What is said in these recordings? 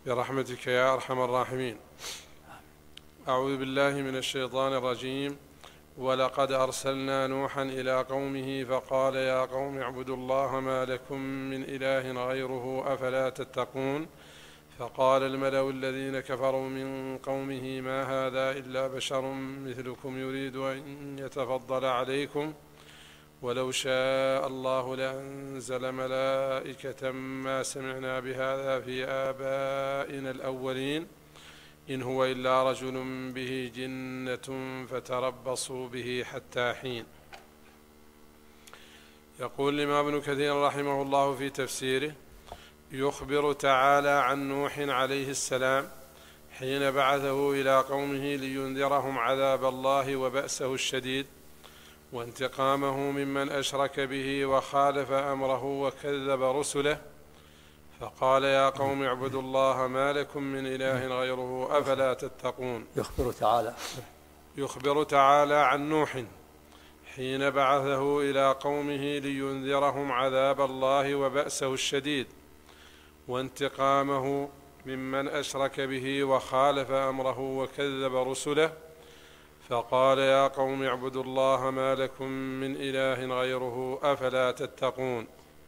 برحمتك يا أرحم الراحمين. أعوذ بالله من الشيطان الرجيم. ولقد أرسلنا نوحا إلى قومه فقال يا قوم اعبدوا الله ما لكم من إله غيره أفلا تتقون. فقال الملأ الذين كفروا من قومه ما هذا إلا بشر مثلكم يريد أن يتفضل عليكم ولو شاء الله لأنزل ملائكة ما سمعنا بهذا في آبائنا الأولين إن هو إلا رجل به جنة فتربصوا به حتى حين. يقول الإمام ابن كثير رحمه الله في تفسيره: يخبر تعالى عن نوح عليه السلام حين بعثه إلى قومه لينذرهم عذاب الله وبأسه الشديد وانتقامه ممن أشرك به وخالف أمره وكذب رسله، فقال يا قوم اعبدوا الله ما لكم من إله غيره أفلا تتقون. يخبر تعالى عن نوح حين بعثه إلى قومه لينذرهم عذاب الله وبأسه الشديد وانتقامه ممن أشرك به وخالف أمره وكذب رسله، فقال يا قوم اعبدوا الله ما لكم من إله غيره أفلا تتقون،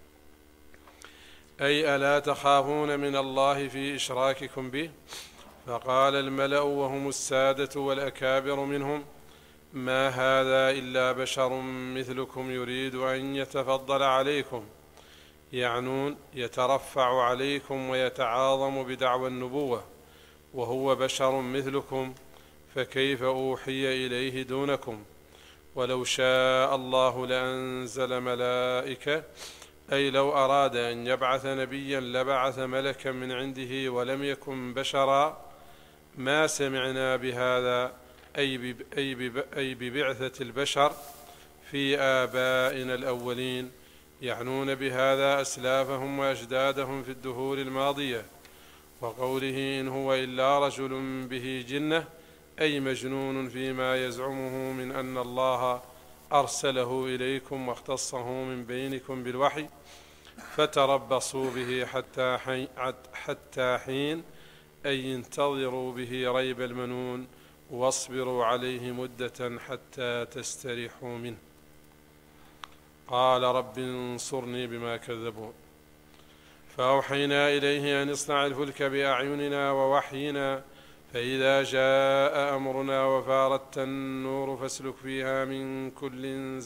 أي ألا تخافون من الله في إشراككم به؟ فقال الملأ وهم السادة والأكابر منهم: ما هذا إلا بشر مثلكم يريد أن يتفضل عليكم، يعنون يترفع عليكم ويتعاظم بدعوى النبوة، وهو بشر مثلكم، فكيف أوحي إليه دونكم؟ ولو شاء الله لأنزل ملائكة، أي لو أراد أن يبعث نبيا لبعث ملكا من عنده ولم يكن بشرا. ما سمعنا بهذا أي ببعثة البشر في آبائنا الأولين، يعنون بهذا أسلافهم وأجدادهم في الدهور الماضية. وقوله إن هو إلا رجل به جنة، أي مجنون فيما يزعمه من أن الله أرسله إليكم واختصه من بينكم بالوحي، فتربصوا به حتى حين، أي انتظروا به ريب المنون واصبروا عليه مدة حتى تستريحوا منه. قال رب انصرني بما كذبون. فأوحينا إليه أن اصنع الفلك بأعيننا ووحينا، فإذا جاء أمرنا وفارت النور فاسلك فيها من كل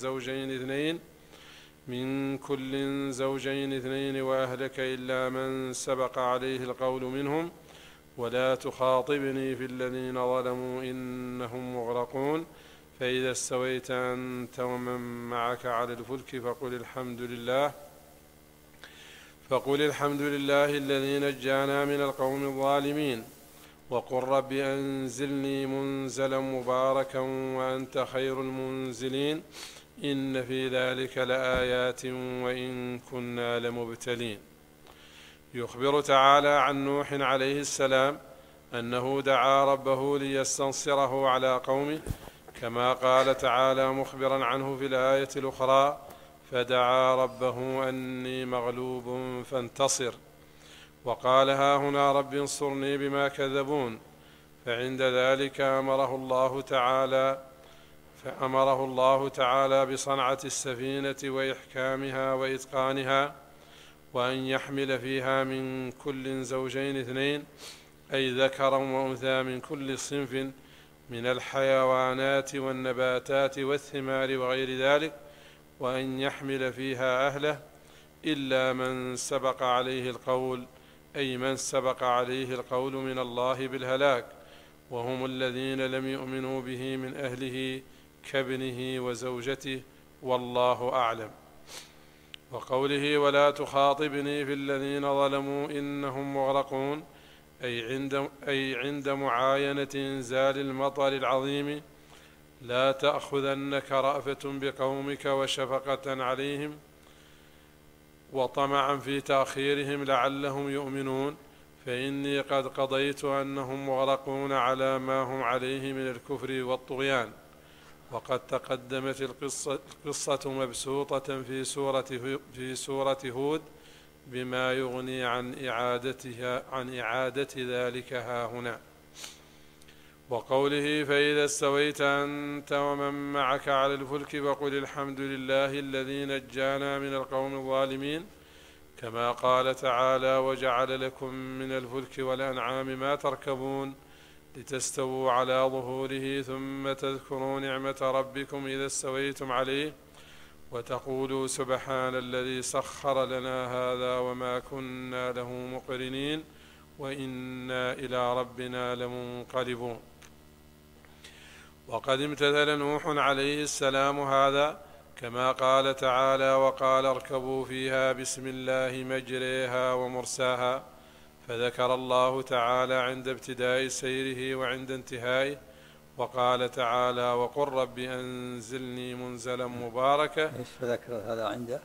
زوجين اثنين وأهلك إلا من سبق عليه القول منهم ولا تخاطبني في الذين ظلموا إنهم مغرقون. فإذا استويت أنت ومن معك على الفلك فقل الحمد لله الذي نجانا من القوم الظالمين، وقل رب أنزلني منزلا مباركا وأنت خير المنزلين، إن في ذلك لآيات وإن كنا لمبتلين. يخبر تعالى عن نوح عليه السلام أنه دعا ربه ليستنصره على قومه، كما قال تعالى مخبرا عنه في الآية الأخرى: فدعا ربه أني مغلوب فانتصر. وقال ها هنا رب انصرني بما كذبون. فعند ذلك أمره الله تعالى بصنعة السفينة وإحكامها وإتقانها، وأن يحمل فيها من كل زوجين اثنين، أي ذكرا وأنثى من كل صنف من الحيوانات والنباتات والثمار وغير ذلك، وأن يحمل فيها أهله إلا من سبق عليه القول، أي من سبق عليه القول من الله بالهلاك، وهم الذين لم يؤمنوا به من أهله كابنه وزوجته، والله أعلم. وقوله ولا تخاطبني في الذين ظلموا إنهم مغرقون، أي عند معاينة إنزال المطر العظيم لا تأخذنك رأفة بقومك وشفقة عليهم وطمعا في تأخيرهم لعلهم يؤمنون، فإني قد قضيت أنهم مغرقون على ما هم عليه من الكفر والطغيان. وقد تقدمت القصة مبسوطة في سورة هود بما يغني عن إعادة ذلك هاهنا. وقوله فإذا استويت أنت ومن معك على الفلك فقل الحمد لله الذي نجانا من القوم الظالمين، كما قال تعالى وجعل لكم من الفلك والأنعام ما تركبون لتستووا على ظهوره ثم تذكروا نعمة ربكم إذا استويتم عليه وتقولوا سبحان الذي سخر لنا هذا وما كنا له مقرنين وإنا إلى ربنا لمنقلبون. وقد امتثل نوح عليه السلام هذا، كما قال تعالى وقال اركبوا فيها بسم الله مجريها ومرساها، فذكر الله تعالى عند ابتداء سيره وعند انتهائه، وقال تعالى وقل رب أنزلني منزلا مباركا. فذكر هذا عند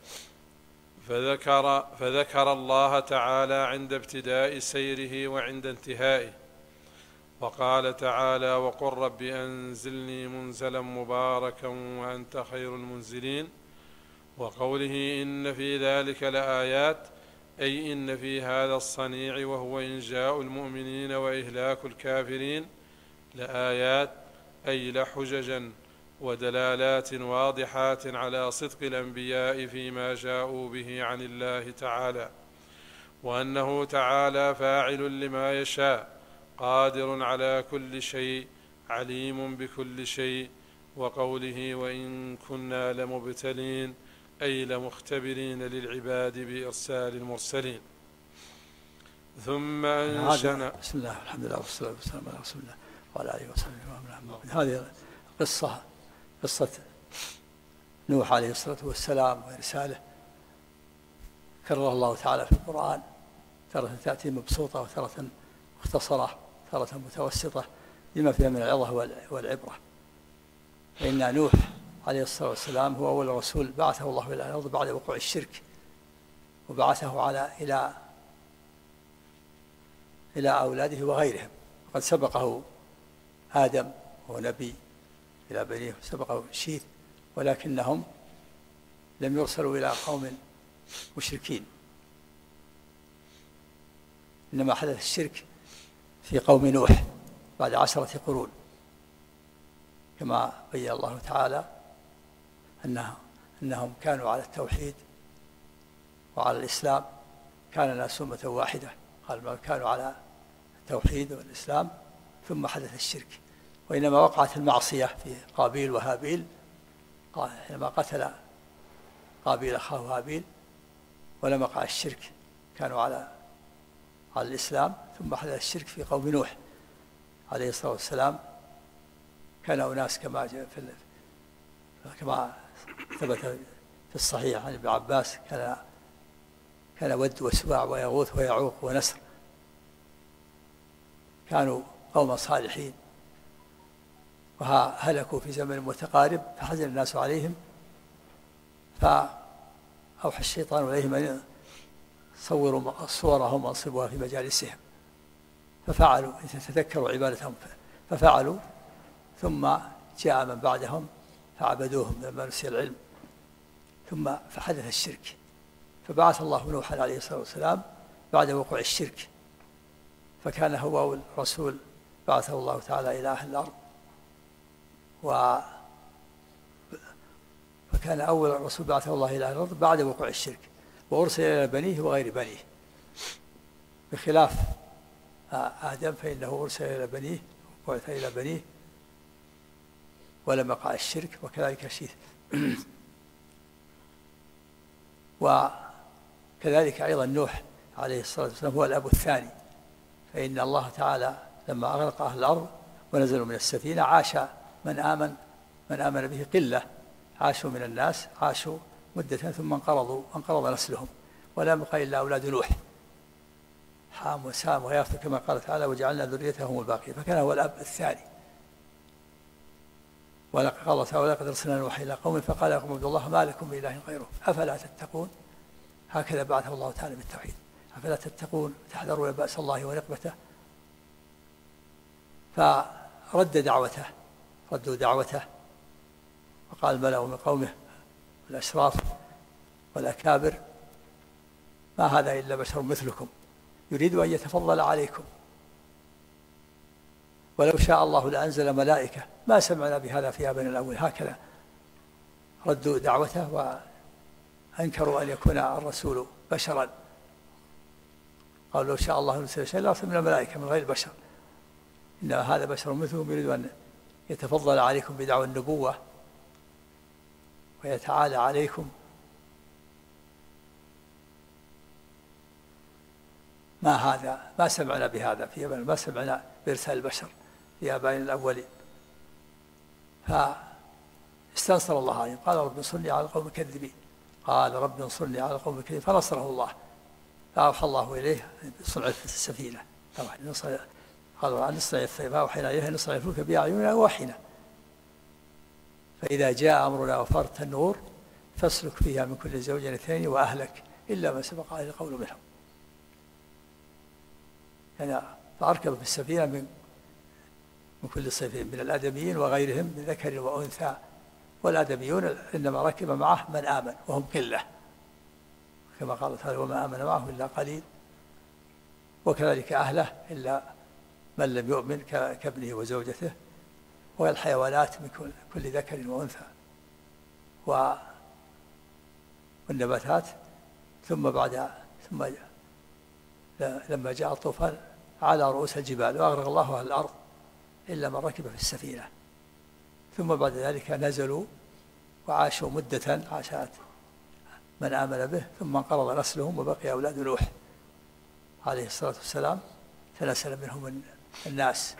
فذكر الله تعالى عند ابتداء سيره وعند انتهائه، وقال تعالى وقل رب أنزلني منزلا مباركا وأنت خير المنزلين. وقوله إن في ذلك لآيات، أي إن في هذا الصنيع وهو إنجاء المؤمنين وإهلاك الكافرين لآيات، أي لحججا ودلالات واضحات على صدق الأنبياء فيما جاءوا به عن الله تعالى، وأنه تعالى فاعل لما يشاء قادر على كل شيء عليم بكل شيء. وقوله وإن كنا لمبتلين، أي لمختبرين للعباد بإرسال المرسلين. ثم أنشأنا. بسم الله الحمد لله والصلاة والسلام على رسول الله وعلى آله وصحبه وسلم. هذه قصة نوح عليه الصلاة والسلام ورساله كرر الله تعالى في القرآن، تارة تأتي مبسوطة وتارة مختصرة تارة متوسطة لما فيها من العظة والعبرة. فإن نوح عليه الصلاة والسلام هو أول رسول بعثه الله إلى الأرض بعد وقوع الشرك، وبعثه إلى أولاده وغيرهم. وقد سبقه آدم هو نبي إلى بنيه، سبقه شيث، ولكنهم لم يرسلوا إلى قوم مشركين، إنما حدث الشرك في قوم نوح بعد 10 قرون، كما بين الله تعالى أنهم كانوا على التوحيد وعلى الإسلام، كان الناس أمة واحدة، قال كانوا على التوحيد والإسلام ثم حدث الشرك. وإنما وقعت المعصية في قابيل وهابيل، حينما قتل قابيل أخاه هابيل ولم يقع الشرك، كانوا على الإسلام. ثم حدث الشرك في قوم نوح عليه الصلاة والسلام. كان أناس كما ثبت في الصحيح عن ابن عباس، كان ود وسواع ويغوث ويعوق ونسر، كانوا قوما صالحين، وهلكوا في زمن متقارب، فحزن الناس عليهم، فأوحى الشيطان إليهم أن صوروا صورهم وانصبوها في مجالسهم، ففعلوا يتذكروا عبادتهم ففعلوا. ثم جاء من بعدهم فعبدوهم لما نسي العلم، ثم فحدث الشرك، فبعث الله نوحا عليه الصلاة والسلام بعد وقوع الشرك، فكان هو أول رسول بعثه الله تعالى إلى أهل الأرض، فكان أول رسول بعثه الله إلى أهل الأرض بعد وقوع الشرك، وأرسل إلى بنيه وغير بنيه، بخلاف آدم فإنه أرسل إلى بنيه وبعث إلى بنيه ولم يقع الشرك، وكذلك شيث. وكذلك أيضا نوح عليه الصلاة والسلام هو الأب الثاني، فإن الله تعالى لما أغرق أهل الأرض ونزلوا من السفينة عاش من آمن به قلة، عاشوا من الناس، عاشوا مدة ثم انقرض نسلهم، ولم يبق إلا أولاد نوح حام وسام ويافث، كما قال تعالى وجعلنا ذريتهم الباقين، فكان هو الأب الثاني. ولقد أرسلنا نوحا إلى قوم فقال لهم اعبدوا الله ما لكم من إله غيره أفلا تتقون. هكذا بعثه الله تعالى بالتوحيد، أفلا تتقون تحذرون بأس الله ونقمته. ردوا دعوته، وقال الملأ من قومه الأشراف والأكابر ما هذا إلا بشر مثلكم يريد أن يتفضل عليكم ولو شاء الله لأنزل ملائكة ما سمعنا بهذا في آبائنا الأول. هكذا ردوا دعوته وأنكروا أن يكون الرسول بشرا، قالوا لو شاء الله لأنزل شيئا لأرسل من الملائكة من غير البشر، إنما هذا بشر مثلكم يريد أن يتفضل عليكم بدعوى النبوة ويتعالى عليكم. ما هذا، ما سمعنا بهذا في آبائنا، ما سمعنا بإرسال البشر في آبائنا الأولين. فاستنصر الله عليهم، قال رب انصرني على القوم الكاذبين، قال رب انصرني على القوم الكاذبين، فنصره الله، فأوحى الله إليه بصنع السفينة. قالوا عن نصنع الفلك، فأوحينا إليه نصنع الفلك بأعيننا ووحينا، فإذا جاء أمرنا وفارت النور فاسلك فيها من كل زوجين اثنين وأهلك إلا ما سبق عليه القول منهم. يعني فأركب في السفينة من كل صنفين من الآدميين وغيرهم من ذكر وأنثى، والآدميون إنما ركب معه من آمن وهم قلة، كما قال تعالى وما آمن معه إلا قليل، وكذلك أهله إلا من لم يؤمن كابنه وزوجته، والحيوانات من كل ذكر وأنثى والنباتات. ثم لما جاء الطوفان على رؤوس الجبال وأغرق الله أهل الأرض إلا من ركب في السفينة. ثم بعد ذلك نزلوا وعاشوا مدة عاشت من آمن به، ثم انقرض نسلهم وبقي أولاد نوح عليه الصلاة والسلام، تنسل منهم الناس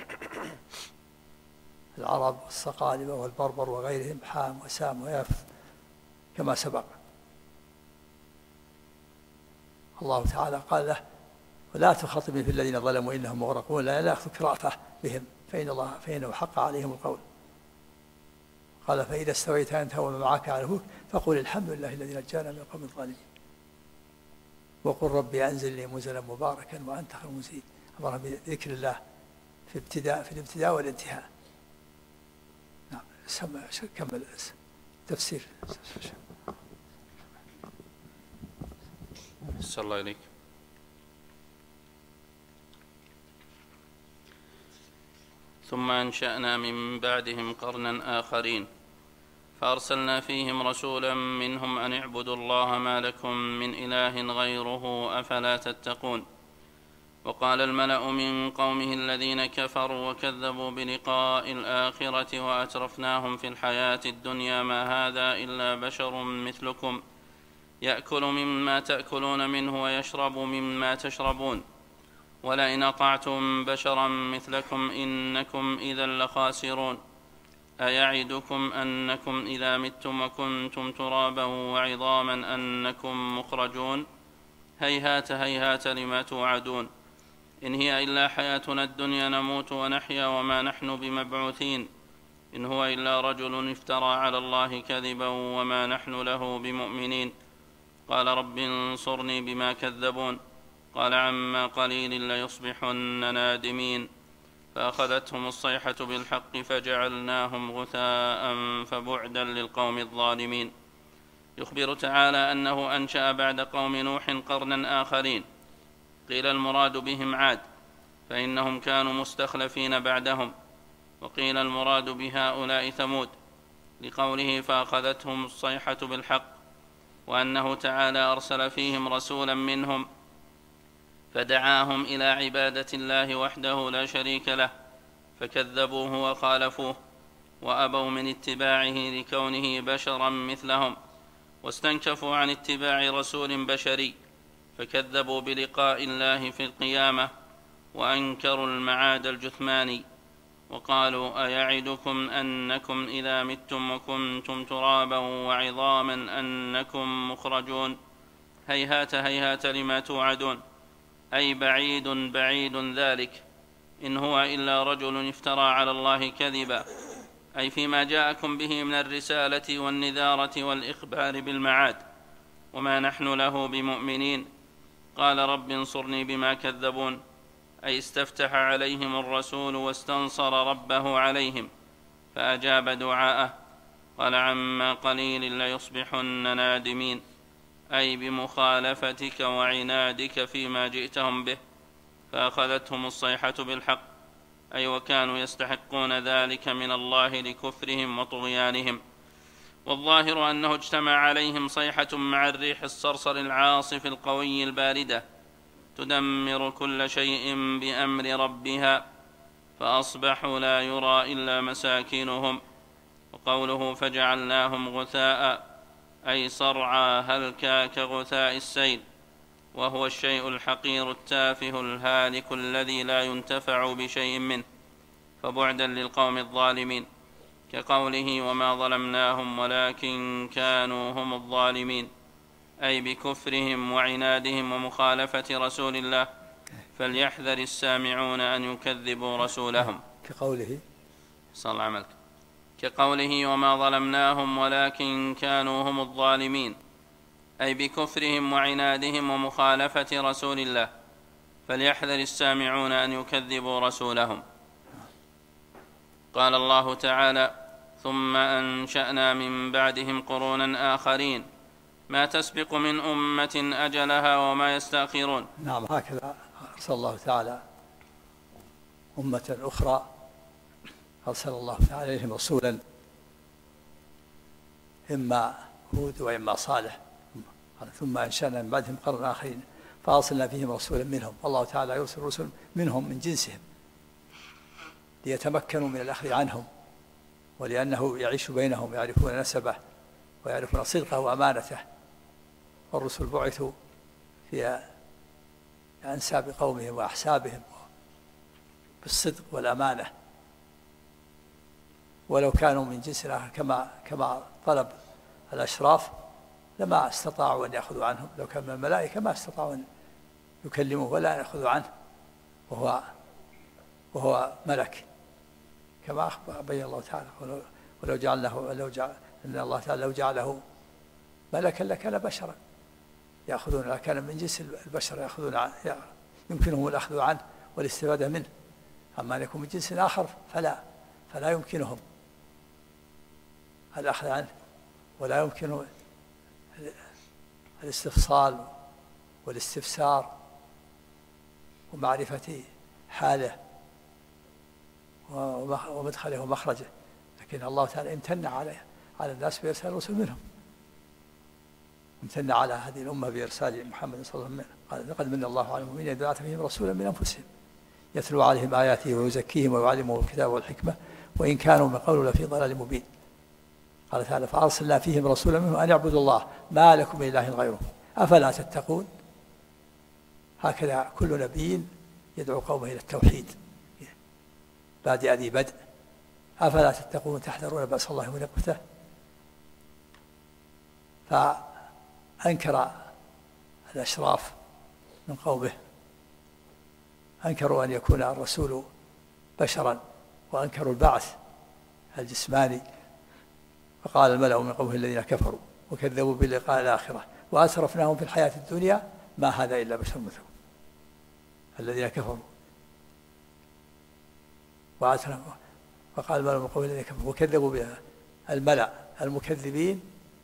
العرب والصقالبة والبربر وغيرهم، حام وسام ويافث كما سبق. الله تعالى قال له ولا تخاطبني في الذين ظلموا إنهم مغرقون لا يأخذك رأفة بهم فإنه حق عليهم القول. قال فإذا استويت أنت ومن معك على الفلك فقل الحمد لله الذي نجانا من القوم الظالمين وقل ربي أنزلني منزلا مباركا وأنت خير المنزلين. أمر بذكر الله في الابتداء والانتهاء. نعم كمل تفسير. أحسن الله إليك. ثم أنشأنا من بعدهم قرنا آخرين فأرسلنا فيهم رسولا منهم أن اعبدوا الله ما لكم من إله غيره أفلا تتقون. وقال الملأ من قومه الذين كفروا وكذبوا بلقاء الآخرة وأترفناهم في الحياة الدنيا ما هذا إلا بشر مثلكم يأكل مما تأكلون منه ويشرب مما تشربون ولئن أطعتم بشرا مثلكم إنكم إذا لخاسرون. أيعدكم أنكم إذا متم وكنتم ترابا وعظاما أنكم مخرجون هيهات هيهات لما توعدون. إن هي إلا حياتنا الدنيا نموت ونحيا وما نحن بمبعوثين إن هو إلا رجل افترى على الله كذبا وما نحن له بمؤمنين. قال رب انصرني بما كذبون قال عما قليل ليصبحن نادمين. فأخذتهم الصيحة بالحق فجعلناهم غثاء فبعدا للقوم الظالمين. يخبر تعالى أنه أنشأ بعد قوم نوح قرنا آخرين، قيل المراد بهم عاد فإنهم كانوا مستخلفين بعدهم، وقيل المراد بهؤلاء ثمود لقوله فأخذتهم الصيحة بالحق، وأنه تعالى أرسل فيهم رسولا منهم فدعاهم إلى عبادة الله وحده لا شريك له فكذبوه وخالفوه وأبوا من اتباعه لكونه بشرا مثلهم، واستنكفوا عن اتباع رسول بشري فكذبوا بلقاء الله في القيامة وأنكروا المعاد الجثماني. وقالوا أيعدكم أنكم إذا متم وكنتم ترابا وعظاما أنكم مخرجون هيهات هيهات لما توعدون أي بعيد بعيد ذلك إن هو إلا رجل افترى على الله كذبا أي فيما جاءكم به من الرسالة والنذارة والإخبار بالمعاد وما نحن له بمؤمنين. قال رب انصرني بما كذبون أي استفتح عليهم الرسول واستنصر ربه عليهم فأجاب دعاءه. قال عما قليل ليصبحن نادمين أي بمخالفتك وعنادك فيما جئتهم به، فأخذتهم الصيحة بالحق، أي وكانوا يستحقون ذلك من الله لكفرهم وطغيانهم. والظاهر أنه اجتمع عليهم صيحة مع الريح الصرصر العاصف القوي الباردة تدمر كل شيء بأمر ربها، فأصبحوا لا يرى إلا مساكنهم. وقوله فجعلناهم غثاء أي صرعى هلكا كغثاء السيل، وهو الشيء الحقير التافه الهالك الذي لا ينتفع بشيء منه، فبعدا للقوم الظالمين، كقوله وما ظلمناهم ولكن كانوا هم الظالمين، أي بكفرهم وعنادهم ومخالفة رسول الله، فليحذر السامعون أن يكذبوا رسولهم. كقوله صلى الله عليه وسلم كقوله وما ظلمناهم ولكن كانوا هم الظالمين، أي بكفرهم وعنادهم ومخالفة رسول الله، فليحذر السامعون أن يكذبوا رسولهم. قال الله تعالى ثم أنشأنا من بعدهم قرونا آخرين ما تسبق من أمة أجلها وما يستأخرون. نعم، هكذا أرسل الله تعالى أمة أخرى، أرسل الله تعالى إليهم رسولا إما هود وإما صالح، ثم أنشأنا من بعدهم قرنا آخرين فأرسلنا فيهم رسولا منهم. والله تعالى يرسل رسل منهم من جنسهم ليتمكنوا من الأخذ عنهم، ولأنه يعيش بينهم يعرفون نسبه ويعرفون صدقه وأمانته. والرسل بعثوا في أنساب قومهم وأحسابهم بالصدق والأمانة، ولو كانوا من جنس آخر كما طلب الأشراف لما استطاعوا أن يأخذوا عنهم. لو كان من الملائكة ما استطاعوا أن يكلموه ولا يأخذوا عنه وهو ملك، كما بين الله تعالى ولو جعلناه إن الله تعالى لو جعله ملكا لكان بشرا يأخذون، لكان من جنس البشر يأخذون يمكنهم الأخذ عنه والاستفادة منه. أما أن يكون من جنس آخر فلا يمكنهم الأخذ عنه، ولا يمكنهم الاستفصال والاستفسار ومعرفة حاله ومدخله ومخرجه. لكن الله تعالى امتن على الناس بإرسال رسل منهم، امتن على هذه الأمة بإرسال محمد صلى الله عليه وسلم. قال لقد من الله على المؤمنين إذ بعث فيهم رسولا من أنفسهم يتلو عليهم آياته ويزكيهم ويعلمهم الكتاب والحكمة وإن كانوا من قبل لفي ضلال مبين. قال تعالى فأرسلنا فيهم رسولا منهم أن يعبدوا الله ما لكم من إله غيره أفلا تتقون. هكذا كل نبي يدعو قومه إلى التوحيد بادئ ذي بدء. أفلا تتقون تحذرون بأس الله ونقمته. فأنكر الأشراف من قومه، أنكروا أن يكون الرسول بشرا، وأنكروا البعث الجسماني. فقال الملأ من قومه الذين كفروا وكذبوا بلقاء الآخرة وأسرفناهم في الحياة الدنيا ما هذا إلا بشر مثلكم. الذين كفروا فقال الملأ من قومه الذين كفروا وكذبوا بها، الملأ المكذبين،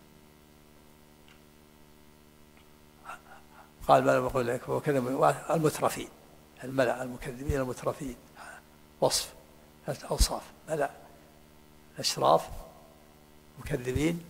قال الملأ من قومه الذين كفروا وكذبوا المترفين، الملأ المكذبين المترفين، وصف أوصاف ملأ الأشراف مكذبين،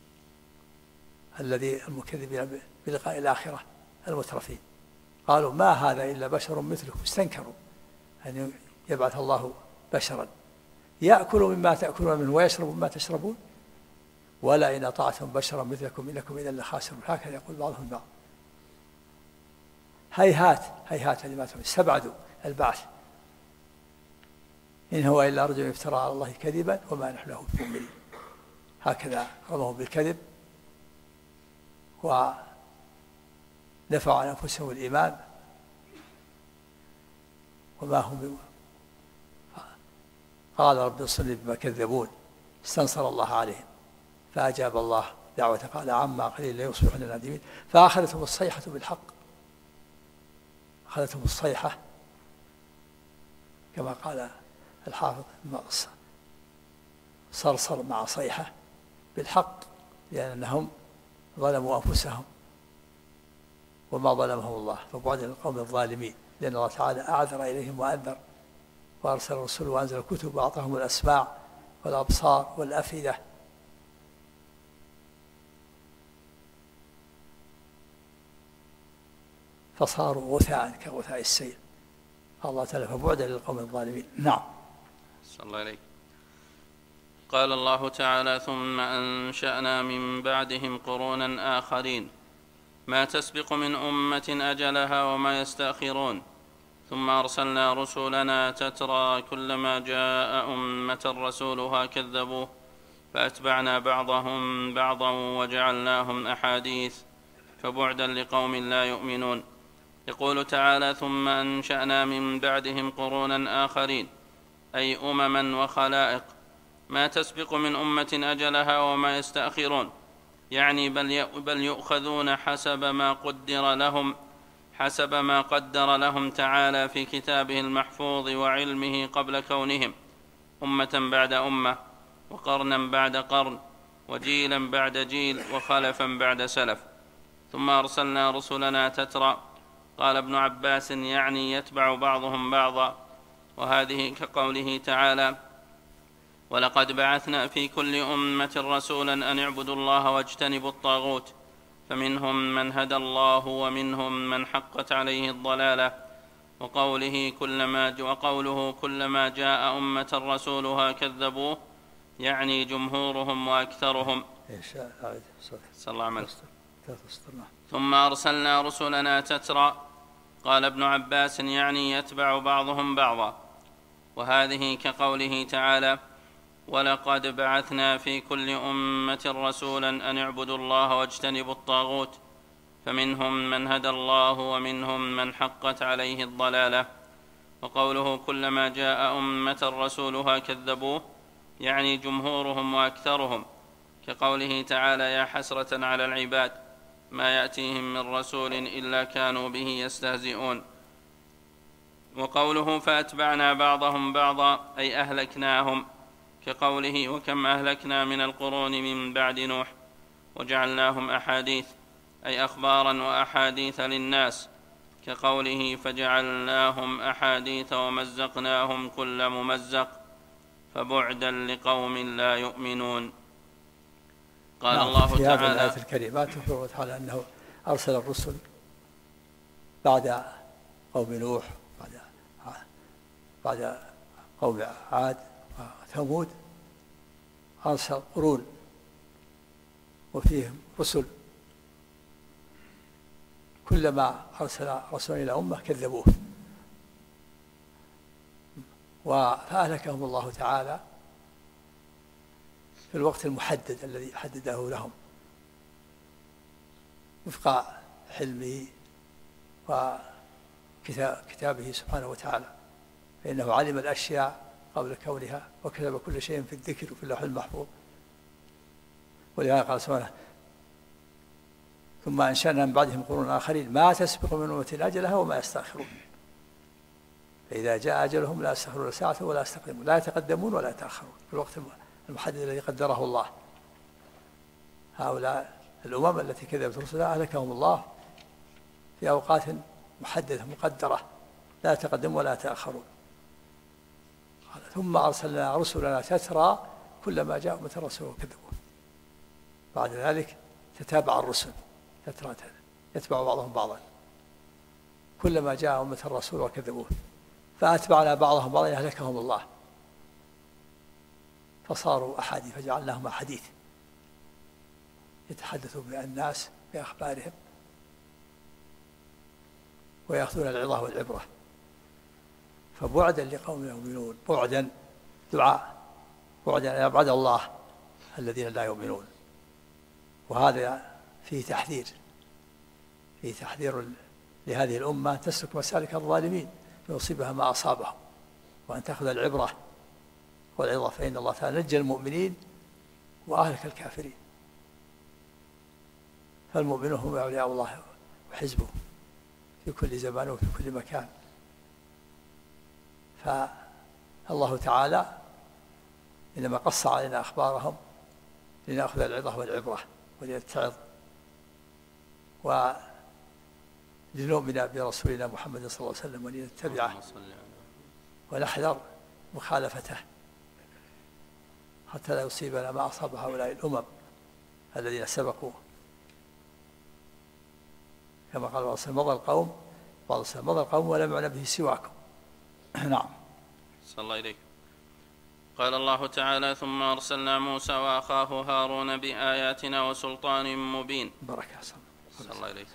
الذي المكذبين بلقاء الآخرة المترفين. قالوا ما هذا إلا بشر مثلكم، استنكروا أن يبعث الله بشرا يأكل مما تأكلون منه ويشرب مما تشربون ولئن أطعتم بشرا مثلكم إنكم إذا لخاسرون. هكذا يقول بعضهم البعض. هيهات لما استبعدوا البعث. إن هو إلا رجل افترى على الله كذبا وما نحن له بمؤمنين. هكذا رموا بالكذب ودفعوا عن أنفسهم الإيمان وما هم. قال رب انصرني بما كذبون، استنصر الله عليهم فأجاب الله دعوة قال عما قليل ليصبحن نادمين. فأخذتهم الصيحة بالحق، أخذتهم الصيحة كما قال الحافظ صرصر مع صيحة بالحق، لأنهم ظلموا أنفسهم وما ظلمهم الله، فبعد للقوم الظالمين، لأن الله تعالى أعذر إليهم وأنذر، وأرسل الرسل وأنزل الكتب وأعطاهم الأسماع والأبصار والأفئدة. فصاروا غثاء كغثاء السيل. قال الله تعالى فبعدا للقوم الظالمين. نعم. صلى الله عليك. قال الله تعالى ثم أنشأنا من بعدهم قرونا آخرين ما تسبق من أمة أجلها وما يستأخرون ثم أرسلنا رسلنا تترى كلما جاء أمة رسولها كذبوه فأتبعنا بعضهم بعضا وجعلناهم أحاديث فبعدا لقوم لا يؤمنون. يقول تعالى ثم أنشأنا من بعدهم قرونا آخرين أي أمما وخلائق ما تسبق من أمة أجلها وما يستأخرون، يعني بل يؤخذون حسب ما قدر لهم تعالى في كتابه المحفوظ وعلمه قبل كونهم أمة بعد أمة وقرنا بعد قرن وجيلا بعد جيل وخلفا بعد سلف. ثم أرسلنا رسلنا تترى. قال ابن عباس يعني يتبع بعضهم بعضا، وهذه كقوله تعالى ولقد بعثنا في كل أمة رسولا أن اعبدوا الله واجتنبوا الطاغوت فمنهم من هدى الله ومنهم من حقت عليه الضلالة. وقوله كلما جاء أمة رسولها كذبوه يعني جمهورهم وأكثرهم. صلى الله عليه وسلم. ثم أرسلنا رسلنا تترى. قال ابن عباس يعني يتبع بعضهم بعضا، وهذه كقوله تعالى ولقد بعثنا في كل أمة رسولا أن اعبدوا الله واجتنبوا الطاغوت فمنهم من هدى الله ومنهم من حقت عليه الضلالة. وقوله كلما جاء أمة رسولها كذبوه يعني جمهورهم وأكثرهم، كقوله تعالى يا حسرة على العباد ما يأتيهم من رسول إلا كانوا به يستهزئون. وقوله فأتبعنا بعضهم بعضا أي أهلكناهم، كقوله وكم أهلكنا من القرون من بعد نوح وجعلناهم أحاديث أي أخبارا وأحاديث للناس، كقوله فجعلناهم أحاديث ومزقناهم كل ممزق فبعدا لقوم لا يؤمنون. قال الله في تعالى هذه الآية الكريمة أخبر تعالى أنه أرسل الرسل بعد قوم نوح بعد قوم عاد وثمود، أرسل قرون وفيهم رسل، كلما أرسل رسولا إلى أمة كذبوه فأهلكهم الله تعالى في الوقت المحدد الذي حدده لهم وفق حلمه وكتابه سبحانه وتعالى، فإنه علم الأشياء قبل كونها وكتب كل شيء في الذكر وفي اللوح المحفوظ. ولهذا قال سبحانه ثم أنشأنا من بعدهم قرون آخرين ما تسبق من أمة أجلها وما يستأخرون فإذا جاء أجلهم لا يستأخرون ساعة ولا يستقدمون، لا يتقدمون ولا يتأخرون في الوقت المحدد الذي قدره الله. هؤلاء الأمم التي كذبت رسلها أهلكهم الله في أوقات محددة مقدرة لا يتقدمون ولا يتأخرون. ثم أرسلنا رسلنا تترى كلما جاء أمة رسول كذبوه. بعد ذلك تتابع الرسل تترى يتبع بعضهم بعضا كلما جاء أمة الرسول وكذبوه فأتبعنا بعضهم بعضا أهلكهم الله فصاروا أحاديث فجعلناهم أحاديث يتحدثوا بها الناس بأخبارهم ويأخذون العظة والعبرة. فبعدا لقوم يؤمنون، بعدا دعاء، بعدا يبعد الله الذين لا يؤمنون. وهذا فيه تحذير لهذه الأمة تسلك مسالك الظالمين فيصيبها ما أصابهم، وأن تأخذ العبرة والعظة، فإن الله تعالى نجى المؤمنين وأهلك الكافرين. فالمؤمنون هم أولياء الله وحزبه في كل زمان وفي كل مكان. فالله تعالى إنما قص علينا أخبارهم لنأخذ العظة والعبرة ولنتعظ لنؤمن برسولنا محمد صلى الله عليه وسلم ولنتبعه ونحذر مخالفته حتى لا يصيبنا ما أصاب هؤلاء الأمم الذين سبقوا، كما قال الله عليه مضى القوم مضى القوم ولم يعلم به سواكم. نعم. صلى الله إليك. قال الله تعالى: ثم أرسلنا موسى وأخاه هارون بآياتنا وسلطان مبين. بركة. صلى الله إليك.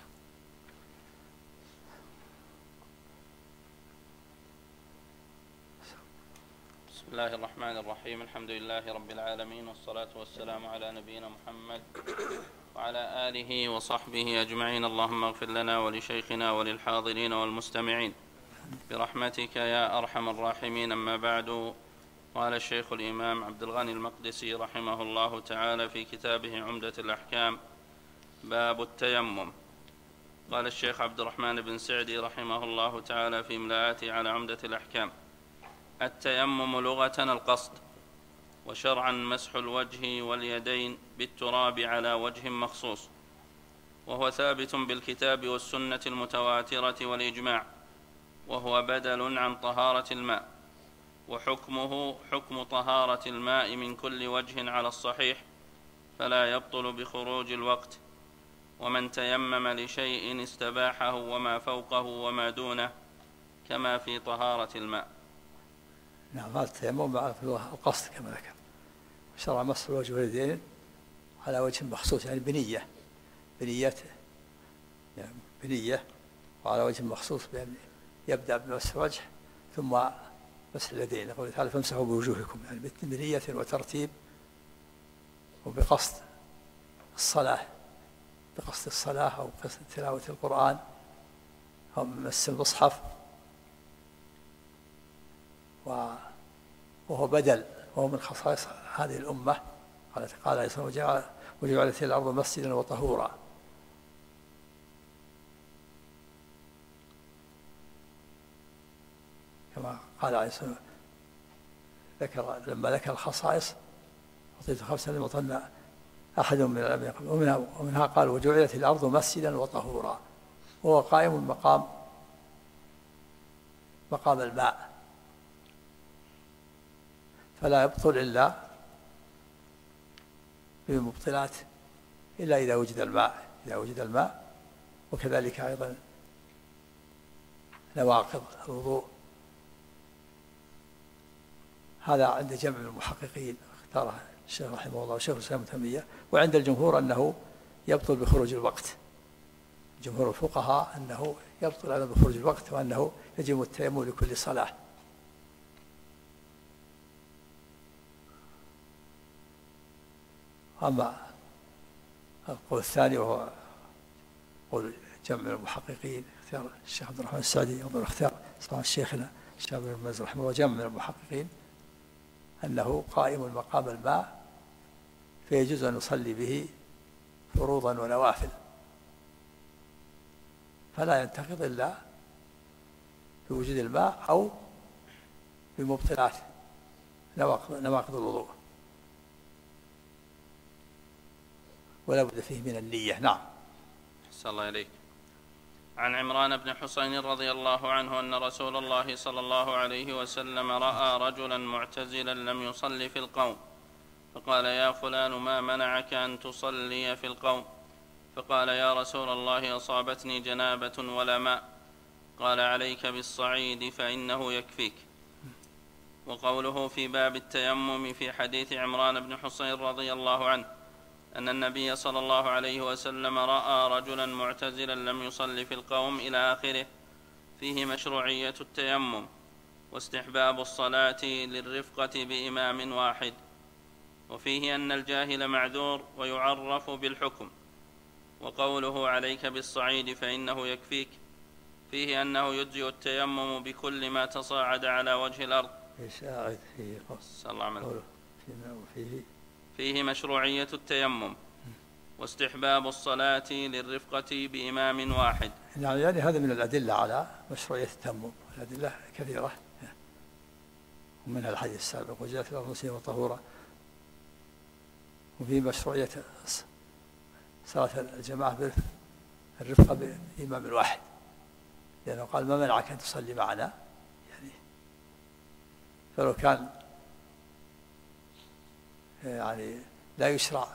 بسم الله الرحمن الرحيم. الحمد لله رب العالمين، والصلاة والسلام على نبينا محمد وعلى آله وصحبه أجمعين. اللهم اغفر لنا ولشيخنا وللحاضرين والمستمعين برحمتك يا أرحم الراحمين. أما بعد، قال الشيخ الإمام عبد الغني المقدسي رحمه الله تعالى في كتابه عمدة الأحكام: باب التيمم. قال الشيخ عبد الرحمن بن سعدي رحمه الله تعالى في إملاءاته على عمدة الأحكام: التيمم لغة القصد، وشرعا مسح الوجه واليدين بالتراب على وجه مخصوص، وهو ثابت بالكتاب والسنة المتواترة والإجماع، وهو بدل عن طهارة الماء، وحكمه حكم طهارة الماء من كل وجه على الصحيح، فلا يبطل بخروج الوقت. ومن تيمم لشيء استباحه وما فوقه وما دونه، كما في طهارة الماء. نعم. هذا التيمم مع القصد كما ذكر. شرع مسح الوجه واليدين على وجه مخصوص، يعني بنية وعلى وجه مخصوص، بأن يبدأ بمسح الوجه ثم مسح اليدين. يقول تعالى: فامسحوا بوجوهكم، يعني بنية وترتيب وبقصد الصلاة، أو قصد تلاوة القرآن أو مس المصحف، وهو بدل، وهو من خصائص هذه الأمة. قال عليه الصلاة والسلام: وجعلت الأرض مسجدا وطهورا. كما قال عليه الصلاة والسلام لما ذكر الخصائص: أعطيت 5 لم يطن أحد من الأنبياء، ومنها قال: وجعلت الأرض مسجدا وطهورا، وهو قائم مقام الماء، فلا يبطل إلا بالمبطلات إلا إذا وجد الماء. وكذلك أيضا نواقض الوضوء. هذا عند جمع المحققين اختاره الشيخ رحمه الله وشيخ الإسلام ابن تيمية. وعند الجمهور أنه يبطل بخروج الوقت. جمهور الفقهاء أنه يبطل أيضا بخروج الوقت، وأنه يجب التيمم لكل صلاة. أما القول الثاني وهو قول جمع المحققين، اختيار الشيخ عبد الرحمن السعدي، يظل اختيار صراحة شيخنا الشيخ بن باز رحمه الله، جمع المحققين، أنه قائم مقام الماء، فيجوز أن نصلي به فروضا ونوافل، فلا ينتقض إلا بوجود الماء أو بمبطلات نواقض الوضوء، ولا بد فيه من النية. نعم. أحسن الله إليك. عن عمران بن حسين رضي الله عنه أن رسول الله صلى الله عليه وسلم رأى رجلا معتزلا لم يصلي في القوم، فقال: يا فلان، ما منعك أن تصلي في القوم؟ فقال: يا رسول الله، أصابتني جنابة ولا ماء. قال: عليك بالصعيد فإنه يكفيك. وقوله في باب التيمم في حديث عمران بن حسين رضي الله عنه أن النبي صلى الله عليه وسلم رأى رجلا معتزلا لم يصلي في القوم إلى آخره، فيه مشروعية التيمم واستحباب الصلاة للرفقة بإمام واحد، وفيه أن الجاهل معذور ويعرف بالحكم. وقوله: عليك بالصعيد فإنه يكفيك، فيه أنه يجزئ التيمم بكل ما تصاعد على وجه الأرض. فيه مشروعية التيمم واستحباب الصلاة للرفقة بإمام واحد. يعني هذا من الأدلة على مشروعية التيمم، الأدلة كثيرة، ومنها الحديث السابق: وجعلت الأرض مسجدا وطهورا. وفي مشروعية صلاة الجماعة بالرفقة بإمام واحد، لأنه قال ما منعك أن تصلي معنا، يعني فلو كان يعني لا يشرع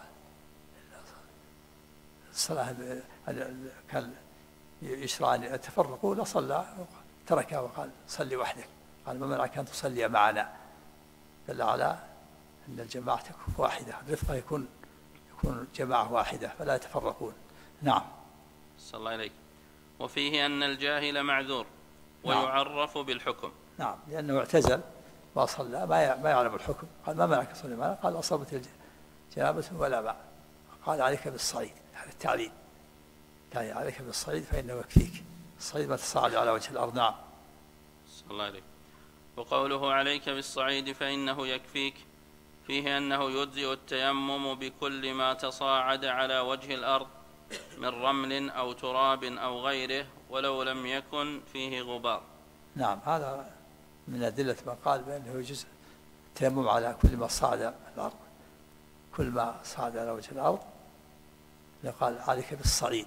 الصلاة، كان يشرع أن يتفرقوا لصلى، تركها وقال صلي وحدك، قال ما منعك أن تصلي معنا، دل على أن الجماعة تكون واحدة، الرفقة يكون جماعة واحدة فلا يتفرقون. نعم. صلى الله عليك. وفيه أن الجاهل معذور ويعرف بالحكم. نعم، لأنه اعتزل وصلى ما يعلم الحكم، قال ما منعك تصلي معنا، قال أصابت جنابة ولا ماء، قال عليك بالصعيد، هذا التعليل، يعني عليك بالصعيد فإنه يكفيك، الصعيد ما تصعد على وجه الأرض. نعم. صلى الله عليك. وقوله عليك بالصعيد فإنه يكفيك فيه أنه يجزئ التيمم بكل ما تصاعد على وجه الأرض من رمل أو تراب أو غيره ولو لم يكن فيه غبار. نعم، هذا من أدلة من قال بأنه يجوز التيمم على كل ما صعد الأرض، كل ما صعد على وجه الأرض، قال عليك بالصعيد.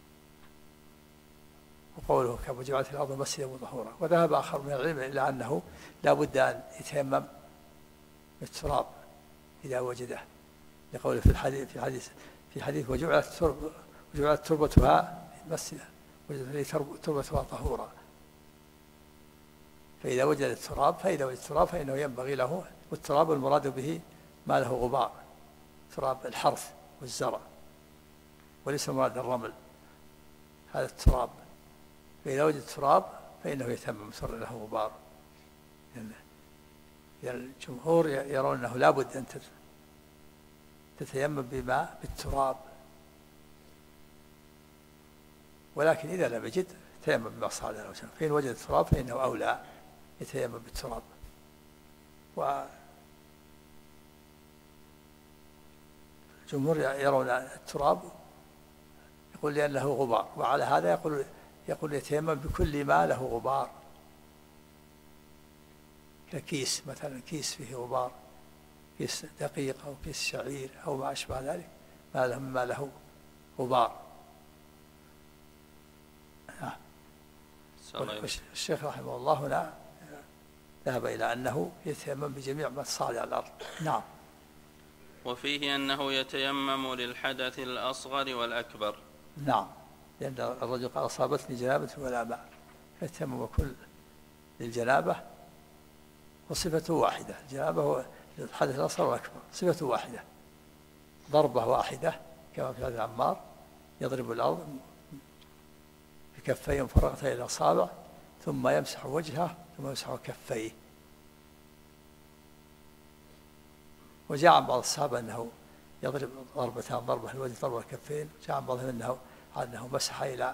وقوله كما جعلت الأرض مسجدا وطهورا. وذهب آخر من العلم إلى أنه لا بد أن يتيمم بالتراب إذا وجده، لقوله في حديث وجعلت تربتها مسجدا وجدت تربتها طهورا، فإذا وجد التراب فإنه ينبغي له، والتراب المراد به ما له غبار، تراب الحرث والزرع، وليس مراد الرمل، هذا التراب، فإذا وجد التراب فإنه يتيمم سر له غبار. يعني الجمهور يرون أنه لا بد أن تتيمم بماء بالتراب، ولكن إذا لم يجد تيمم بما صعد على وجهه، فإن وجد التراب فإنه أولى يتيمم بالتراب. والجمهور يرون التراب يقول لأنه غبار، وعلى هذا يقول يتيمم بكل ما له غبار، ككيس مثلا، كيس فيه غبار، كيس دقيق أو كيس شعير أو ما أشبه ذلك، ما له غبار. الشيخ رحمه الله هنا ذهب إلى أنه يتيمم بجميع ما صعد على الأرض. نعم. وفيه أنه يتيمم للحدث الأصغر والأكبر. نعم، لأن الرجل قال أصابتني جنابة ولا ماء، فيتيمم كل للجنابة وصفته واحدة، الجنابة هو الحدث الأصغر والأكبر، صفته واحدة، ضربة واحدة كما في هذا عمار، يضرب الأرض بكفيه مفرغتين إلى الأصابع، ثم يمسح وجهه ثم يمسح كفيه. وجاء عن بعض الصحابة أنه يضرب ضربتان، ضربة الوجه ضربة الكفين، جاء عن بعضهم أنه مسح إلى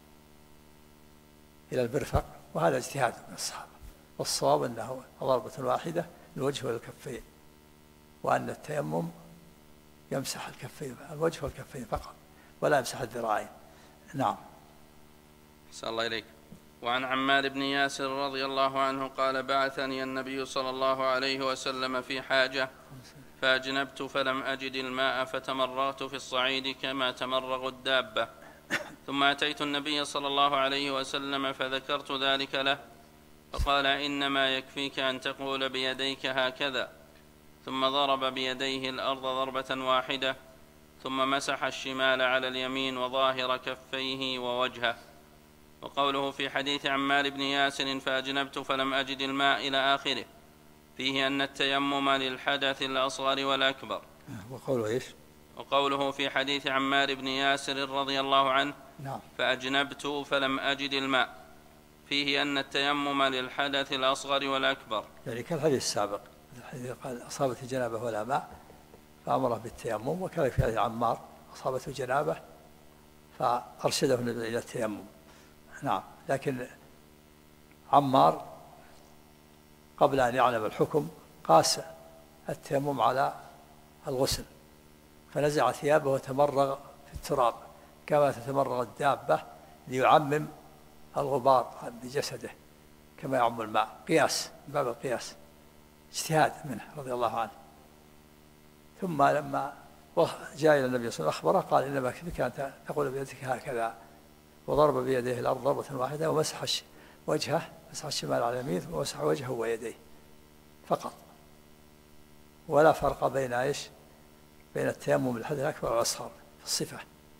المرفق، وهذا اجتهاد من الصحابة، والصواب أنه ضربة واحدة الوجه والكفين، وأن التيمم يمسح الكفين، الوجه والكفين فقط، ولا يمسح الذراعين. نعم. أحسن الله إليك. وعن عمار بن ياسر رضي الله عنه قال بعثني النبي صلى الله عليه وسلم في حاجة فأجنبت فلم أجد الماء فتمرغت في الصعيد كما تمرغ الدابة، ثم أتيت النبي صلى الله عليه وسلم فذكرت ذلك له، فقال إنما يكفيك أن تقول بيديك هكذا، ثم ضرب بيديه الأرض ضربة واحدة، ثم مسح الشمال على اليمين وظاهر كفيه ووجهه. وقوله في حديث عمار بن ياسر فأجنبت فلم أجد الماء إلى آخره فيه أن التيمم للحدث الأصغر والأكبر. وقوله إيش؟ وقوله في حديث عمار بن ياسر رضي الله عنه نعم. فأجنبت فلم أجد الماء فيه أن التيمم للحدث الأصغر والأكبر، يعني كالحديث السابق، الحديث قال أصابته جنابة ولا ماء فأمره بالتيمم، وكذلك في حديث عمار أصابته جنابة فأرشده إلى التيمم. نعم. لكن عمار قبل أن يعلم الحكم قاس التيمم على الغسل، فنزع ثيابه وتمرغ في التراب كما تتمرغ الدابة ليعمم الغبار بجسده كما يعم الماء، قياس، باب القياس، اجتهاد منه رضي الله عنه. ثم لما جاء إلى النبي صلى الله عليه وسلم أخبره قال إنما يكفيك أن تقول بيدك هكذا، وضرب بيديه الأرض ضربة واحدة ومسح وجهه، مسح الشمال على اليمين ومسح وجهه ويديه فقط، ولا فرق بين بين التيمم بالحدث الأكبر والأصغر في الصفة.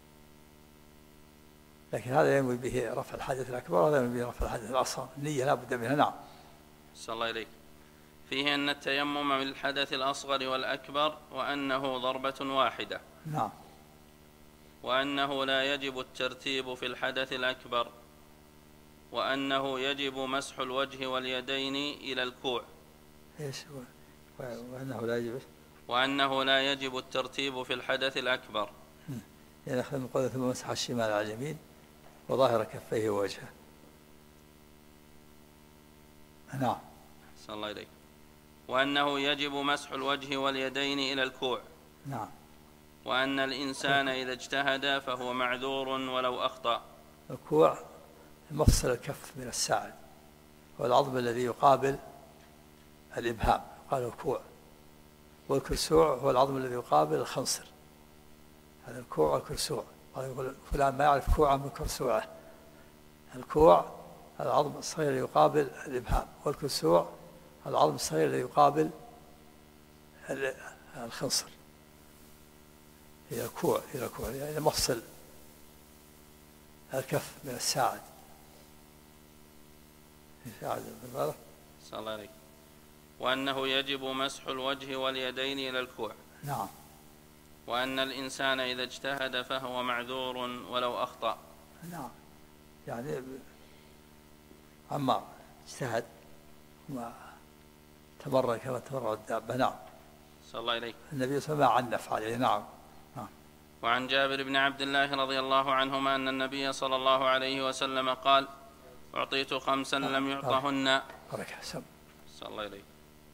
لكن هذا ينوي به رفع الحدث الأكبر وهذا ينوي به رفع الحدث الأصغر، النية لا بد منها. نعم. صلى الله إليك. فيه أن التيمم بالحدث الأصغر والأكبر وأنه ضربة واحدة. نعم. وأنه لا يجب الترتيب في الحدث الأكبر، وأنه يجب مسح الوجه واليدين إلى الكوع. وأنه لا يجب الترتيب في الحدث الأكبر، يعني أخذ من قوله ثم مسح الشمال على اليمين وظاهر كفيه ووجهه. نعم. صلى الله إليك. وأنه يجب مسح الوجه واليدين إلى الكوع. نعم. وأن الإنسان إذا اجتهد فهو معذور ولو أخطأ. الكوع مفصل الكف من الساعد، والعظم الذي يقابل الإبهام قال الكوع، والكرسوع هو العظم الذي يقابل الخنصر. هذا الكوع والكرسوع. يقول فلان ما يعرف كوعه من كرسوعه. الكوع العظم الصغير الذي يقابل الإبهام، والكرسوع العظم الصغير الذي يقابل الخنصر. إلى الكوع يعني مفصل الكف من الساعد. صلى الله عليه. وأنه يجب مسح الوجه واليدين إلى الكوع. نعم. وأن الإنسان إذا اجتهد فهو معذور ولو أخطأ. نعم. يعني عمار اجتهد وما تمرن كما تمرن الدابة. نعم. صلى الله عليه. النبي صلى الله عليه وسلم عنف عليه. نعم. وعن جابر بن عبد الله رضي الله عنهما أن النبي صلى الله عليه وسلم قال: أعطيت 5 لم يعطهن. صلى الله عليه.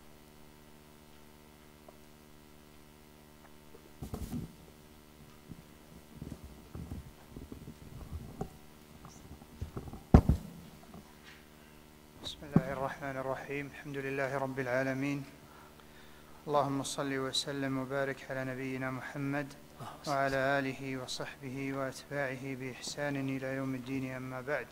بسم الله الرحمن الرحيم. الحمد لله رب العالمين، اللهم صل وسلم وبارك على نبينا محمد وعلى آله وصحبه وأتباعه بإحسان إلى يوم الدين. أما بعد،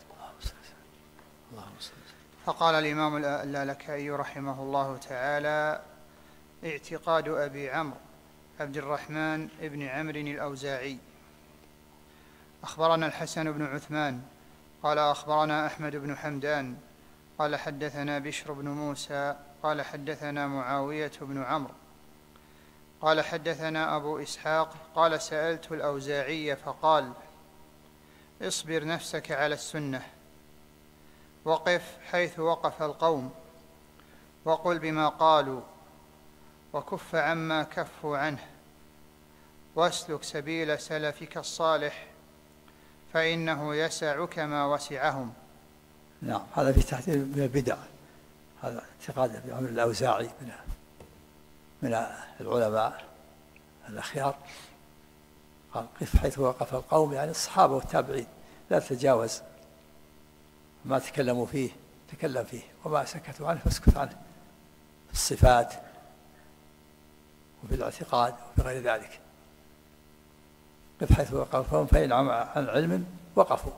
فقال الإمام اللالكائي رحمه الله تعالى: اعتقاد أبي عمرو عبد الرحمن بن عمرو الأوزاعي. أخبرنا الحسن بن عثمان قال أخبرنا أحمد بن حمدان قال حدثنا بشر بن موسى قال حدثنا معاوية بن عمرو قال حدثنا أبو إسحاق قال سألت الأوزاعي فقال: اصبر نفسك على السنة، وقف حيث وقف القوم، وقل بما قالوا، وكف عما كفوا عنه، واسلك سبيل سلفك الصالح، فإنه يسعك ما وسعهم. نعم. هذا في تحذير من البدع. هذا اعتقاد أبي عمرو الأوزاعي من العلماء الأخيار. قال: قف حيث وقف القوم، يعني الصحابة والتابعين، لا تتجاوز ما تكلموا فيه تكلم فيه، وما سكتوا عنه فاسكت عنه، في الصفات وفي الاعتقاد وفي غير ذلك. قف حيث وقف القوم فإن عن علم وقفوا،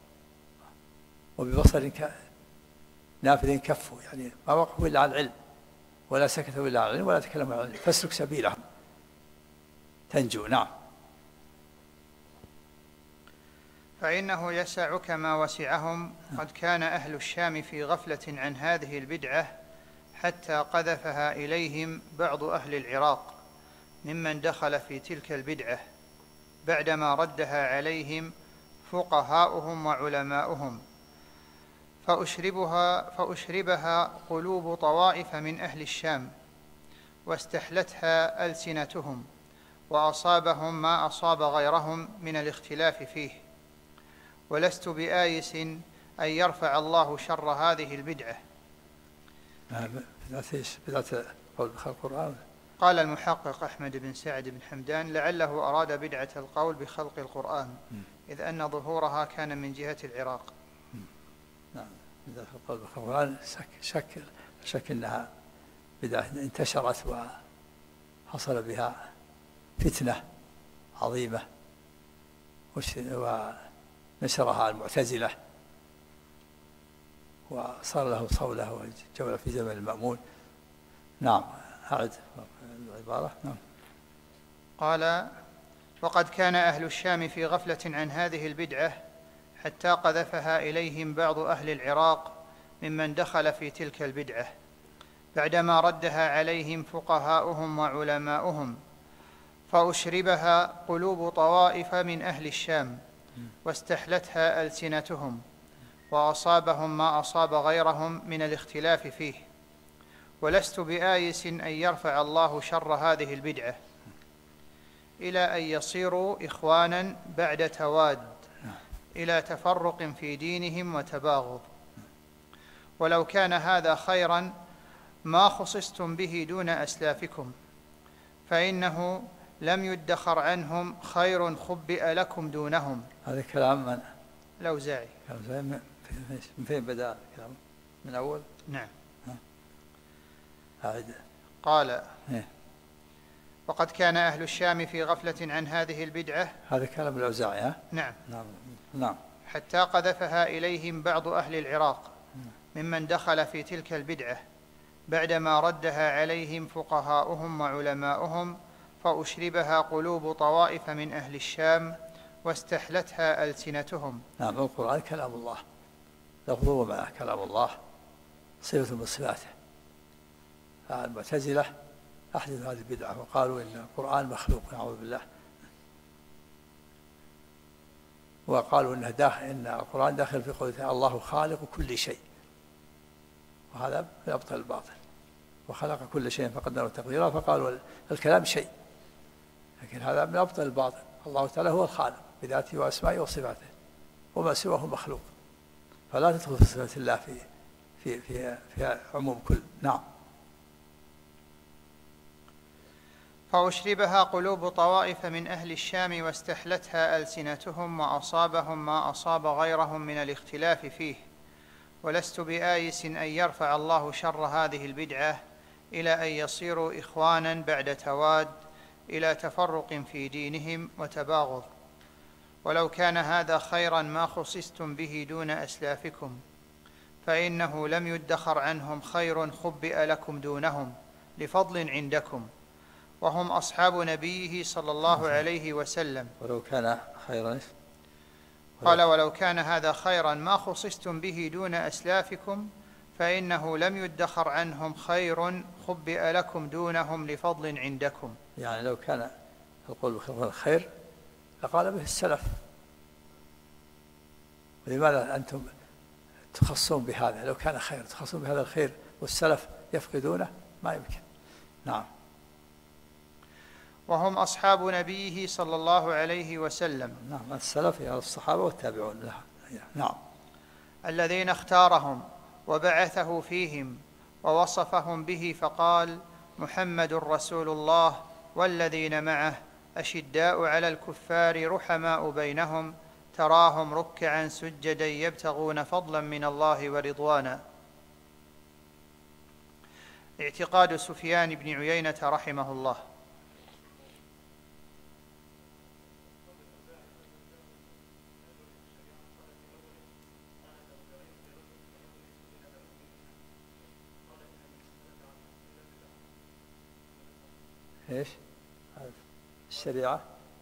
وببصر نافذ كفوا، يعني ما وقفوا إلا عن علم، ولا سكتوا إلا عن علم، ولا تكلموا عن علم، فاسلك سبيلهم تنجو. نعم. فإنه يسعك ما وسعهم. قد كان أهل الشام في غفلة عن هذه البدعة حتى قذفها إليهم بعض أهل العراق ممن دخل في تلك البدعة، بعدما ردها عليهم فقهاؤهم وعلماؤهم، فأشربها قلوب طوائف من أهل الشام، واستحلتها ألسنتهم، وأصابهم ما أصاب غيرهم من الاختلاف فيه. ولست بآيس أن يرفع الله شر هذه البدعة. بدعة قول بخلق القرآن. قال المحقق أحمد بن سعد بن حمدان: لعله أراد بدعة القول بخلق القرآن، إذ أن ظهورها كان من جهة العراق. نعم. بدعة القول بخلق القرآن شك أنها بدعة انتشرت وحصل بها فتنة عظيمة، نشرها المعتزلة وصار له صولة وجولة في زمن المأمون. نعم، أعد العبارة. نعم. قال: وقد كان أهل الشام في غفلة عن هذه البدعة حتى قذفها إليهم بعض أهل العراق ممن دخل في تلك البدعة، بعدما ردها عليهم فقهاؤهم وعلماؤهم، فأشربها قلوب طوائف من أهل الشام واستحلتها ألسنتهم، وأصابهم ما أصاب غيرهم من الاختلاف فيه، ولست بآيس أن يرفع الله شر هذه البدعة إلى أن يصيروا إخوانا بعد تواد إلى تفرق في دينهم وتباغض. ولو كان هذا خيرا ما خصصتم به دون أسلافكم، فإنه لم يدخر عنهم خير خبئ لكم دونهم. هذا كلام من؟ الأوزاعي. من فين بدأ الكلام؟ من أول؟ نعم. أعد. قال: وقد كان أهل الشام في غفلة عن هذه البدعة. هذا كلام الأوزاعي. ها؟ نعم. نعم. حتى قذفها إليهم بعض أهل العراق ممن دخل في تلك البدعة، بعدما ردها عليهم فقهاؤهم وعلماؤهم، فأشربها قلوب طوائف من أهل الشام واستحلتها ألسنتهم. نعم. القرآن كلام الله، لفظه ومعناه كلام الله، صفة من صفاته. المعتزلة أحدثوا هذه البدعة وقالوا إن القرآن مخلوق، نعوذ بالله، وقالوا إن القرآن داخل في قوله الله خالق كل شيء، وهذا من أبطل الباطل. وخلق كل شيء فقدره تقديرا، فقالوا الكلام شيء، لكن هذا من أبطل الباطل. الله تعالى هو الخالق بذاته وأسمائه وصفاته، وما سواه مخلوق، فلا تدخل في صفات الله في عموم كل. نعم. فأشربها قلوب طوائف من أهل الشام واستحلتها ألسنتهم، وأصابهم ما أصاب غيرهم من الاختلاف فيه، ولست بآيس أن يرفع الله شر هذه البدعة إلى أن يصيروا إخوانا بعد تواد إلى تفرق في دينهم وتباغض. ولو كان هذا خيرا ما خصصتم به دون أسلافكم، فإنه لم يدخر عنهم خير خبئ لكم دونهم لفضل عندكم، وهم أصحاب نبيه صلى الله عليه وسلم. ولو كان خيرا. قال: ولو كان هذا خيرا ما خصصتم به دون أسلافكم، فإنه لم يدخر عنهم خير خبئ لكم دونهم لفضل عندكم. يعني لو كان القول بالخير لقال به السلف، ولماذا أنتم تخصون بهذا؟ لو كان خير تخصون بهذا الخير والسلف يفقدونه، ما يمكن. نعم. وهم أصحاب نبيه صلى الله عليه وسلم. نعم. السلف يعني الصحابة والتابعون لها. نعم. الذين اختارهم وبعثه فيهم ووصفهم به، فقال: محمد رسول الله والذين معه أشداء على الكفار رحماء بينهم، تراهم ركعا سجدا يبتغون فضلا من الله ورضوانا. اعتقاد سفيان بن عيينة رحمه الله. ايش الشريعة؟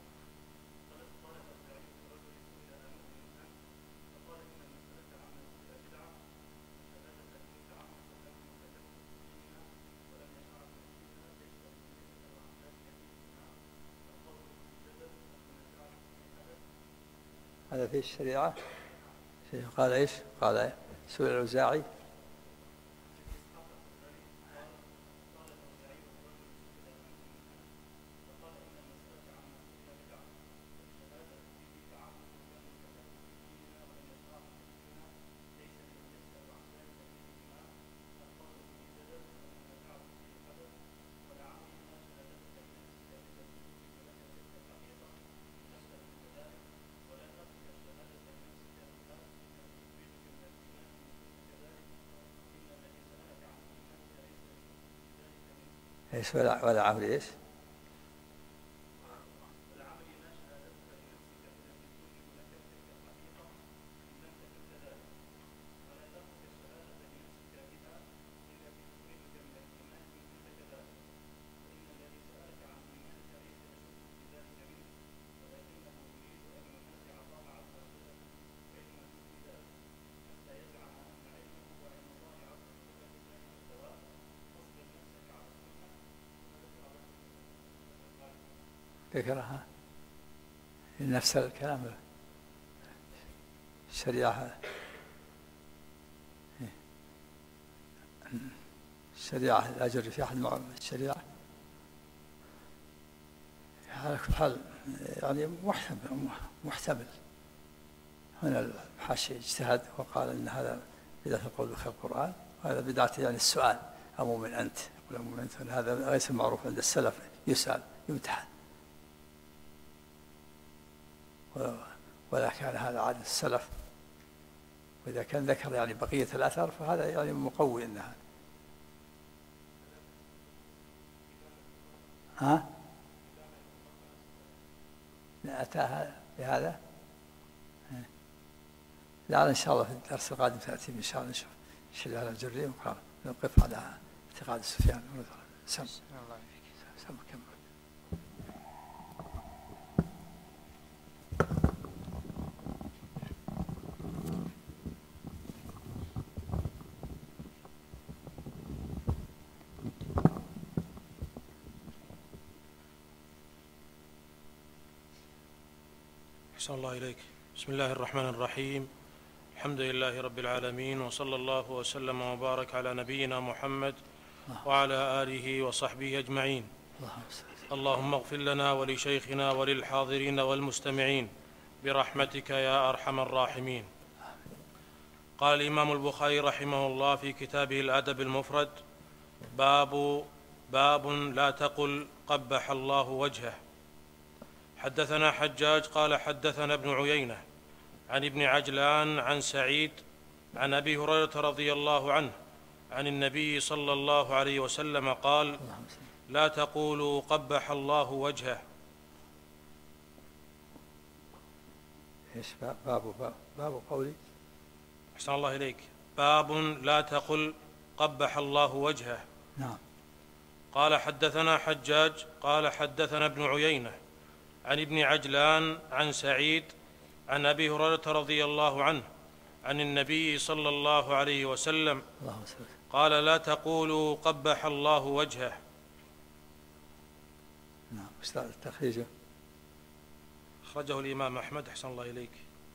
هذا في الشريعة. قال ايش؟ قال سئل الأوزاعي ايش ولا عمل ايش؟ ذكرها نفس الكلام الشريعة لا يجري في أحد مع الشريعة على كل حال يعني محتمل. هنا الحاشي اجتهد وقال إن هذا بدعة القول في القرآن، وهذا بدعة يعني السؤال أمؤمن أنت، يقول أمؤمن أنت، هذا ليس معروف عند السلف، يسأل يمتحن، ولا كان هذا عادة السلف. وإذا كان ذكر يعني بقية الأثر فهذا يعني مقوي إنها أتاها بهذا. لعل إن شاء الله في الدرس القادم تأتي إن شاء الله نشوف شيء على الجري ونقف على اعتقاد سفيان. سم كم. أحسن الله إليك. بسم الله الرحمن الرحيم. الحمد لله رب العالمين، وصلى الله وسلم وبارك على نبينا محمد وعلى آله وصحبه أجمعين. اللهم اغفر لنا ولشيخنا وللحاضرين والمستمعين برحمتك يا أرحم الراحمين. قال الإمام البخاري رحمه الله في كتابه الأدب المفرد: باب لا تقل قبح الله وجهه. حدثنا حجاج قال حدثنا ابن عيينة عن ابن عجلان عن سعيد عن أبي هريرة رضي الله عنه عن النبي صلى الله عليه وسلم قال: لا تقولوا قبح الله وجهه. ايش باب قولي؟ أحسن الله إليك. باب لا تقل قبح الله وجهه. نعم. قال حدثنا حجاج قال حدثنا ابن عيينة عن ابن عجلان عن سعيد عن أبي هريرة رضي الله عنه عن النبي صلى الله عليه وسلم قال: لا تقولوا قبح الله وجهه. نعم. التخريج أخرجه الإمام أحمد. أحسن الله إليك.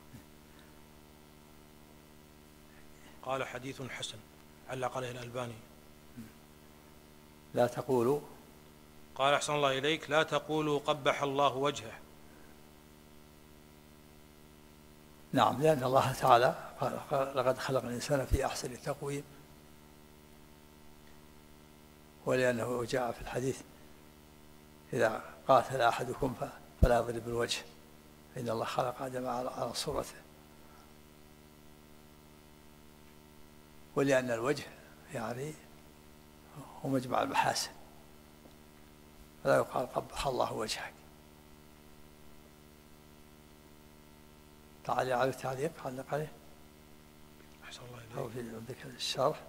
قال حديث حسن، علق عليه الألباني. لا تقولوا، قال أحسن الله إليك: لا تقولوا قبح الله وجهه. نعم، لأن الله تعالى قال: لقد خلق الإنسان في أحسن تقويم، ولأنه جاء في الحديث: إذا قاتل أحدكم فلا يضرب الوجه، فإن الله خلق آدم على صورته. ولأن الوجه يعني هو مجمع المحاسن، فلا يقال قبح الله وجهك. تعالى على التعليق، علق عليه. أحسن الله إليك. أو في عندك الشرح.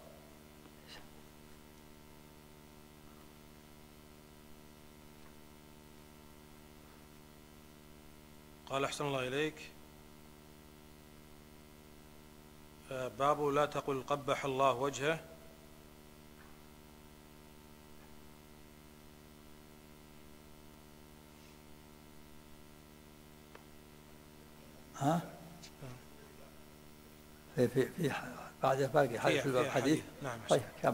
قال أحسن الله إليك: باب لا تقل قبح الله وجهه. ها؟ في بعد باقي حديث الباب حديث. نعم. طيب كم؟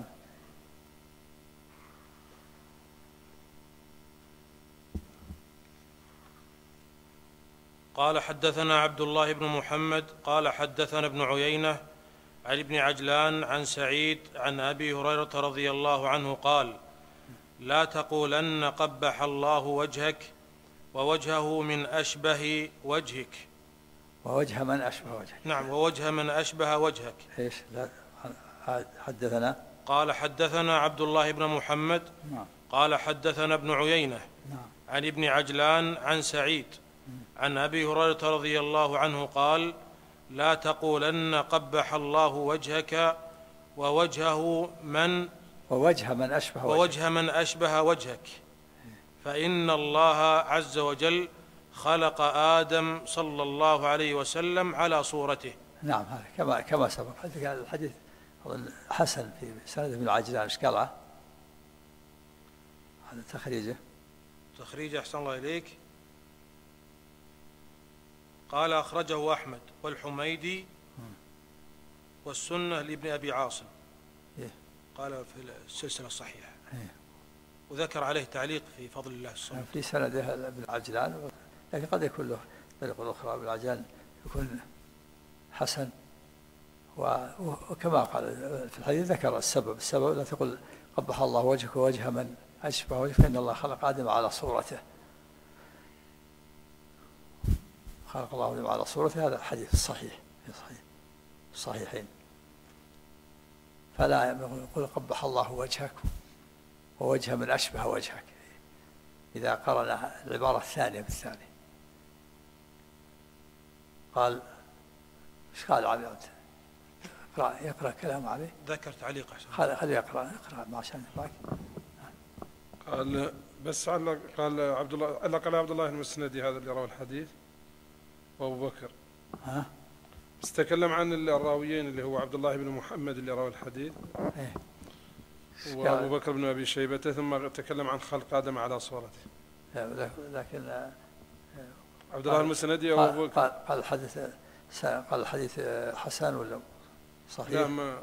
قال حدثنا عبد الله بن محمد قال حدثنا ابن عيينة عن ابن عجلان عن سعيد عن أبي هريرة رضي الله عنه قال: لا تقولن قبح الله وجهك ووجهه من أشبه وجهك. ووجه من أشبه وجهك. نعم، ووجه من أشبه وجهك. ايش؟ لا حدثنا. قال حدثنا عبد الله بن محمد. نعم. قال حدثنا ابن عيينة. نعم. عن ابن عجلان عن سعيد عن أبي هريرة رضي الله عنه قال: لا تقولن قبح الله وجهك ووجه من أشبه وجهك، فإن الله عز وجل خلق آدم صلى الله عليه وسلم على صورته. نعم، هذا كما سبق. الحديث حسن في سند ابن عجلان. ايش قال؟ هذا تخريجه. أحسن الله إليك. قال أخرجه أحمد والحميدي والسنة لابن أبي عاصم، قال في السلسلة الصحيحة، وذكر عليه تعليق في فضل الله الصمد. في سنده ابن عجلان، لكن قد يكون له طريق أخرى. ابن عجلان يكون حسن، وكما قال في الحديث ذكر السبب لا تقل قبح الله وجهك ووجه من أشبه وجهك، فإن الله خلق آدم على صورته، خلق الله آدم على صورته. هذا الحديث الصحيح في الصحيحين. فلا يقول قبح الله وجهك ووجه من أشبه وجهك إذا قرن العبارة الثانية بالثانية. قال ايش قال علي؟ يقرأ كلام عليه. ذكر تعليق أحسن. خلي يقرأ ما عشان معك. قال بس قال عبد الله، قال عبد الله المسندي هذا اللي روى الحديث وأبو بكر. بس تكلم عن الراويين اللي هو عبد الله بن محمد اللي روى الحديث، وأبو بكر بن أبي شيبة، ثم تكلم عن خلق آدم على صورته. لكن عبد الله المسندي وأبو بكر قال الحديث حسن ولا صحيح؟ لا ما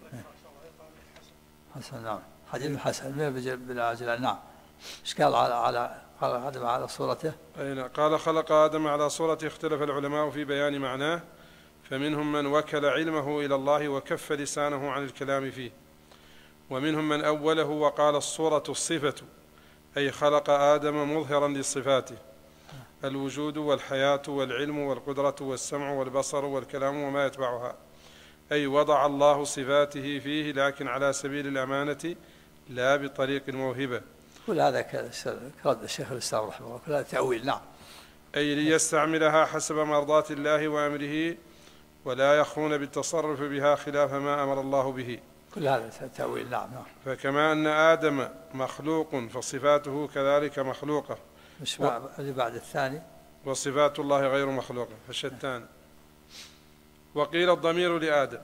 حسن. نعم حديث حسن بن عجلان. نعم. ايش قال على خلق آدم على صورته؟ أين قال خلق آدم على صورته، اختلف العلماء في بيان معناه، فمنهم من وكل علمه إلى الله وكف لسانه عن الكلام فيه، ومنهم من أوله وقال الصورة الصفة، أي خلق آدم مظهرا لصفاته، الوجود والحياة والعلم والقدرة والسمع والبصر والكلام وما يتبعها، أي وضع الله صفاته فيه لكن على سبيل الأمانة لا بطريق الموهبة. كل هذا كرد الشيخ الإسلام رحمه الله، كل هذا تأويل. نعم. أي ليستعملها حسب مرضاة الله وأمره، ولا يخون بالتصرف بها خلاف ما أمر الله به. كل هذا تأويل. نعم. فكما أن آدم مخلوق فصفاته كذلك مخلوقة، مش بعد الثاني، وصفات الله غير مخلوقة فشتان. وقيل الضمير لآدم،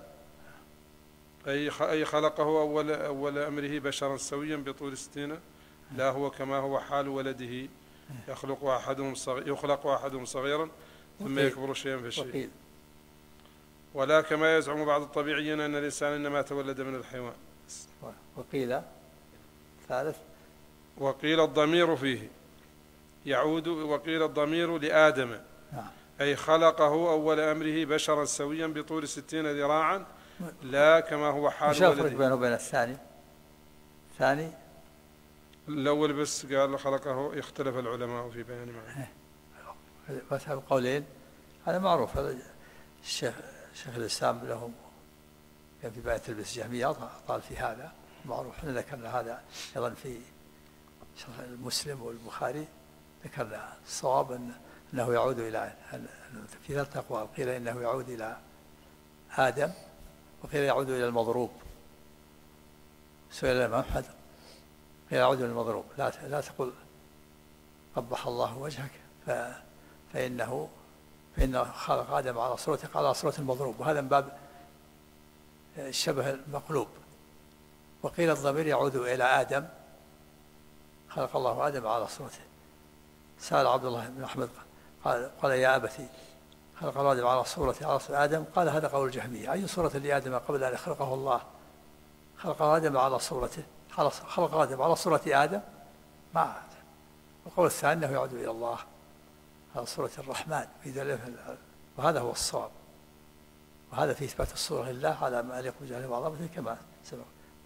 أي خلقه أول أمره بشرا سويا بطول 60، لا هو كما هو حال ولده، يخلق أحدهم صغيرا ثم يكبر شيئا فشيئا، ولا كما يزعم بعض الطبيعيين أن الإنسان إنما تولد من الحيوان. وقيل ثالث، وقيل الضمير فيه يعود، وقيل الضمير لآدم، أي خلقه أول أمره بشرا سويا بطول 60 ذراعا، لا كما هو حال ولده. مش بينه وبين الثاني الأول بس قال خلقه، يختلف العلماء في بيان معناه. مذهب قولين، هذا معروف. هذا شيخ الإسلام له كان في بيان تلبس الجهمية طال في هذا، معروف. احنا ذكرنا هذا أيضا في شرح مسلم والبخاري، ذكرنا الصواب أنه يعود إلى في ثلاث أقوال، قيل إنه يعود إلى آدم، وقيل يعود إلى المضروب. سئل الإمام أحمد قيل يعود إلى المضروب، لا تقل قبح الله وجهك، فإن خلق آدم على صورته، قال على صورة المضروب، وهذا من باب الشبه المقلوب. وقيل الضمير يعود إلى آدم، خلق الله آدم على صورته. سأل عبد الله بن أحمد قال يا أبتي خلق الله آدم على صورة آدم، قال هذا قول الجهمية، أي صورة لآدم قبل أن يخلقه الله؟ خلق آدم على صورته، خلق آدم على صورة آدم، ما هذا. القول الثاني أنه يعود إلى الله على صورة الرحمن، وهذا هو الصواب، وهذا في إثبات الصورة لله على ما يليق بجلاله وعظمته كما سبق.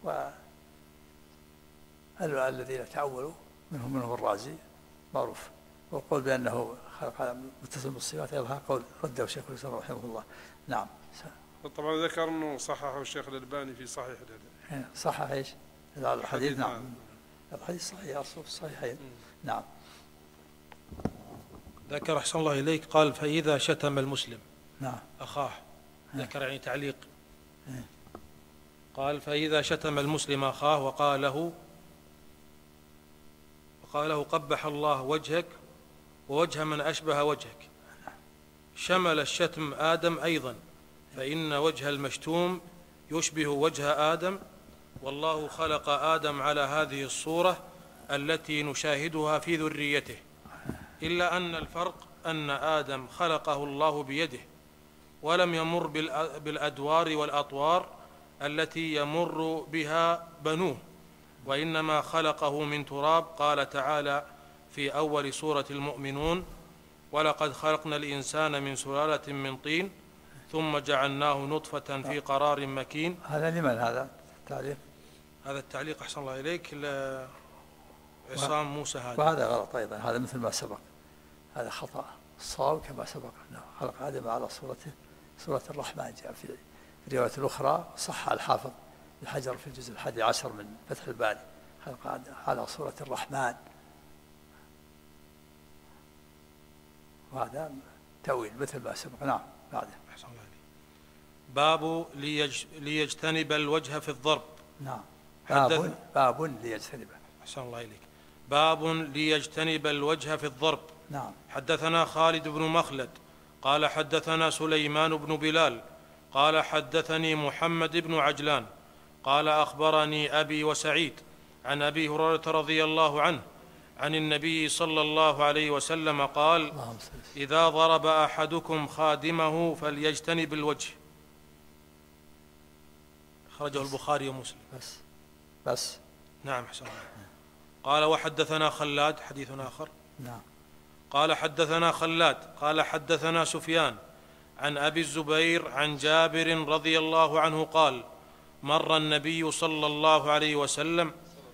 والذين تأولوا منهم الرازي معروف، والقول بأنه خلق متصل بالصفات أيضا قول رده الشيخ الإسلام رحمه الله. نعم. طبعا ذكر أنه صححه الشيخ الألباني في صحيح الألباني. صحح إيش؟ الحديث. نعم. الحديث صحيح، أصله صحيحين. نعم. ذكر أحسن الله إليك، قال فإذا شتم المسلم أخاه، ذكر يعني تعليق، قال فإذا شتم المسلم أخاه وقال له قبح الله وجهك ووجه من أشبه وجهك، شمل الشتم آدم أيضا، فإن وجه المشتوم يشبه وجه آدم، والله خلق آدم على هذه الصورة التي نشاهدها في ذريته، إلا أن الفرق أن آدم خلقه الله بيده ولم يمر بالأدوار والأطوار التي يمر بها بنوه، وإنما خلقه من تراب. قال تعالى في أول سورة المؤمنون: ولقد خلقنا الإنسان من سلالة من طين ثم جعلناه نطفة في قرار مكين. هذا لمن هذا التعليق؟ هذا التعليق أحسن الله إليك عصام موسى. وهذا غلط أيضا، هذا مثل ما سبق، هذا خطأ. الصواب كما سبق أنه خلق آدم على صورة الرحمن، جاء في الرواية الأخرى صح الحافظ الحجر في الجزء 11 من فتح الباري: خلق آدم على صورة الرحمن. وهذا تأويل مثل ما سبق. نعم. بعده باب ليجتنب الوجه في الضرب. نعم. باب ليجتنبه. أحسن الله إليك. باب ليجتنب الوجه في الضرب. نعم. حدثنا خالد بن مخلد قال حدثنا سليمان بن بلال قال حدثني محمد بن عجلان قال أخبرني أبي وسعيد عن أبي هريرة رضي الله عنه عن النبي صلى الله عليه وسلم قال: إذا ضرب أحدكم خادمه فليجتنب الوجه. خرجه البخاري ومسلم. بس نعم. حسن الله. قال وحدثنا خلاد، حديث آخر. نعم. قال حدثنا خلاد قال حدثنا سفيان عن أبي الزبير عن جابر رضي الله عنه قال: مر النبي صلى الله عليه وسلم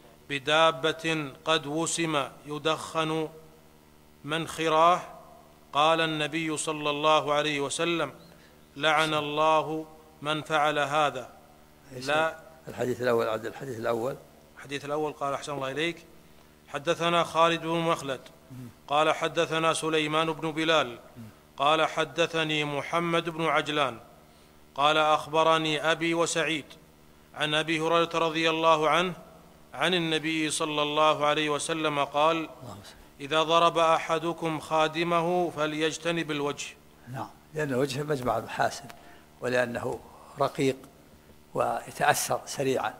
بدابة قد وسم يدخن منخراه. قال النبي صلى الله عليه وسلم: لعن الله من فعل هذا. لا. الحديث الأول عبد الحديث الأول قال أحسن الله إليك: حدثنا خالد بن مخلد قال حدثنا سليمان بن بلال قال حدثني محمد بن عجلان قال أخبرني أبي وسعيد عن أبي هريرة رضي الله عنه عن النبي صلى الله عليه وسلم قال: إذا ضرب أحدكم خادمه فليجتنب الوجه. نعم. لأن الوجه مجمع المحاسن، ولأنه رقيق ويتأثر سريعا،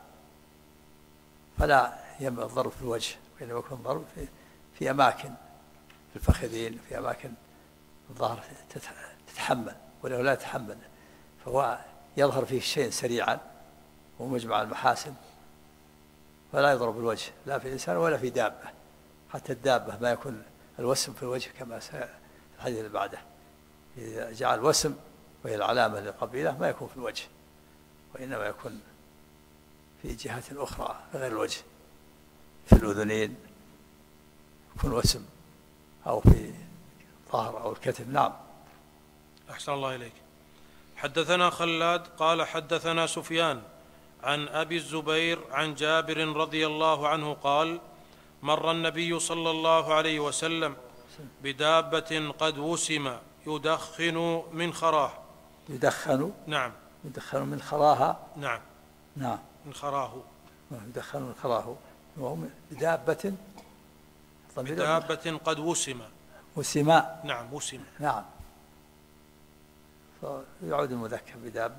فلا ينبغي الضرب في الوجه، وإنما يكون الضرب في أماكن، في الفخذين، في أماكن الظهر تتحمل، ولو لا تتحمل فهو يظهر فيه شيء سريعا ومجمع المحاسن، فلا يضرب الوجه لا في إنسان ولا في دابة. حتى الدابة ما يكون الوسم في الوجه كما في الحديث اللي بعده: إذا جعل الوسم وهي العلامة للقبيلة ما يكون في الوجه، وإنما يكون في جهة أخرى غير الوجه، في الأذنين يكون وسم، أو في الظهر أو الكتف. نعم. أحسن الله إليك. حدثنا خلاد قال حدثنا سفيان عن أبي الزبير عن جابر رضي الله عنه قال: مر النبي صلى الله عليه وسلم بدابة قد وسم يدخن من خراه. يدخن. نعم. يدخن من خراها. نعم. نعم. من خراه. يدخن من خراه، وهو بدابة قد وسم. وسماء. نعم. وسم. نعم. فيعود المذكر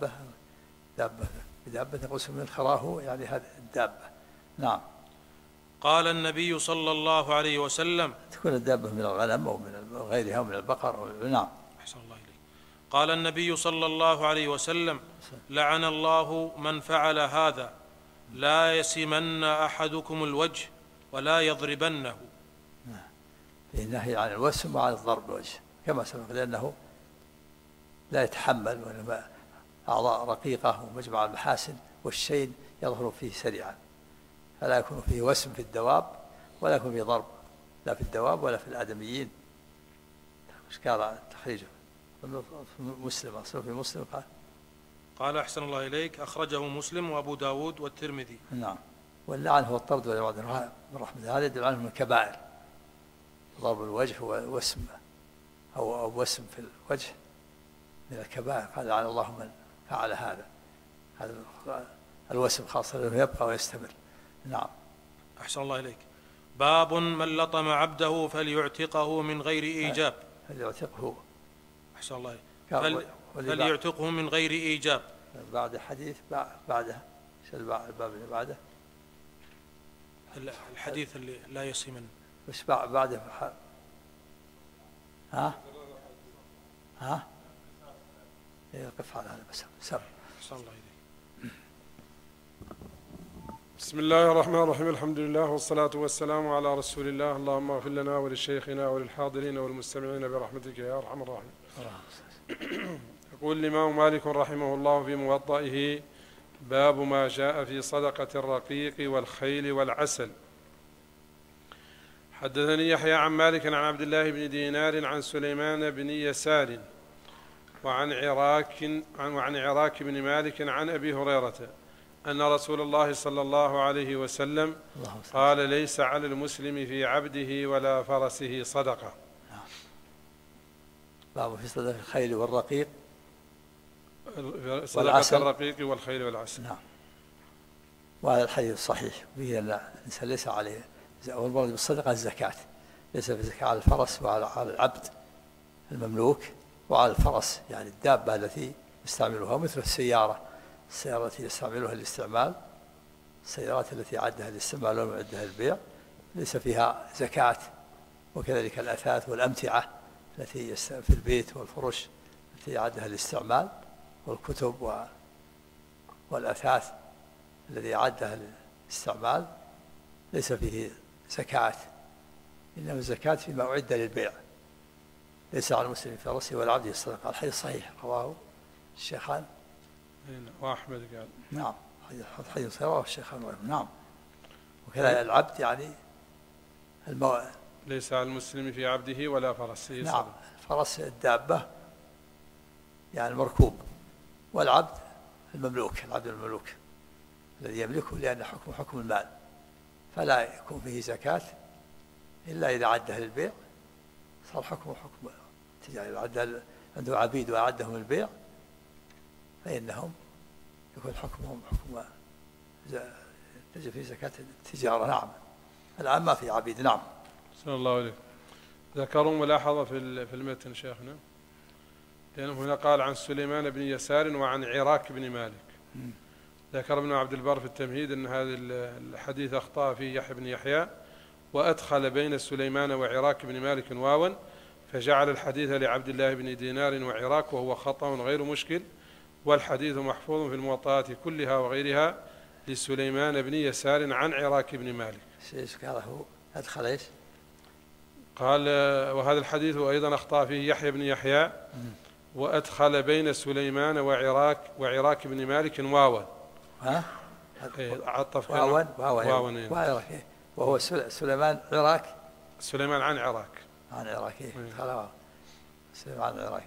بدابة وسم من خراه، يعني هذه الدابة. نعم. قال النبي صلى الله عليه وسلم: تكون الدابة من الغنم أو من غيرها ومن البقر. نعم. أحسن الله إليك. قال النبي صلى الله عليه وسلم: لعن الله من فعل هذا، لا يسمن أحدكم الوجه ولا يضربنه. في نهي عن الوسم وعن الضرب الوجه كما سبق، لأنه لا يتحمل، وإنما أعضاء رقيقة ومجمع المحاسن، والشيء يظهر فيه سريعا، فلا يكون فيه وسم في الدواب ولا يكون فيه ضرب، لا في الدواب ولا في الآدميين. مش قال تخريجه مسلم، أصله في مسلم. قال أحسن الله إليك: أخرجه مسلم وأبو داود والترمذي. نعم. واللعن هو الطرد والإبعاد من رحمة، هذا يدل عنه من الكبائر. ضرب الوجه هو وسم أو وسم في الوجه من الكبائر. قال لعن الله من فعل هذا الوسم خاصة لأنه يبقى ويستمر. نعم. أحسن الله إليك. باب من لطم عبده فليعتقه من غير إيجاب. فليعتقه. أحسن الله إليك. فليعتقه من غير إيجاب. بعد حديث بعده الباب اللي بعده الحديث اللي لا يسمن. بس بعده ها يقف على هذا بس سر. أحسن الله إليك. بسم الله الرحمن الرحيم. الحمد لله والصلاة والسلام على رسول الله. اللهم اغفر لنا ولشيخنا وللحاضرين والمستمعين برحمتك يا أرحم الراحمين. يقول الإمام مالك رحمه الله في موطئه: باب ما جاء في صدقة الرقيق والخيل والعسل. حدثني يحيى عن مالك عن عبد الله بن دينار عن سليمان بن يسار وعن عراك بن مالك عن أبي هريرة أن رسول الله صلى الله عليه وسلم قال: ليس على المسلم في عبده ولا فرسه صدقة. باب في صدقة الخيل والرقيق صدقة الرقيق والخيل والعسل. نعم. وهذا الحديث صحيح به أن الإنسان ليس عليه، والمراد بالصدقة الزكاة، ليس في زكاة على الفرس وعلى العبد المملوك وعلى الفرس، يعني الدابة التي يستعملها، مثل السيارة التي يستعملها للاستعمال، السيارات التي عدها للاستعمال ومعدها للبيع ليس فيها زكاة. وكذلك الأثاث والأمتعة التي في البيت والفرش التي عدها للاستعمال، والكتب والأثاث الذي عدها للاستعمال ليس فيه زكاة، إنما الزكاة فيما أعد للبيع. ليس على المسلم في رأسه ولا عبده الصدقة. الحديث صحيح رواه الشيخان وأحمد قال. نعم، حديث رواه الشيخان. نعم. وكذا العبد يعني ليس على المسلم في عبده ولا فرسه. نعم، الفرس الدابة يعني المركوب، والعبد المملوك، العبد المملوك الذي يملكه، لأن حكم المال، فلا يكون فيه زكاة إلا إذا عده للبيع صار حكم التجارة. عنده عبيد وأعدهم البيع فإنهم يكون حكمهم حكم تجب في زكاة التجارة. نعم. الآن ما في عبيد. نعم. صلى الله عليه. ذكروا ملاحظة في المتن شيخنا، لأنه هنا قال عن سليمان بن يسار وعن عراك بن مالك. ذكر ابن عبد البر في التمهيد أن هذا الحديث أخطأ فيه يحيى بن يحيى، وأدخل بين سليمان وعراك بن مالك واوا، فجعل الحديث لعبد الله بن دينار وعراك، وهو خطأ غير مشكل، والحديث محفوظ في الموطئات كلها وغيرها لسليمان بن يسار عن عراك بن مالك. ايش قاله؟ أدخل ايش؟ قال: وهذا الحديث أيضا أخطأ فيه يحيى بن يحيى، وأدخل بين سليمان وعراك بن مالك واوا. ها؟ عطف واوا. وهو سليمان عراك. سليمان عن عراك. عن عراك. خلاص. سليمان عن عراك.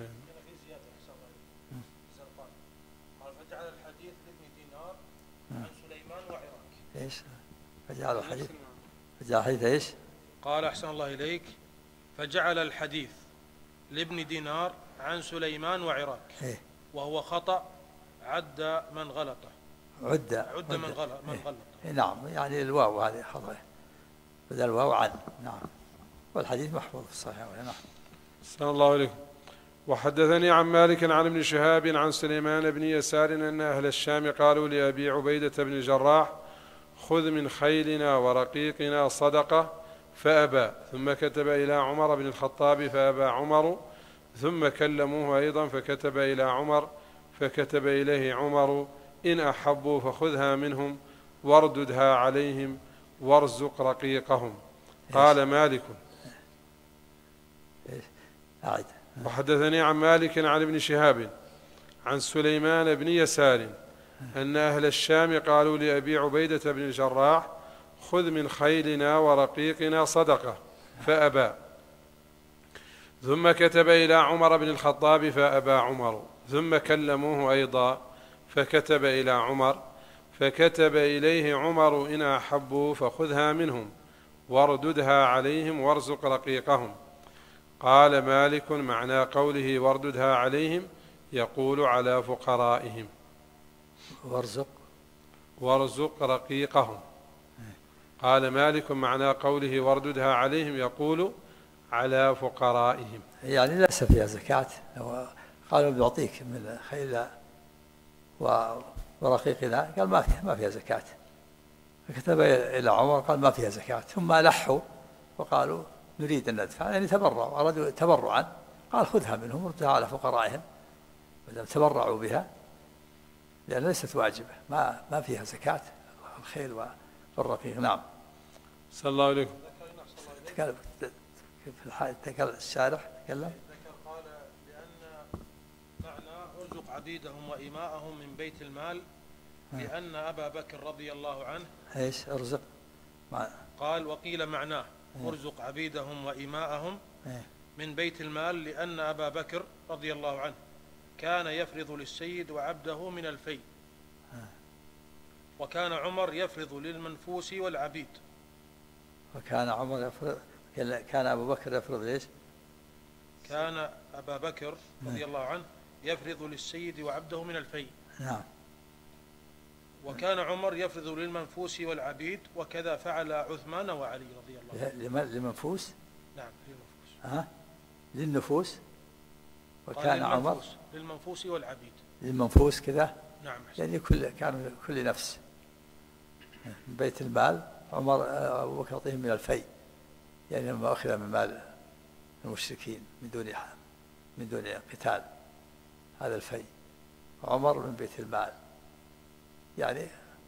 قال: فجعل الحديث لابن دينار عن سليمان وعراك. ايش؟ فجعل الحديث. فجعل الحديث ايش؟ قال: أحسن الله إليك. فجعل الحديث لابن دينار عن سليمان وعراك. وهو خطأ عد من غلطه. عد من غلط. نعم، يعني الواو هذه خطأ، بدل الواو عن. نعم. والحديث محفوظ في الصحيح. نعم. صلى الله عليه. وحدثني عن مالك عن ابن شهاب عن سليمان بن يسار أن أهل الشام قالوا لأبي عبيدة بن الجراح: خذ من خيلنا ورقيقنا صدقة، فأبى، ثم كتب إلى عمر بن الخطاب فأبى عمر، ثم كلموه أيضا فكتب إلى عمر، فكتب إليه عمر: إن أحبوا فخذها منهم وارددها عليهم وارزق رقيقهم. قال مالك. وحدثني عن مالك عن ابن شهاب عن سليمان بن يسار أن أهل الشام قالوا لأبي عبيدة بن الجراح: خذ من خيلنا ورقيقنا صدقة، فأبى، ثم كتب إلى عمر بن الخطاب فأبى عمر، ثم كلموه أيضا فكتب إلى عمر، فكتب إليه عمر: إن أحبوا فخذها منهم وارددها عليهم وارزق رقيقهم. قال مالك: معنى قوله وارددها عليهم يقول على فقرائهم. وارزق رقيقهم. قال مالك: معنى قوله وارددها عليهم يقول على فقرائهم، يعني ليس فيها زكاة. قالوا بيعطيك من خيل ورقيقنا، قال ما فيها زكاة، فكتب إلى عمر قال ما فيها زكاة، ثم لحوا وقالوا نريد أن ندفع، يعني تبرعوا، أرادوا تبرعا قال خذها منهم وردها على فقرائهم ما دام تبرعوا بها، لأن ليست واجبة، ما فيها زكاة الخيل والرقيق. نعم. صلى الله عليكم. تكلم الشارح تكلم. قال لأن معنى ارزق عبيدهم وإماءهم من بيت المال، لأن أبا بكر رضي الله عنه ايش ارزق؟ قال وقيل معناه ارزق عبيدهم وإماءهم من بيت المال، لأن أبا بكر رضي الله عنه كان يفرض للسيد وعبده من الفيء، وكان عمر يفرض للمنفوس والعبيد. وكان عمر يفرض، كان أبو بكر يفرض ليش؟ كان أبا بكر رضي الله عنه يفرض للسيد وعبده من الفيء. نعم. وكان عمر يفرض للمنفوس والعبيد، وكذا فعل عثمان وعلي رضي الله عنه. للمنفوس؟ نعم للمنفوس. للنفوس. وكان عمر للمنفوس والعبيد. للمنفوس كذا. نعم. يعني كان كل نفس. من بيت المال عمر أبو بكر يعطيهم من الفيء، يعني لما أخذ من مال المشركين من دون قتال، هذا الفيء. عمر من بيت المال، يعني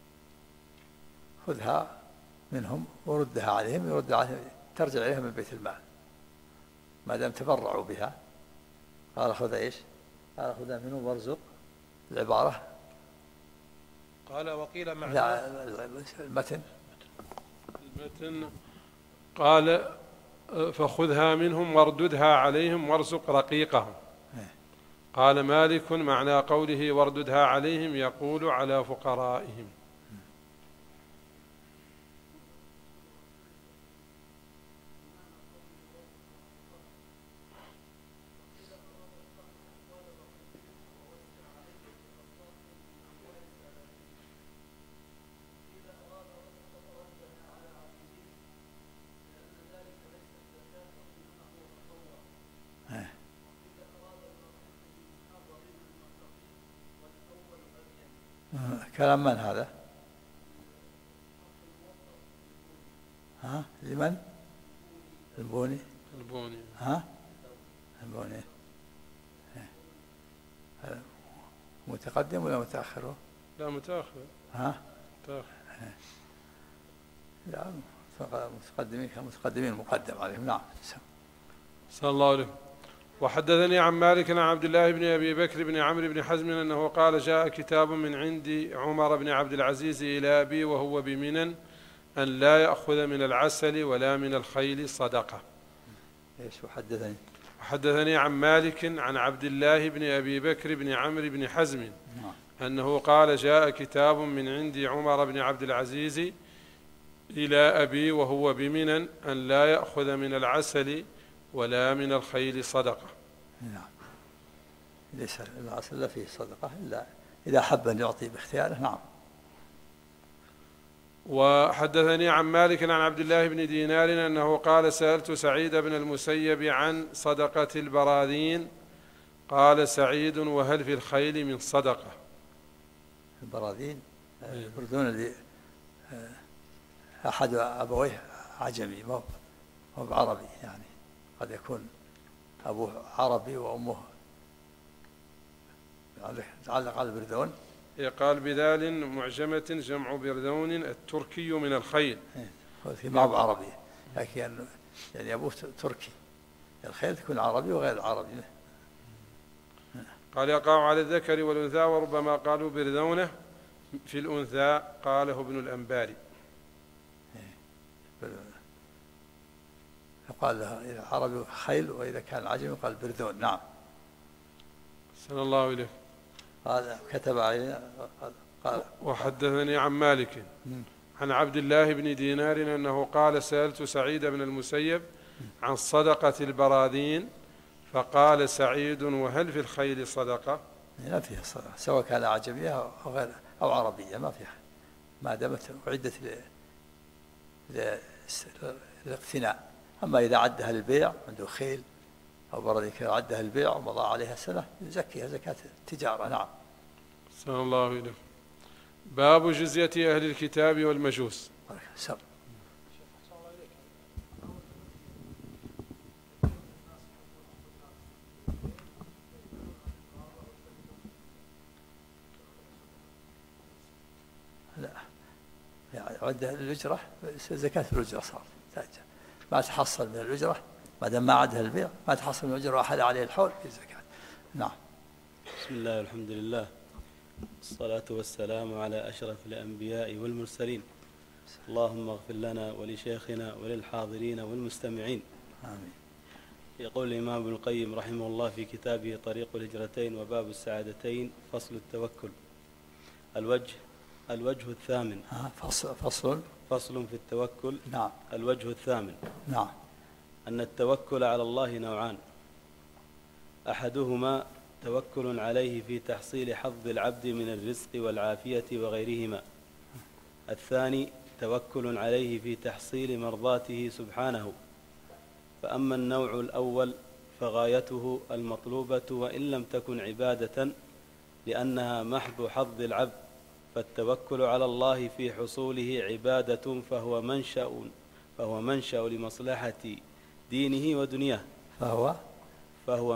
خذها منهم وردها عليهم، ترجع إليهم من بيت المال ما دام تبرعوا بها. قال خذ ايش؟ قال خذها منهم وارزق. العبارة قال وقيل معنى المتن قال فخذها منهم وارددها عليهم وارزق رقيقهم. قال مالك معنى قوله وارددها عليهم يقول على فقرائهم. كلام من هذا؟ لمن؟ البوني. البوني. البوني. متقدم ولا متأخر؟ لا متأخر. متأخر. لا متقدمين مقدم عليهم. نعم. صلى الله عليه. وحدثني عن مالك عن عبد الله بن أبي بكر بن عمرو بن حزم أنه قال جاء كتاب من عند عمر بن عبد العزيز إلى أبي وهو بمنى أن لا يأخذ من العسل ولا من الخيل صدقة. ايش وحدثني؟ وحدثني عن مالك عن عبد الله بن أبي بكر بن عمرو بن حزم أنه قال جاء كتاب من عند عمر بن عبد العزيز إلى أبي وهو بمنى أن لا يأخذ من العسل ولا من الخيل صدقة. نعم. ليس العسل لا فيه صدقة إلا إذا حب أن يعطي باختياره. نعم. وحدثني عن مالك عن عبد الله بن دينار أنه قال سألت سعيد بن المسيب عن صدقة البراذين، قال سعيد وهل في الخيل من صدقة؟ البراذين البردون اللي أحد أبويه عجمي مو بعربي، يعني قد يكون أبوه عربي وأمه تعلق على البردون. قال بذال معجمة جمع بردون التركي من الخيل. في ما هو عربي، لكن يعني أبوه تركي، الخيل تكون عربي وغير عربي. قال يقع على الذكر والأنثى، وربما قالوا بردونة في الأنثى، قاله ابن الأنباري. يقال إذا عربي خيل، وإذا كان عجمي يقال بردون. نعم. صلى الله عليه. قال كتب علينا قال وحدثني عن مالك عن عبد الله بن دينار أنه قال سألت سعيد بن المسيب عن صدقة البراذين، فقال سعيد وهل في الخيل صدقة؟ لا فيها صدقة، سواء كان عجمية أو غير أو عربية، ما فيها ما دامت أعدت للاقتناء. أما إذا عدها للبيع، عنده خيل أو براذين عدها للبيع ومضى عليها سنة، يزكيها زكاة التجارة. نعم. صلى الله عليه. باب جزية أهل الكتاب والمجوس. عنده الأجرة زكاة الأجرة صار ما تحصل من الأجرة ما دام ما عندها البيع ما تحصل من الأجرة وأحد عليه الحول في زكاة. نعم. بسم الله والحمد لله والصلاة والسلام على أشرف الأنبياء والمرسلين. اللهم اغفر لنا ولشيخنا وللحاضرين والمستمعين. آمين. يقول الإمام ابن القيم رحمه الله في كتابه طريق الهجرتين وباب السعادتين فصل التوكل. الوجه الثامن. فصل في التوكل. نعم. الوجه الثامن. نعم. أن التوكل على الله نوعان، أحدهما توكل عليه في تحصيل حظ العبد من الرزق والعافية وغيرهما، الثاني توكل عليه في تحصيل مرضاته سبحانه. فأما النوع الأول فغايته المطلوبة وإن لم تكن عبادة لأنها محض حظ العبد، فالتوكل على الله في حصوله عبادة فهو منشأ لمصلحة دينه ودنياه. فهو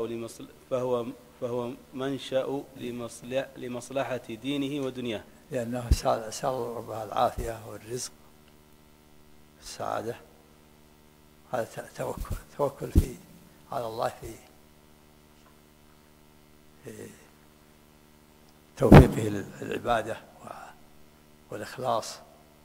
منشأ لمصلحة دينه ودنياه، لأنه سأل ربها العافية والرزق السعادة. هذا توكل على الله في توفيقه للعبادة والإخلاص.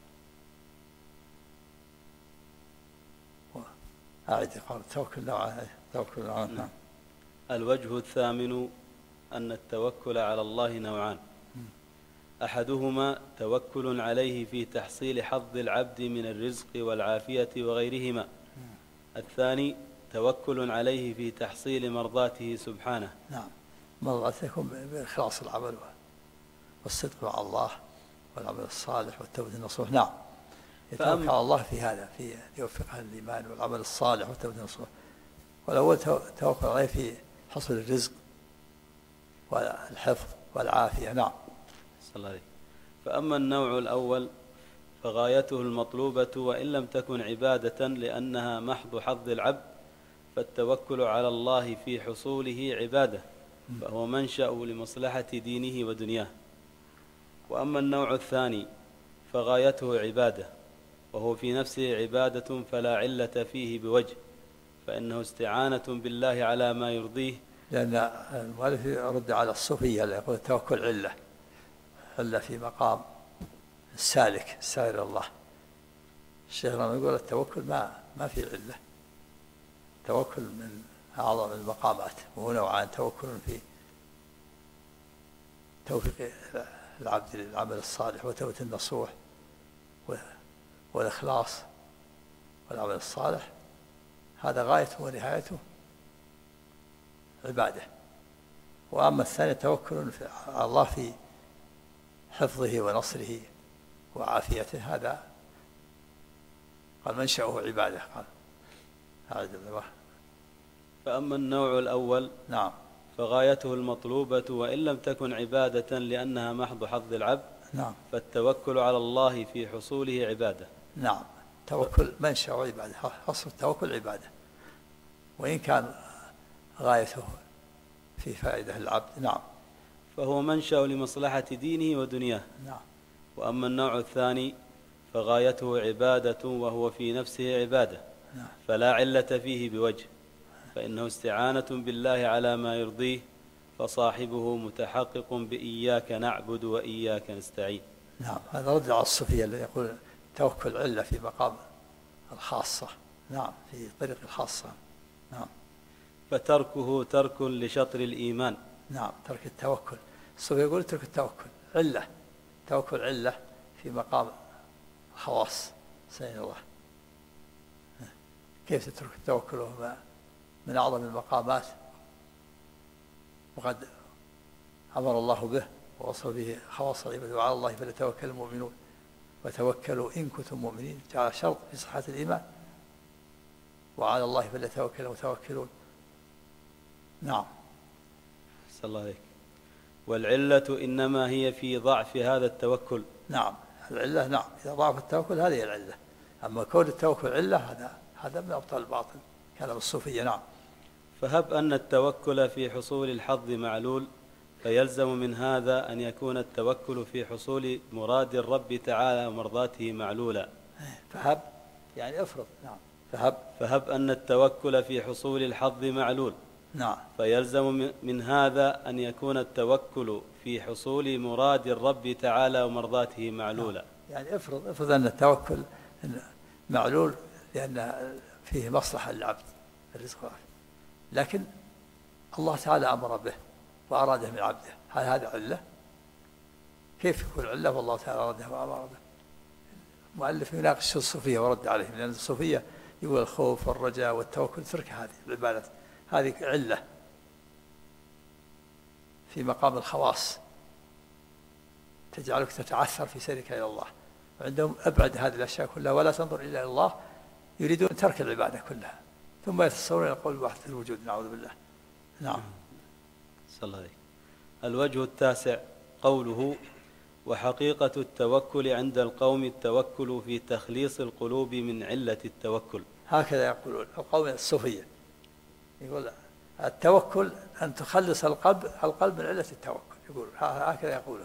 توكل نوعان. الوجه الثامن أن التوكل على الله نوعان، أحدهما توكل عليه في تحصيل حظ العبد من الرزق والعافية وغيرهما، الثاني توكل عليه في تحصيل مرضاته سبحانه. نعم. مرضاته يكون بإخلاص العمل والصدق مع الله والعمل الصالح والتوبة النصوح. نعم. يتوكل على الله في هذا، في يوفقه الإيمان والعمل الصالح والتوبة النصوح. والأول توكل عليه في حصول الرزق والحفظ والعافية. نعم. صلى الله عليه. فأما النوع الأول فغايته المطلوبة وإن لم تكن عبادة لأنها محض حظ العبد، فالتوكل على الله في حصوله عبادة، فهو منشأ لمصلحة دينه ودنياه. وأما النوع الثاني فغايته عبادة وهو في نفسه عبادة فلا علة فيه بوجه، فإنه استعانة بالله على ما يرضيه. لأن المؤلف يرد على الصوفية اللي يقول التوكل علة في مقام السالك سائر الله. الشيخ لما يقول التوكل ما في علة. توكل من أعظم المقامات، وهو نوعان: توكل في توفيق العبد للعمل الصالح وتوبة النصوح والإخلاص والعمل الصالح، هذا غايته ونهايته عبادة. وأما الثاني توكل على الله في حفظه ونصره وعافيته، هذا قال منشأه عبادة. قال هذا. فأما النوع الأول نعم فغايته المطلوبة وإن لم تكن عبادة لأنها محض حظ العبد. نعم. فالتوكل على الله في حصوله عبادة. نعم. توكل منشأ عبادة، أصل التوكل عبادة وإن كان غايته في فائدة العبد. نعم. فهو منشأ لمصلحة دينه ودنياه. نعم. وأما النوع الثاني فغايته عبادة وهو في نفسه عبادة. نعم. فلا علة فيه بوجه، فإنه استعانة بالله على ما يرضيه، فصاحبه متحقق بإياك نعبد وإياك نستعين. نعم. هذا رد على الصوفية اللي يقول توكل علة في مقام الخاصة. نعم. في طريق الخاصة. نعم. فتركه ترك لشطر الإيمان. نعم. ترك التوكل، الصوفية يقول ترك التوكل علة، توكل علة في مقام الخواص سين الله. كيف تترك التوكل وهو من أعظم المقامات، وقد أمر الله به ووصل به خواص العباد: وعلى الله فليتوكل المؤمنون وتوكلوا إن كنتم مؤمنين. جعل شرط في صحة الإيمان: وعلى الله فليتوكل المتوكلون. نعم. صلى الله عليك. والعلة إنما هي في ضعف هذا التوكل. نعم. العلة نعم، إذا ضعف التوكل هذه العلة. أما كون التوكل علة هذا من أبطال الباطل، كلام الصوفية. نعم. فهب أن التوكل في حصول الحظ معلول، فيلزم من هذا أن يكون التوكل في حصول مراد الرب تعالى ومرضاته معلولا. فهب يعني افرض. نعم. فهب أن التوكل في حصول الحظ معلول. نعم. فيلزم من هذا أن يكون التوكل في حصول مراد الرب تعالى ومرضاته معلولا. يعني افرض أن التوكل معلول لأن فيه مصلحة للعبد الرزق، لكن الله تعالى أمر به وأراده من عبده، هل هذا علة؟ كيف يكون علة والله تعالى أراده وأمر به؟ المؤلف يناقش الصوفية ورد عليهم، لأن الصوفية يقول الخوف والرجاء والتوكل ترك هذه العبادات، هذه علة في مقام الخواص تجعلك تتعثر في سيرك إلى الله. وعندهم أبعد هذه الأشياء كلها ولا تنظر إلا إلى الله، يريدون ترك العبادة كلها، ثم يتصورون يقول وحدة الوجود، نعوذ بالله. نعم. صلى الله عليه. الوجه التاسع قوله: وحقيقة التوكل عند القوم التوكل في تخليص القلوب من علة التوكل. هكذا يقولون القوم الصوفية، يقول التوكل أن تخلص القلب من علة التوكل، يقول هكذا يقوله.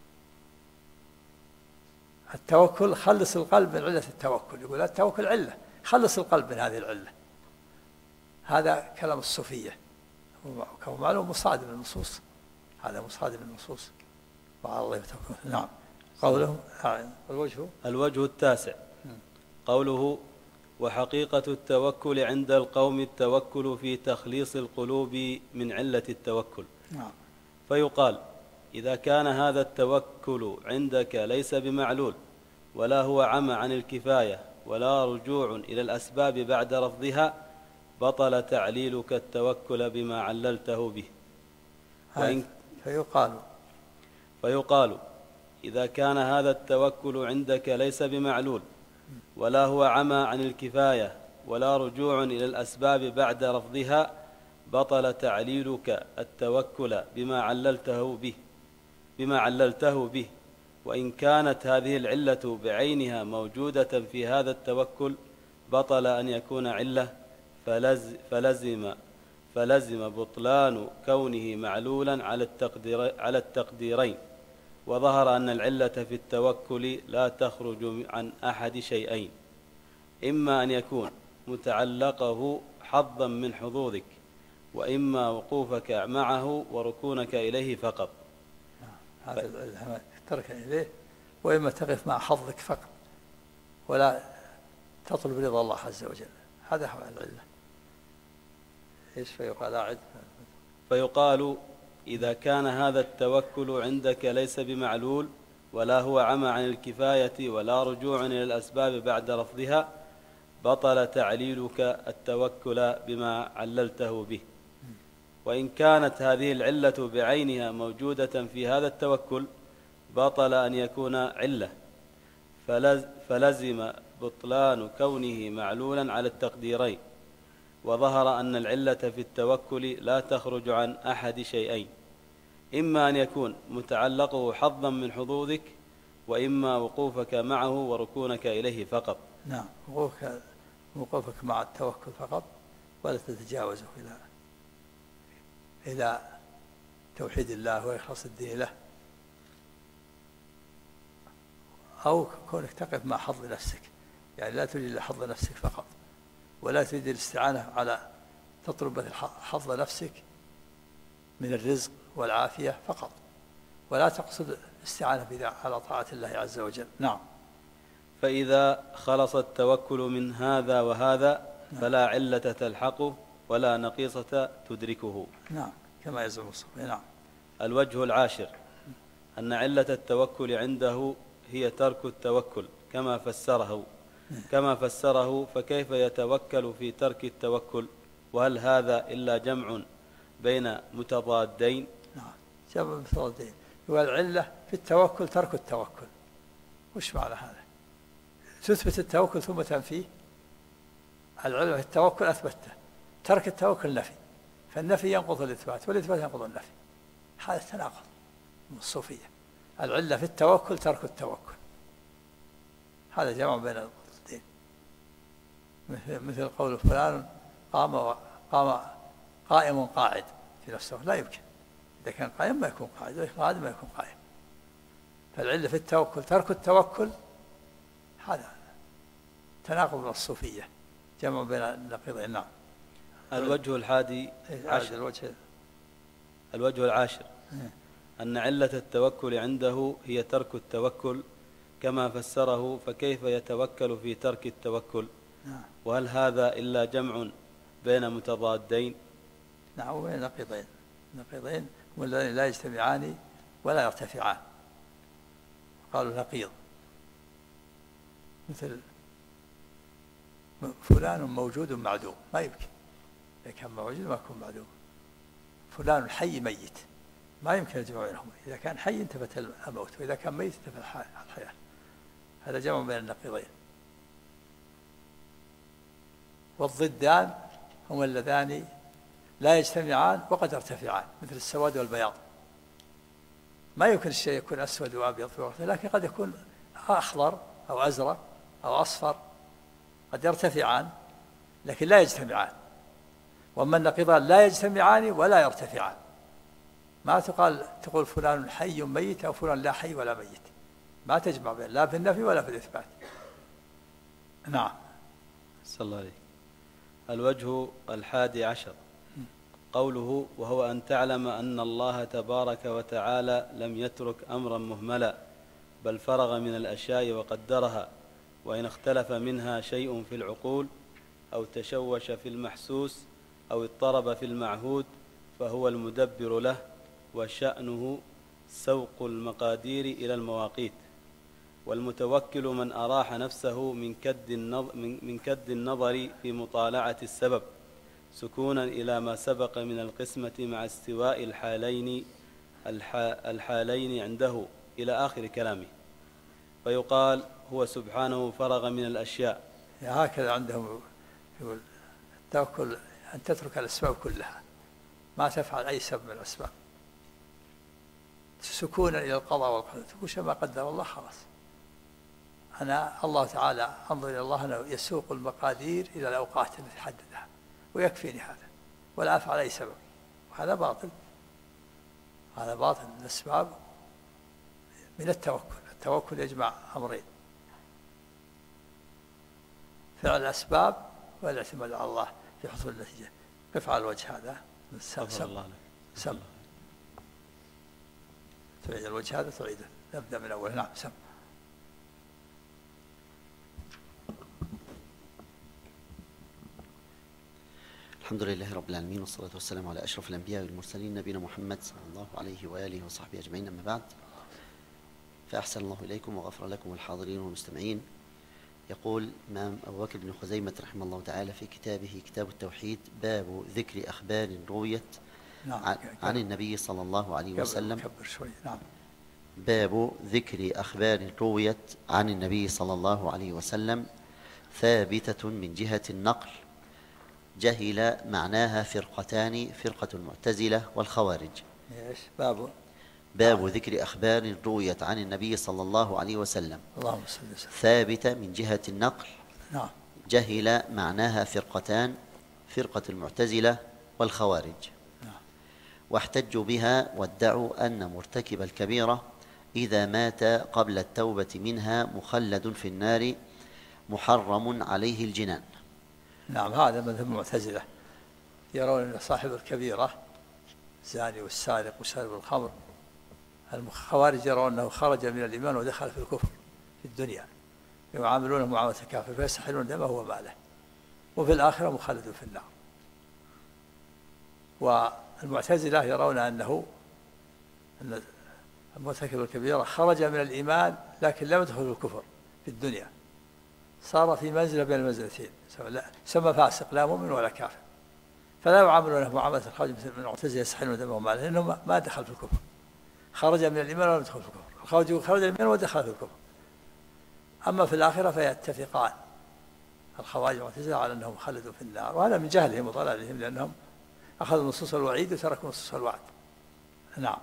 التوكل خلص القلب من علة التوكل، يقول التوكل علة، خلص القلب من هذه العلة. هذا كلام الصوفية، كما معلوم مصادم النصوص، هذا مصادم النصوص وعلى الله يتوكل. نعم. قوله الوجه التاسع قوله: وحقيقة التوكل عند القوم التوكل في تخليص القلوب من علة التوكل. نعم. فيقال: إذا كان هذا التوكل عندك ليس بمعلول، ولا هو عمى عن الكفاية، ولا رجوع إلى الأسباب بعد رفضها، بطل تعليلك التوكل بما عللته به. فيقال: إذا كان هذا التوكل عندك ليس بمعلول، ولا هو عمى عن الكفاية، ولا رجوع إلى الأسباب بعد رفضها، بطل تعليلك التوكل بما عللته به. وإن كانت هذه العلة بعينها موجودة في هذا التوكل، بطل أن يكون علة، فلزم بطلان كونه معلولا على التقديرين. وظهر أن العلة في التوكل لا تخرج عن أحد شيئين: إما أن يكون متعلقه حظا من حظوظك، وإما وقوفك معه وركونك إليه فقط. هذا ترك إليه، وإما تقف مع حظك فقط ولا تطلب رضا الله عز وجل، هذا هو العلة. إيش فيقال: إذا كان هذا التوكل عندك ليس بمعلول، ولا هو عمى عن الكفاية، ولا رجوع إلى الأسباب بعد رفضها، بطل تعليلك التوكل بما عللته به. وإن كانت هذه العلة بعينها موجودة في هذا التوكل، بطل أن يكون علة، فلزم بطلان كونه معلولا على التقديرين. وظهر أن العلة في التوكل لا تخرج عن أحد شيئين: إما أن يكون متعلقه حظا من حظوظك، وإما وقوفك معه وركونك إليه فقط. نعم. وقوفك مع التوكل فقط، ولا تتجاوزه إلى توحيد الله وإخلاص الدين له، أو كونك تقف مع حظ نفسك، يعني لا تريد حظ نفسك فقط، ولا تريد الاستعانة على تطلب حظ نفسك من الرزق والعافية فقط، ولا تقصد الاستعانة على طاعة الله عز وجل. نعم. فإذا خلص التوكل من هذا وهذا، فلا علة تلحقه ولا نقيصة تدركه. نعم، كما يزعم الصوفية. نعم. الوجه العاشر أن علة التوكل عنده هي ترك التوكل كما فسره، فكيف يتوكل في ترك التوكل؟ وهل هذا إلا جمع بين متضادين؟ نعم، جمع متضادين. والعلة في التوكل ترك التوكل. وش معنى هذا؟ تثبت التوكل ثم تنفيه. العلة في التوكل أثبته، ترك التوكل نفي، فالنفي ينقض الإثبات والإثبات ينقض النفي. هذا تناقض من الصوفية. العلة في التوكل ترك التوكل، هذا جمع بين الضدين. مثل قول فلان قائم قاعد في نفسه، لا يمكن، إذا كان قائم ما يكون قاعد، وإذا قاعد ما يكون قائم. فالعلة في التوكل ترك التوكل، هذا تناقض من الصوفية، جمع بين النقيضين. نعم. الوجه الحادي عشر، الوجه العاشر أن علة التوكل عنده هي ترك التوكل كما فسره، فكيف يتوكل في ترك التوكل؟ وهل هذا إلا جمع بين متضادين؟ نعم، وبين نقيضين. نقيضين هم الذين لا يجتمعان ولا يرتفعان، قالوا نقيض، مثل فلان موجود معدوم، ما يمكن. إذا كان موجود ما يكون معدوم. فلان حي ميت، ما يمكن الجمع بينهما. إذا كان حي انتفت الموت، وإذا كان ميت انتفت الحياة. هذا جمع بين النقيضين. والضدان هما اللذان لا يجتمعان وقد يرتفعان، مثل السواد والبياض. ما يمكن الشيء يكون أسود وأبيض في وقته، لكن قد يكون أخضر أو أزرق أو أصفر، قد يرتفعان لكن لا يجتمعان. وأما النقيضان لا يجتمعان ولا يرتفعان. ما تقول فلان حي ميت أو فلان لا حي ولا ميت، ما تجمع بين لا في النفي ولا في الإثبات. نعم. صلى الله عليه. الوجه الحادي عشر قوله: وهو أن تعلم أن الله تبارك وتعالى لم يترك أمرا مهملا، بل فرغ من الأشياء وقدرها، وإن اختلف منها شيء في العقول أو تشوش في المحسوس أو اضطرب في المعهود فهو المدبر له، وشأنه سوق المقادير إلى المواقيت. والمتوكل من أراح نفسه من كد النظر في مطالعة السبب، سكونا إلى ما سبق من القسمة مع استواء الحالين عنده إلى آخر كلامه. فيقال هو سبحانه فرغ من الأشياء. هكذا عندهم يقول التوكل أن تترك الأسباب كلها، ما تفعل أي سبب من الأسباب، سكونا إلى القضاء والقدر، تقول ما قدر الله خلاص. الله تعالى أنظر إلى الله أنه يسوق المقادير إلى الأوقات التي حددها، ويكفيني هذا، ولا أفعل أي سبب. وهذا باطل، هذا باطل. الأسباب من التوكل. التوكل يجمع أمرين: فعل الأسباب والاعتماد على الله في حصول النتيجة. افعل الوجه هذا سم تعيد الوجه هذا، تعيده. نبدأ من أول. نعم. سم. الحمد لله رب العالمين، والصلاة والسلام على أشرف الأنبياء والمرسلين، نبينا محمد صلى الله عليه وآله وصحبه أجمعين. أما بعد، فأحسن الله إليكم وغفر لكم الحاضرين والمستمعين. يقول الإمام أبو بكر بن خزيمة رحمه الله تعالى في كتابه كتاب التوحيد: باب ذكر أخبار رويت عن النبي صلى الله عليه وسلم. باب ذكر أخبار رويت عن النبي صلى الله عليه وسلم ثابتة من جهة النقل، جهل معناها فرقتان: فرقة المعتزلة والخوارج. باب ذكر أخبار رويت عن النبي صلى الله عليه وسلم ثابتة من جهة النقل، جهل معناها فرقتان: فرقة المعتزلة والخوارج. واحتجوا بها وادعوا أن مرتكب الكبيرة إذا مات قبل التوبة منها مخلد في النار محرم عليه الجنان. نعم، هذا مذهب المعتزلة، يرون أن صاحب الكبيرة الزاني والسارق وشارب الخمر. الخوارج يرون أنه خرج من الإيمان ودخل في الكفر في الدنيا، يعاملونه معاملة الكافر فيستحلون دمه وماله، وفي الآخرة مخلد في النار. والمعتزلة يرون أن مرتكب الكبيرة خرج من الإيمان لكن لم يدخل في الكفر في الدنيا، صار في منزلة بين المنزلتين، سمى فاسق لا مؤمن ولا كافر، فلا يعاملونه معاملة الخارج مثل من المعتزلة يستحلون دمه وماله، لأنه ما دخل في الكفر. خرج من الإيمان ولم يدخل في الكفر، خرج من الإيمان ودخل في الكفر. أما في الآخرة فيتفقان الخوارج والمعتزلة على أنهم خلدوا في النار، وهذا من جهلهم وضلالهم، لأنهم أخذوا نصوص الوعيد وتركوا نصوص الوعد. نعم.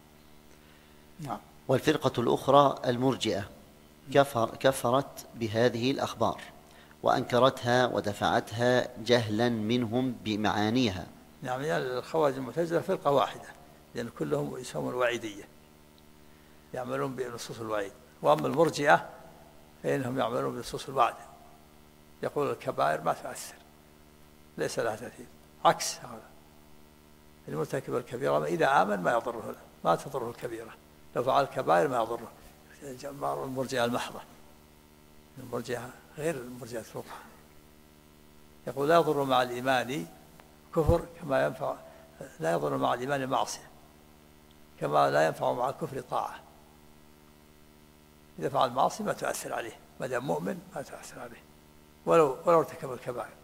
والفرقة الأخرى المرجئة كفرت بهذه الأخبار وأنكرتها ودفعتها جهلا منهم بمعانيها. نعم، الخوارج المعتزلة فرقة واحدة لأن كلهم يسمون وعيدية، يعملون بنصوص الوعيد. وأما المرجئة فإنهم يعملون بنصوص الوعد، يقول الكبائر ما تؤثر، ليس لها تأثير، عكس هذا. المرتكب الكبيرة إذا آمن ما تضره الكبيرة، لو فعل الكبائر ما يضره. المرجئة المحضة، المرجئة غير المرجئة الفقهاء، يقول لا يضر مع الإيمان كفر كما ينفع، لا يضر مع الإيمان معصية كما لا ينفع مع الكفر طاعة. إذا فعل معصية ما تؤثر عليه، ما دام مؤمن ما تؤثر عليه ولو ارتكب الكبائر.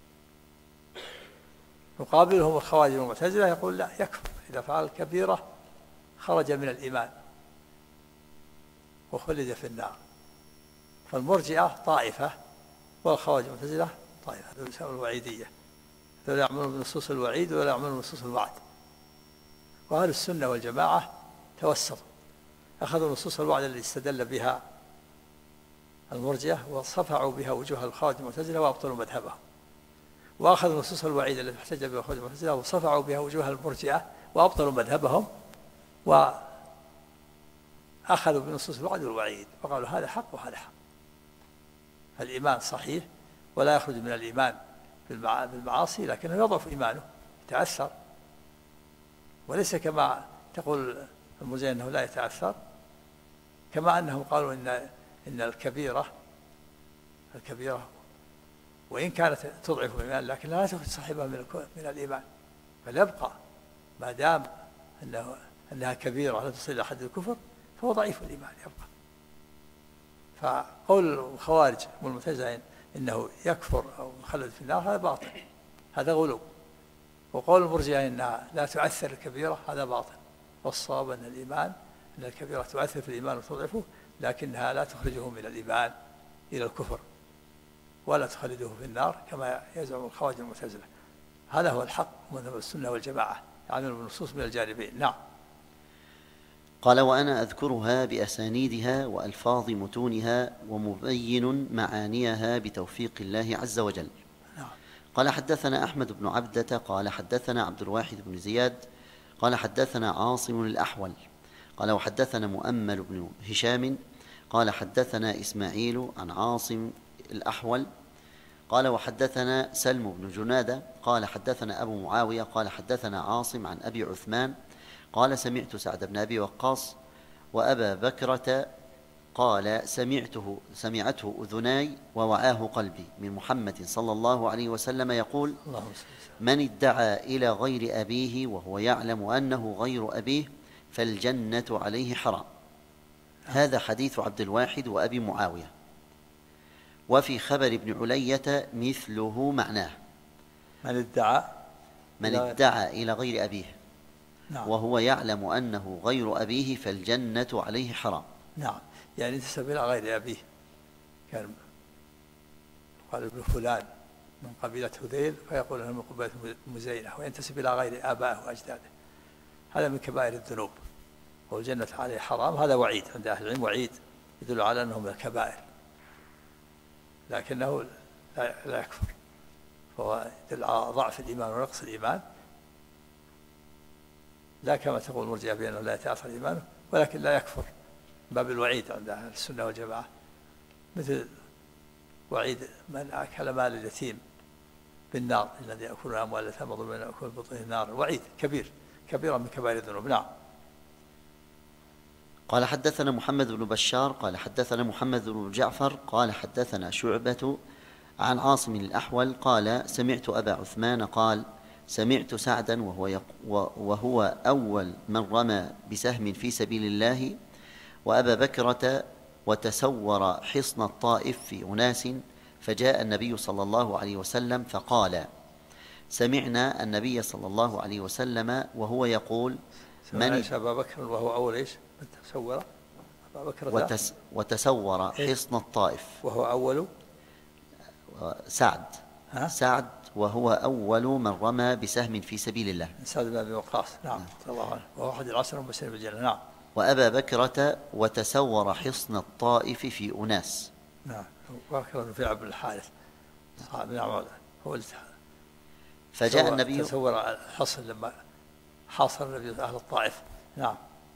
يقابلهم الخوارج والمعتزلة يقول لا يكفر، إذا فعل الكبيرة خرج من الإيمان وخلد في النار. فالمرجئة طائفة والخوارج والمعتزلة طائفة، هذول يسمون الوعيدية، هذول يعملون بنصوص الوعيد ولا يعملون بنصوص الوعد. وأهل السنة والجماعة توسطوا، أخذوا نصوص الوعد التي استدل بها المرجئة وصفعوا بها وجوه الخوارج والمعتزلة وأبطلوا مذهبهم، وأخذوا نصوص الوعيد التي احتج بها الخوارج والمعتزلة وصفعوا بها وجوه المرجئة وأبطلوا مذهبهم، وأخذوا بنصوص الوعد والوعيد وقالوا هذا حق وهذا حق. الإيمان صحيح ولا يخرج من الإيمان بالمعاصي، لكنه يضعف إيمانه، يتأثر، وليس كما تقول المرجئة أنه لا يتأثر، كما أنهم قالوا إن الكبيرة وإن كانت تضعف الإيمان لكنها لا تخرج صاحبها من الإيمان، بل يبقى ما دام أنها كبيرة لا تصل إلى حد الكفر فهو ضعيف الإيمان يبقى. فقول الخوارج والمعتزلة إنه يكفر أو يخلد في النار هذا باطل، هذا غلو. وقول المرجئة إنها لا تؤثر الكبيرة هذا باطل. والصواب أن الكبيرة تؤثر في الإيمان وتضعفه، لكنها لا تخرجه من الإيمان إلى الكفر ولا تخلده في النار كما يزعم الخوارج والمعتزلة. هذا هو الحق مذهب السنة والجماعة، يعمل بالنصوص من الجانبين. نعم. قال وأنا أذكرها بأسانيدها وألفاظ متونها ومبين معانيها بتوفيق الله عز وجل. قال حدثنا أحمد بن عبدة قال حدثنا عبد الواحد بن زياد قال حدثنا عاصم الأحول قال وحدثنا مؤمل بن هشام قال حدثنا إسماعيل عن عاصم الأحول قال وحدثنا سلم بن جنادة قال حدثنا أبو معاوية قال حدثنا عاصم عن أبي عثمان قال سمعت سعد بن أبي وقاص وأبا بكرة قال سمعته أذناي ووعاه قلبي من محمد صلى الله عليه وسلم يقول من ادعى إلى غير أبيه وهو يعلم أنه غير أبيه فالجنة عليه حرام. هذا حديث عبد الواحد وأبي معاوية. وفي خبر ابن علية مثله معناه من ادعى إلى غير أبيه وهو يعلم أنه غير أبيه فالجنة عليه حرام. نعم، يعني ينتسب إلى غير أبيه، كان قال ابن فلان من قبيلة هذيل فيقول أنه من قبيلة مزينة، وينتسب إلى غير آبائه وأجداده. هذا من كبائر الذنوب، والجنة عليه حرام. هذا وعيد عند أهل العلم، وعيد يدل على أنه من الكبائر، لكنه لا يكفر، فهو يدل على ضعف الإيمان ونقص الإيمان، لا كما تقول المرجئة بأنه لا يتأثر إيمانه، ولكن لا يكفر، باب الوعيد عند أهل السنة والجماعة، مثل وعيد من أكل مال اليتيم بالنار الذي يأكل أموال اليتامى ظلما يأكل بطنه النار، وعيد كبيرة من كبائر الذنوب. نعم. قال حدثنا محمد بن بشار قال حدثنا محمد بن جعفر قال حدثنا شعبة عن عاصم الأحول قال سمعت أبا عثمان قال سمعت سعدا وهو أول من رمى بسهم في سبيل الله وأبا بكرة وتسور حصن الطائف في أناس، فجاء النبي صلى الله عليه وسلم فقال سمعنا النبي صلى الله عليه وسلم وهو يقول من أبا بكر وهو أول إيش تسور أبا بكر وتسور حصن الطائف وهو أول سعد وهو أول من رمى بسهم في سبيل الله، سعد بن أبي وقاص. نعم رضي الله عنه، وهو أحد العشرة المبشرين بالجنة. نعم. وأبا بكرة وتسور حصن الطائف في أناس. نعم، بكرة في عبد الحارث صاحب بن عمر هو فجاء النبي تسور الحصن لما حاصر النبي أهل الطائف. نعم.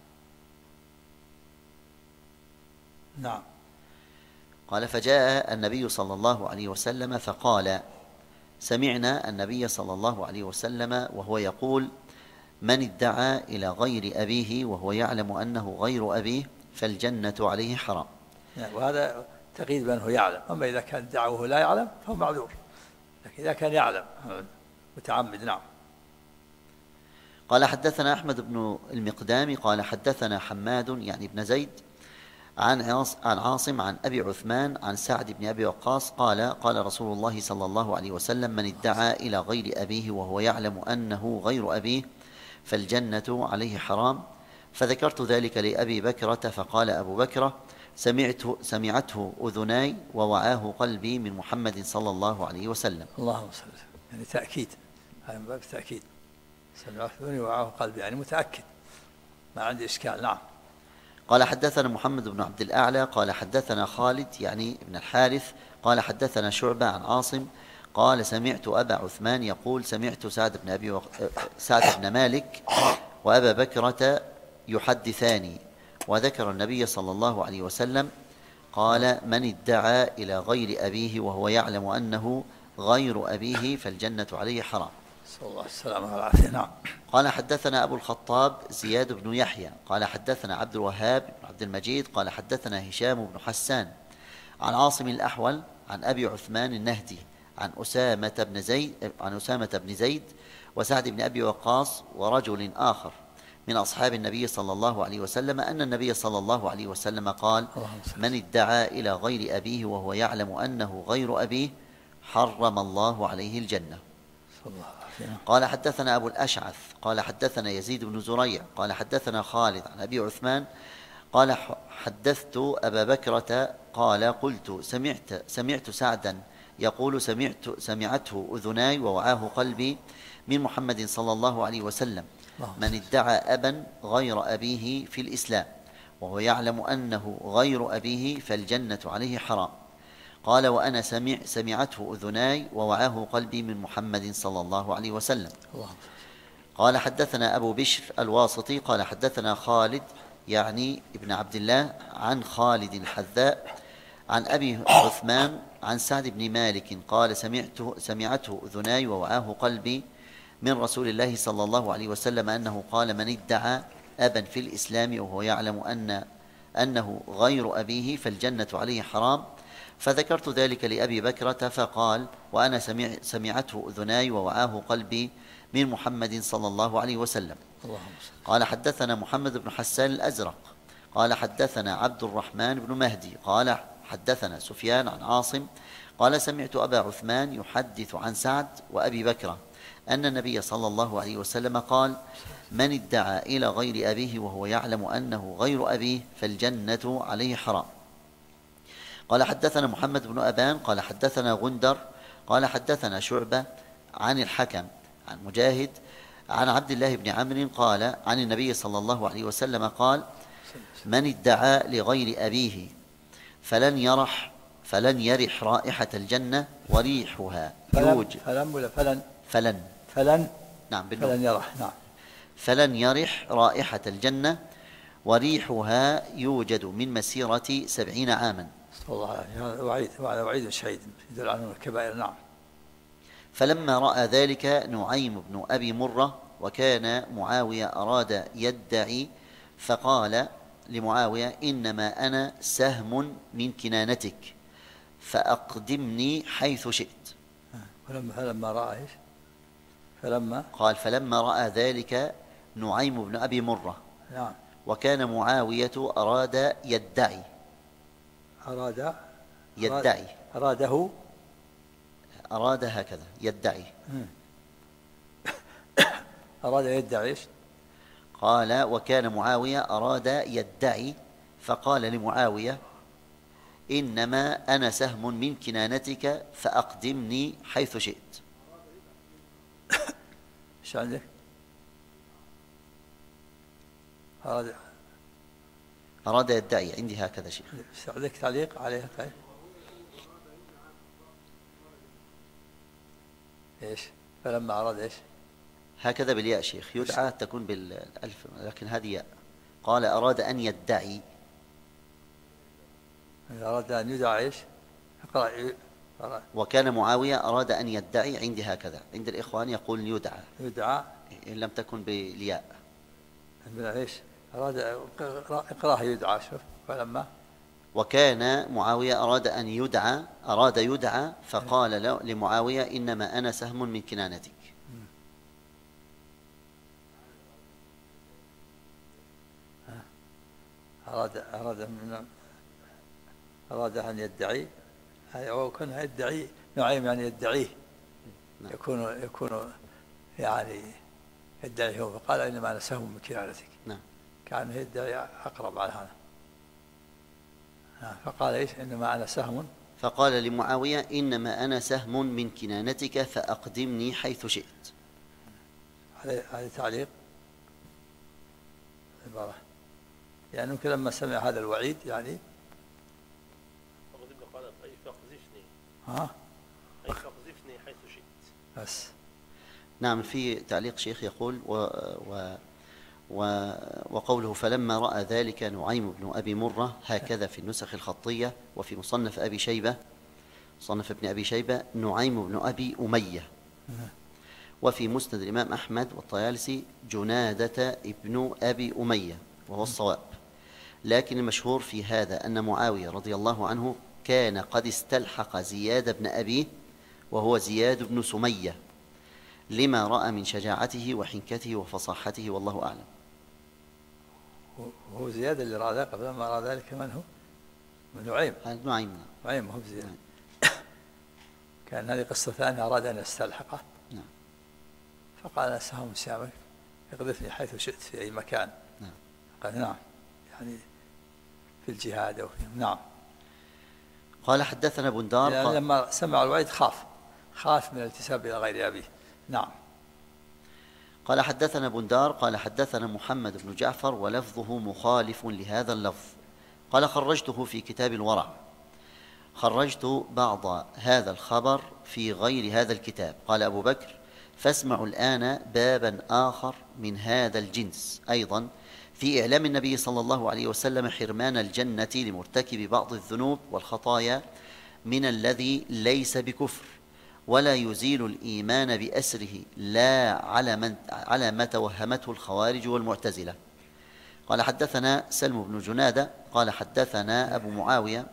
نعم. قال فجاء النبي صلى الله عليه وسلم فقال سمعنا النبي صلى الله عليه وسلم وهو يقول من ادعى إلى غير أبيه وهو يعلم أنه غير أبيه فالجنة عليه حرام. وهذا تقييد بأنه يعلم. أما إذا كان ادعوه لا يعلم فهو معذور، لكن إذا كان يعلم متعمد. نعم. قال حدثنا أحمد بن المقدام قال حدثنا حماد يعني بن زيد عن عاصم عن أبي عثمان عن سعد بن أبي وقاص قال قال رسول الله صلى الله عليه وسلم من ادعى إلى غير أبيه وهو يعلم أنه غير أبيه فالجنة عليه حرام. فذكرت ذلك لأبي بكرة فقال أبو بكرة سمعته أذناي ووعاه قلبي من محمد صلى الله عليه وسلم. اللهم صل وسلم. يعني تأكيد، هذا من باب التأكيد. سمعته أذني ووعاه قلبي، يعني متأكد، ما عندي إشكال. نعم. قال حدثنا محمد بن عبد الأعلى قال حدثنا خالد يعني ابن الحارث قال حدثنا شعبة عن عاصم قال سمعت أبا عثمان يقول سمعت سعد بن مالك وأبا بكرة يحدثاني وذكر النبي صلى الله عليه وسلم قال من ادعى إلى غير أبيه وهو يعلم أنه غير أبيه فالجنة عليه حرام. صلى الله السلامة والعافية. نعم. قال حدثنا أبو الخطاب زياد بن يحيى قال حدثنا عبد الوهاب بن عبد المجيد قال حدثنا هشام بن حسان عن عاصم الأحول عن أبي عثمان النهدي عن أسامة بن زيد وسعد بن أبي وقاص ورجل آخر من أصحاب النبي صلى الله عليه وسلم أن النبي صلى الله عليه وسلم قال من ادعى إلى غير أبيه وهو يعلم أنه غير أبيه حرم الله عليه الجنة. قال حدثنا أبو الأشعث قال حدثنا يزيد بن زريع قال حدثنا خالد عن أبي عثمان قال حدثت أبا بكرة قال قلت سمعت سعدا يقول سمعته أذناي ووعاه قلبي من محمد صلى الله عليه وسلم من ادعى أبا غير أبيه في الإسلام وهو يعلم أنه غير أبيه فالجنة عليه حرام. قال وأنا سمعته أذناي ووعاه قلبي من محمد صلى الله عليه وسلم. قال حدثنا أبو بشر الواسطي قال حدثنا خالد يعني ابن عبد الله عن خالد الحذاء عن أبي عثمان عن سعد بن مالك قال سمعته أذناي ووعاه قلبي من رسول الله صلى الله عليه وسلم أنه قال من ادعى أبا في الإسلام وهو يعلم أنه غير أبيه فالجنة عليه حرام. فذكرت ذلك لأبي بكرة فقال وأنا سمعته أذناي ووعاه قلبي من محمد صلى الله عليه وسلم. قال حدثنا محمد بن حسان الأزرق قال حدثنا عبد الرحمن بن مهدي قال حدثنا سفيان عن عاصم قال سمعت أبا عثمان يحدث عن سعد وأبي بكرة أن النبي صلى الله عليه وسلم قال من ادعى إلى غير أبيه وهو يعلم أنه غير أبيه فالجنة عليه حرام. قال حدثنا محمد بن أبان قال حدثنا غندر قال حدثنا شعبة عن الحكم عن مجاهد عن عبد الله بن عمرو قال عن النبي صلى الله عليه وسلم قال من ادعى لغير أبيه فلن يرح رائحة الجنة وريحها يوجد فلن يرح رائحة الجنة وريحها يوجد من مسيرة 70 عاما. والله هذا وعيد شديد يدل على الكبائر. نعم. فلما رأى ذلك نعيم بن أبي مرة وكان معاوية أراد يدعي فقال لمعاوية إنما أنا سهم من كنانتك فأقدمني حيث شئت. فلما رأى إيش؟ قال فلما رأى ذلك نعيم بن أبي مرة نعم. وكان معاوية أراد يدعي أراد هكذا يدعي أراد يدعي إيش؟ قال وكان معاوية أراد يدعي فقال لمعاوية إنما أنا سهم من كنانتك فأقدمني حيث شئت. إيش عندك؟ أراد يدعي عندي هكذا شيء. عندك تعليق عليها؟ طيب إيش؟ فلما أراد إيش؟ هكذا بالياء شيخ، يدعى تكون بالألف لكن هذه ياء. قال أراد أن يدعي. أراد أن يدعى إيش؟ اقرأ. وكان معاوية أراد أن يدعي، عندي هكذا، عند الإخوان يقول يدعى إن لم تكن بالياء. إيش؟ أراد اقرأها يدعى. شوف فلما وكان معاوية أراد يدعى فقال لمعاوية إنما أنا سهم من كنانتك. أراد أن يدعي، أو كان يدعي نعيم يعني يدعيه. يكون يعني يدعيه هو، فقال إنما أنا سهم من كنانتك. نعم. كان يدعي أقرب على هذا. فقال إيش؟ إنما أنا سهم. فقال لمعاوية إنما أنا سهم من كنانتك فأقدمني حيث شئت. هذا تعليق عبارة يعني ممكن لما سمع هذا الوعيد يعني فاقذفني حيث شئت بس. نعم. في تعليق شيخ يقول وقوله فلما رأى ذلك نعيم بن أبي مرة، هكذا في النسخ الخطية. وفي مصنف ابن أبي شيبة نعيم بن أبي أمية. وفي مسند الإمام أحمد والطيالسي جنادة ابن أبي أمية، وهو الصواب. لكن المشهور في هذا أن معاوية رضي الله عنه كان قد استلحق زياد بن أبيه وهو زياد بن سمية، لما رأى من شجاعته وحنكته وفصاحته، والله أعلم. هو زياد اللي رأى ذلك، قبل ما رأى ذلك من هو؟ من نعيم. نعيم هو زياد. كان هذه قصة ثانية، أراد أن يستلحقه. نعم. فقال أنا سهم سامك اقذفني حيث شئت في أي مكان. نعم. قال نعم، يعني في الجهاد أو نعم. قال حدثنا بندار يعني لما سمع الوعيد خاف من الانتساب إلى غير أبيه. نعم. قال حدثنا بندار قال حدثنا محمد بن جعفر ولفظه مخالف لهذا اللفظ. قال خرجته في كتاب الورع. خرجت بعض هذا الخبر في غير هذا الكتاب. قال أبو بكر فاسمعوا الآن بابا آخر من هذا الجنس أيضا في إعلام النبي صلى الله عليه وسلم حرمان الجنة لمرتكب بعض الذنوب والخطايا من الذي ليس بكفر ولا يزيل الإيمان بأسره، لا على ما توهمته الخوارج والمعتزلة. قال حدثنا سلم بن جنادة قال حدثنا أبو معاوية.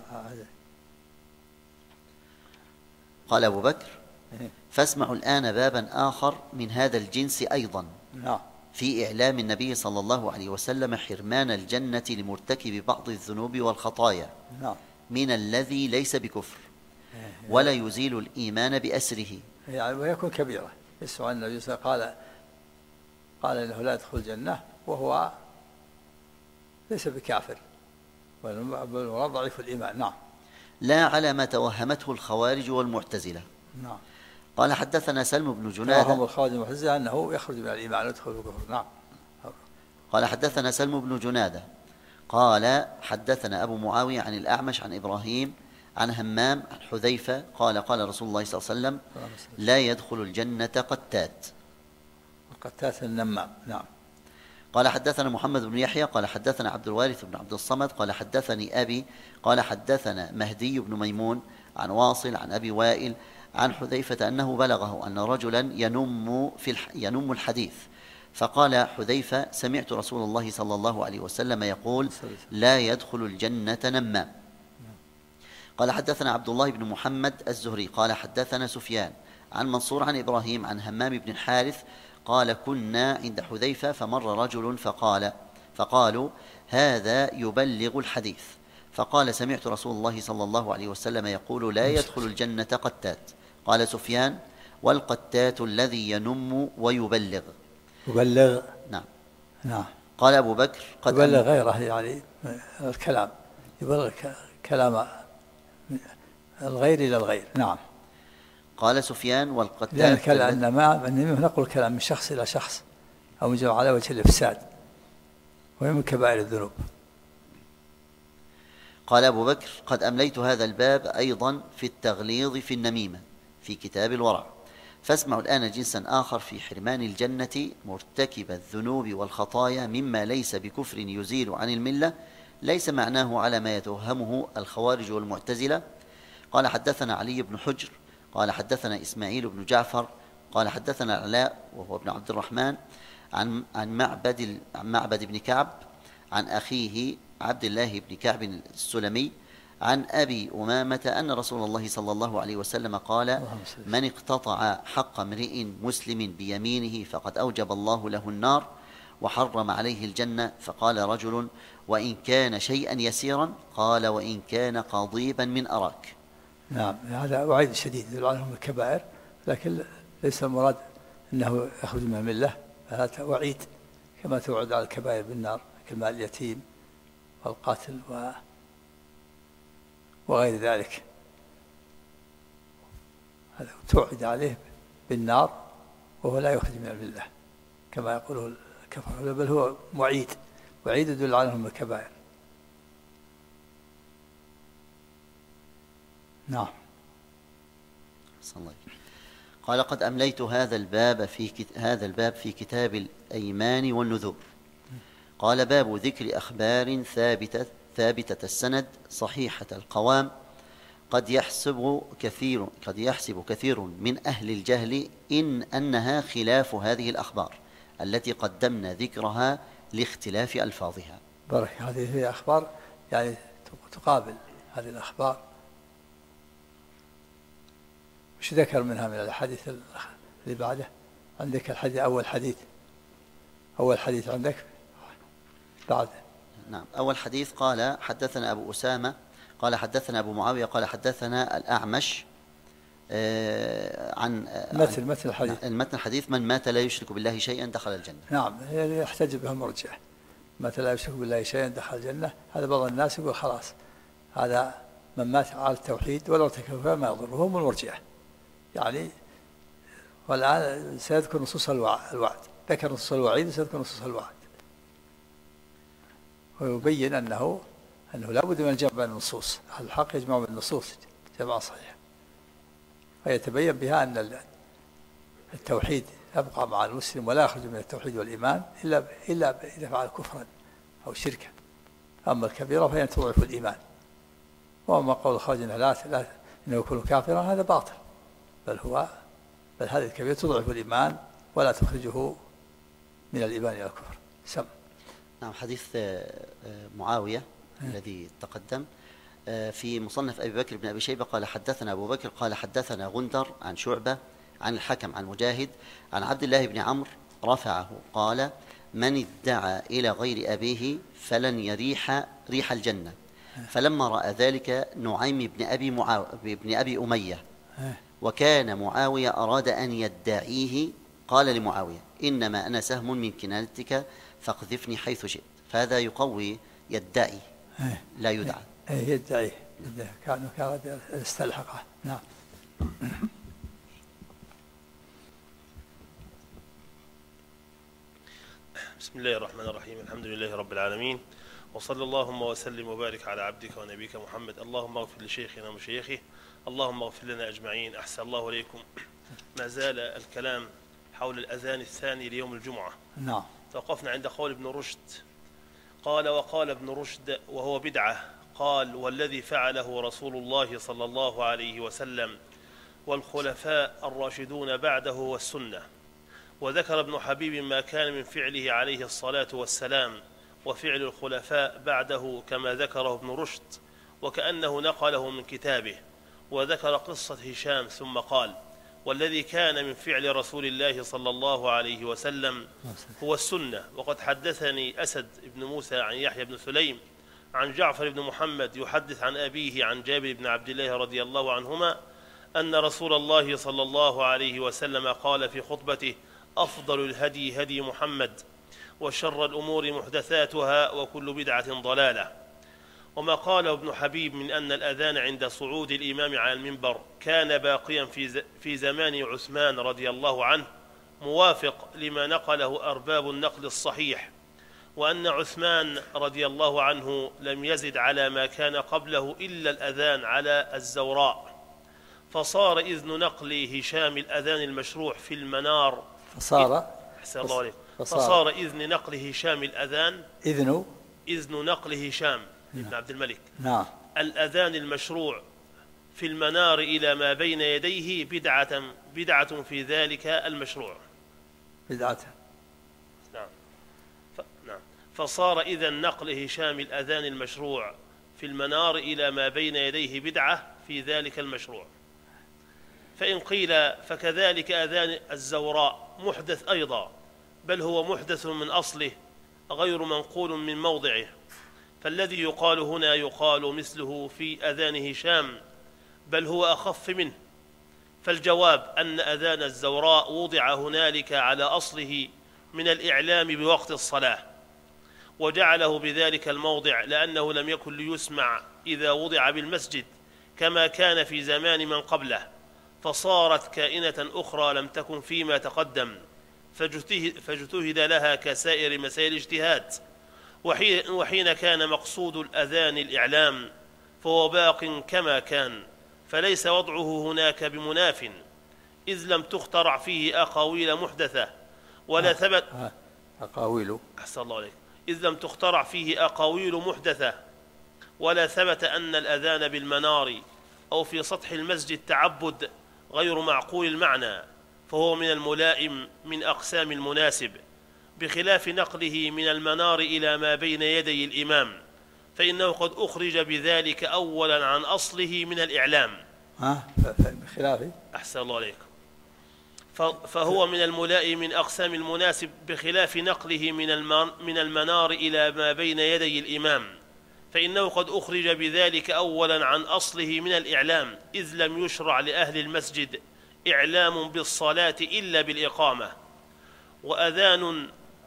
قال أبو بكر فاسمعوا الآن بابا آخر من هذا الجنس أيضا في إعلام النبي صلى الله عليه وسلم حرمان الجنة لمرتكب بعض الذنوب والخطايا من الذي ليس بكفر ولا يزيل الإيمان بأسره، يعني ويكون كبيرة. يسمع النبي صلى الله عليه وسلم قال إنه لا يدخل الجنة وهو ليس بكافر بل ضعيف الإيمان. نعم. لا على ما توهمته الخوارج والمعتزلة. نعم. قال حدثنا سلم بن جنادة. توهم الخوارج والمعتزلة أنه يخرج من الإيمان ويدخل في الكفر. نعم. قال حدثنا سلم بن جنادة قال حدثنا أبو معاوية عن الأعمش عن إبراهيم عن همام عن حذيفة قال قال رسول الله صلى الله عليه وسلم لا يدخل الجنة قتات. القتات النمام. نعم. قال حدثنا محمد بن يحيى قال حدثنا عبد الوارث بن عبد الصمد قال حدثني أبي قال حدثنا مهدي بن ميمون عن واصل عن أبي وائل عن حذيفة أنه بلغه أن رجلا ينم الحديث، فقال حذيفة سمعت رسول الله صلى الله عليه وسلم يقول لا يدخل الجنة نمام. قال حدثنا عبد الله بن محمد الزهري قال حدثنا سفيان عن منصور عن إبراهيم عن همام بن الحارث قال كنا عند حذيفة فمر رجل فقالوا هذا يبلغ الحديث، فقال سمعت رسول الله صلى الله عليه وسلم يقول لا يدخل الجنة قتات. قال سفيان والقتات الذي ينم ويبلغ. يبلغ. نعم. قال أبو بكر قد يبلغ غيره، يعني الكلام يبلغ كلام الغير إلى الغير. نعم. قال سفيان والقتات لأن نقول الكلام من شخص إلى شخص أو من جمع على وجه الإفساد وهي من كبائر الذنوب. قال أبو بكر قد أمليت هذا الباب أيضا في التغليظ في النميمة في كتاب الورع، فاسمعوا الآن جنسا آخر في حرمان الجنة مرتكب الذنوب والخطايا مما ليس بكفر يزيل عن الملة، ليس معناه على ما يتوهمه الخوارج والمعتزلة. قال حدثنا علي بن حجر قال حدثنا إسماعيل بن جعفر قال حدثنا العلاء وهو ابن عبد الرحمن عن معبد بن كعب عن أخيه عبد الله بن كعب السلمي عن أبي أمامة أن رسول الله صلى الله عليه وسلم قال: من اقتطع حق امرئ مسلم بيمينه فقد أوجب الله له النار وحرم عليه الجنة. فقال رجل: وإن كان شيئا يسيرا؟ قال: وإن كان قضيبا من أراك. نعم، هذا وعيد شديد يدل عنهم الكبائر، لكن ليس المراد أنه يخرج من الملة، هذا وعيد كما توعد على الكبائر بالنار كمال اليتيم والقاتل وغير ذلك، هذا توعد عليه بالنار وهو لا يخرج من الملة كما يقوله الكفر، بل هو وعيد يدل عنهم الكبائر. نعم. قال: قد أمليت هذا الباب في كتاب الأيمان والنذور. قال: باب ذكر أخبار ثابتة السند صحيحة القوام قد يحسب كثير من أهل الجهل أنها خلاف هذه الأخبار التي قدمنا ذكرها لاختلاف ألفاظها. بارك. هذه هي أخبار يعني تقابل هذه الأخبار. وش ذكر منها من الحديث اللي بعده؟ عندك الحديث أول حديث عندك بعد. نعم، أول حديث قال: حدثنا أبو أسامة قال حدثنا أبو معاوية قال حدثنا الأعمش عن متن الحديث. المتن الحديث: من مات لا يشرك بالله شيئا دخل الجنة. نعم، يحتج بها المرجع، مات لا يشرك بالله شيئا دخل الجنة. هذا بعض الناس يقول خلاص هذا من مات على التوحيد ولا ارتكب ما يضره، هم المرجع يعني. والآن سيذكر نصوص الوعد، ذكر نصوص الوعيد وسيذكر نصوص الوعد، ويبين أنه لا بد من الجمع بين النصوص. الحق يجمع بين النصوص جمع صحيح، ويتبين بها أن التوحيد يبقى مع المسلم ولا يخرج من التوحيد والإيمان إلا إذا فعل كفرا أو شركا. أما الكبيرة فهي تضعف الإيمان، وأما قول خرجنا لا إنه يكون كافرا هذا باطل، بل هذه الكبيرة تضعف الإيمان ولا تخرجه من الإيمان إلى الكفر. سم. نعم. حديث معاوية الذي تقدم في مصنف أبي بكر بن أبي شيبة قال حدثنا أبو بكر قال حدثنا غندر عن شعبة عن الحكم عن مجاهد عن عبد الله بن عمرو رفعه قال: من ادعى إلى غير أبيه فلن يريح ريح الجنة. فلما رأى ذلك نعيم بن أبي أمية وكان معاوية أراد أن يدعيه قال لمعاوية: إنما أنا سهم من كنانتك فاقذفني حيث شئت. فهذا يقوي يدعي لا يدعى. يدعي كان استلحقه. نعم. بسم الله الرحمن الرحيم. الحمد لله رب العالمين، وصلى اللهم وسلم وبارك على عبدك ونبيك محمد. اللهم اغفر لشيخنا ومشايخه، اللهم اغفر لنا أجمعين. أحسن الله إليكم. ما زال الكلام حول الأذان الثاني ليوم الجمعة. نعم. توقفنا عند قول ابن رشد. قال: وقال ابن رشد وهو بدعة، قال: والذي فعله رسول الله صلى الله عليه وسلم والخلفاء الراشدون بعده والسنة. وذكر ابن حبيب ما كان من فعله عليه الصلاة والسلام وفعل الخلفاء بعده كما ذكره ابن رشد، وكأنه نقله من كتابه. وذكر قصة هشام ثم قال: والذي كان من فعل رسول الله صلى الله عليه وسلم هو السنة. وقد حدثني أسد بن موسى عن يحيى بن سليم عن جعفر بن محمد يحدث عن أبيه عن جابر بن عبد الله رضي الله عنهما أن رسول الله صلى الله عليه وسلم قال في خطبته: أفضل الهدي هدي محمد، وشر الأمور محدثاتها، وكل بدعة ضلالة. وما قاله ابن حبيب من أن الأذان عند صعود الإمام على المنبر كان باقيا في زمان عثمان رضي الله عنه موافق لما نقله أرباب النقل الصحيح، وأن عثمان رضي الله عنه لم يزد على ما كان قبله إلا الأذان على الزوراء. فصار إذن نقل هشام الأذان المشروع في المنار فصار إذن نقل هشام الأذان إذن نقل هشام بن عبد الملك نعم الأذان المشروع في المنار إلى ما بين يديه بدعة في ذلك المشروع. بدعة. نعم. فصار إذن نقل هشام الأذان المشروع في المنار إلى ما بين يديه بدعة في ذلك المشروع. فإن قيل فكذلك أذان الزوراء محدث أيضا، بل هو محدث من أصله غير منقول من موضعه، فالذي يقال هنا يقال مثله في أذان هشام، بل هو أخف منه. فالجواب أن أذان الزوراء وضع هنالك على أصله من الإعلام بوقت الصلاة، وجعله بذلك الموضع لأنه لم يكن ليسمع إذا وضع بالمسجد كما كان في زمان من قبله، فصارت كائنة أخرى لم تكن فيما تقدم، فاجتهد لها كسائر مسائل الاجتهاد. وحين كان مقصود الأذان الإعلام فهو باق كما كان، فليس وضعه هناك بمناف، إذ لم تخترع فيه أقاويل محدثة ولا ثبت أقاويل أحسن الله عليك إذ لم تخترع فيه أقاويل محدثة ولا ثبت أن الأذان بالمنار أو في سطح المسجد تعبد غير معقول المعنى، فهو من الملائم من أقسام المناسب، بخلاف نقله من المنار إلى ما بين يدي الإمام، فإنه قد أخرج بذلك أولا عن أصله من الإعلام. بخلاف أحسن الله عليكم. فهو من الملائم من أقسام المناسب، بخلاف نقله من المنار إلى ما بين يدي الإمام، فإنه قد أخرج بذلك أولا عن أصله من الإعلام، إذ لم يشرع لأهل المسجد إعلام بالصلاة إلا بالإقامة، وأذان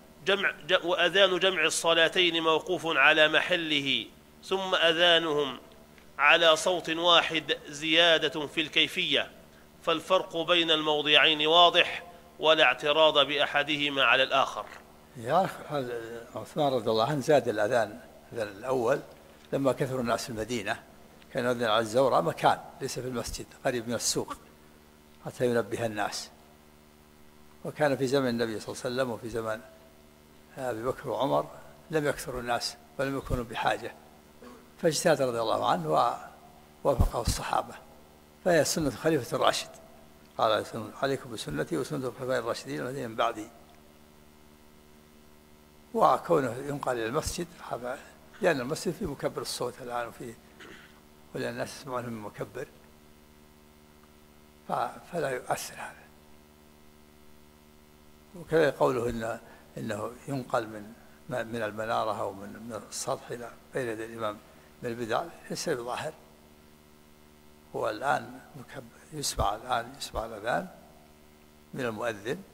جمع الصلاتين موقوف على محله، ثم أذانهم على صوت واحد زيادة في الكيفية، فالفرق بين الموضعين واضح ولا اعتراض بأحدهما على الآخر. يا أخي عثمان رضي الله عنه زاد الأذان الأول لما كثر الناس في المدينة، كان يؤذن على الزوراء مكان ليس في المسجد قريب من السوق حتى ينبه الناس، وكان في زمن النبي صلى الله عليه وسلم وفي زمن أبي بكر وعمر لم يكثر الناس ولم يكونوا بحاجة، فاجتهد رضي الله عنه ووافقه الصحابة، فهي سنة خليفة الراشد، قال عليكم بسنتي وسنة الخلفاء الراشدين الذين من بعدي. وكونه ينقل إلى المسجد لأن المسجد فيه مكبر الصوت الآن ولأن الناس يسمعونه من مكبر، فلا يؤثر هذا. وكذا قوله إنه ينقل من المنارة أو من السطح إلى بين يدي الإمام من البدع ليس بظاهر. هو الآن يسمع الأذان من المؤذن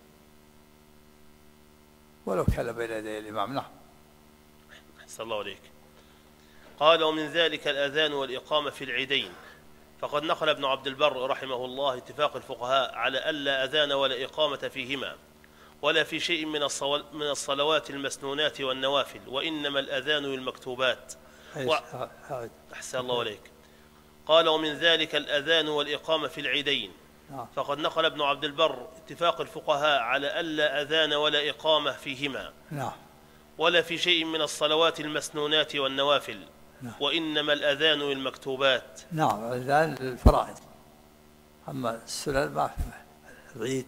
ولو كان بين يدي الإمام. نعم. أحسن الله عليك. قال ومن ذلك الأذان والإقامة في العيدين، فقد نقل ابن عبد البر رحمه الله اتفاق الفقهاء على ألا أذان ولا إقامة فيهما ولا في شيء من الصلوات المسنونات والنوافل، وإنما الأذان للمكتوبات. أحسن الله عليك. قال ومن ذلك الأذان والإقامة في العيدين، فقد نقل ابن عبد البر اتفاق الفقهاء على ألا أذان ولا إقامة فيهما ولا في شيء من الصلوات المسنونات والنوافل، وإنما الأذان للمكتوبات. نعم، الأذان للفرائض، أما السنن ما في العيد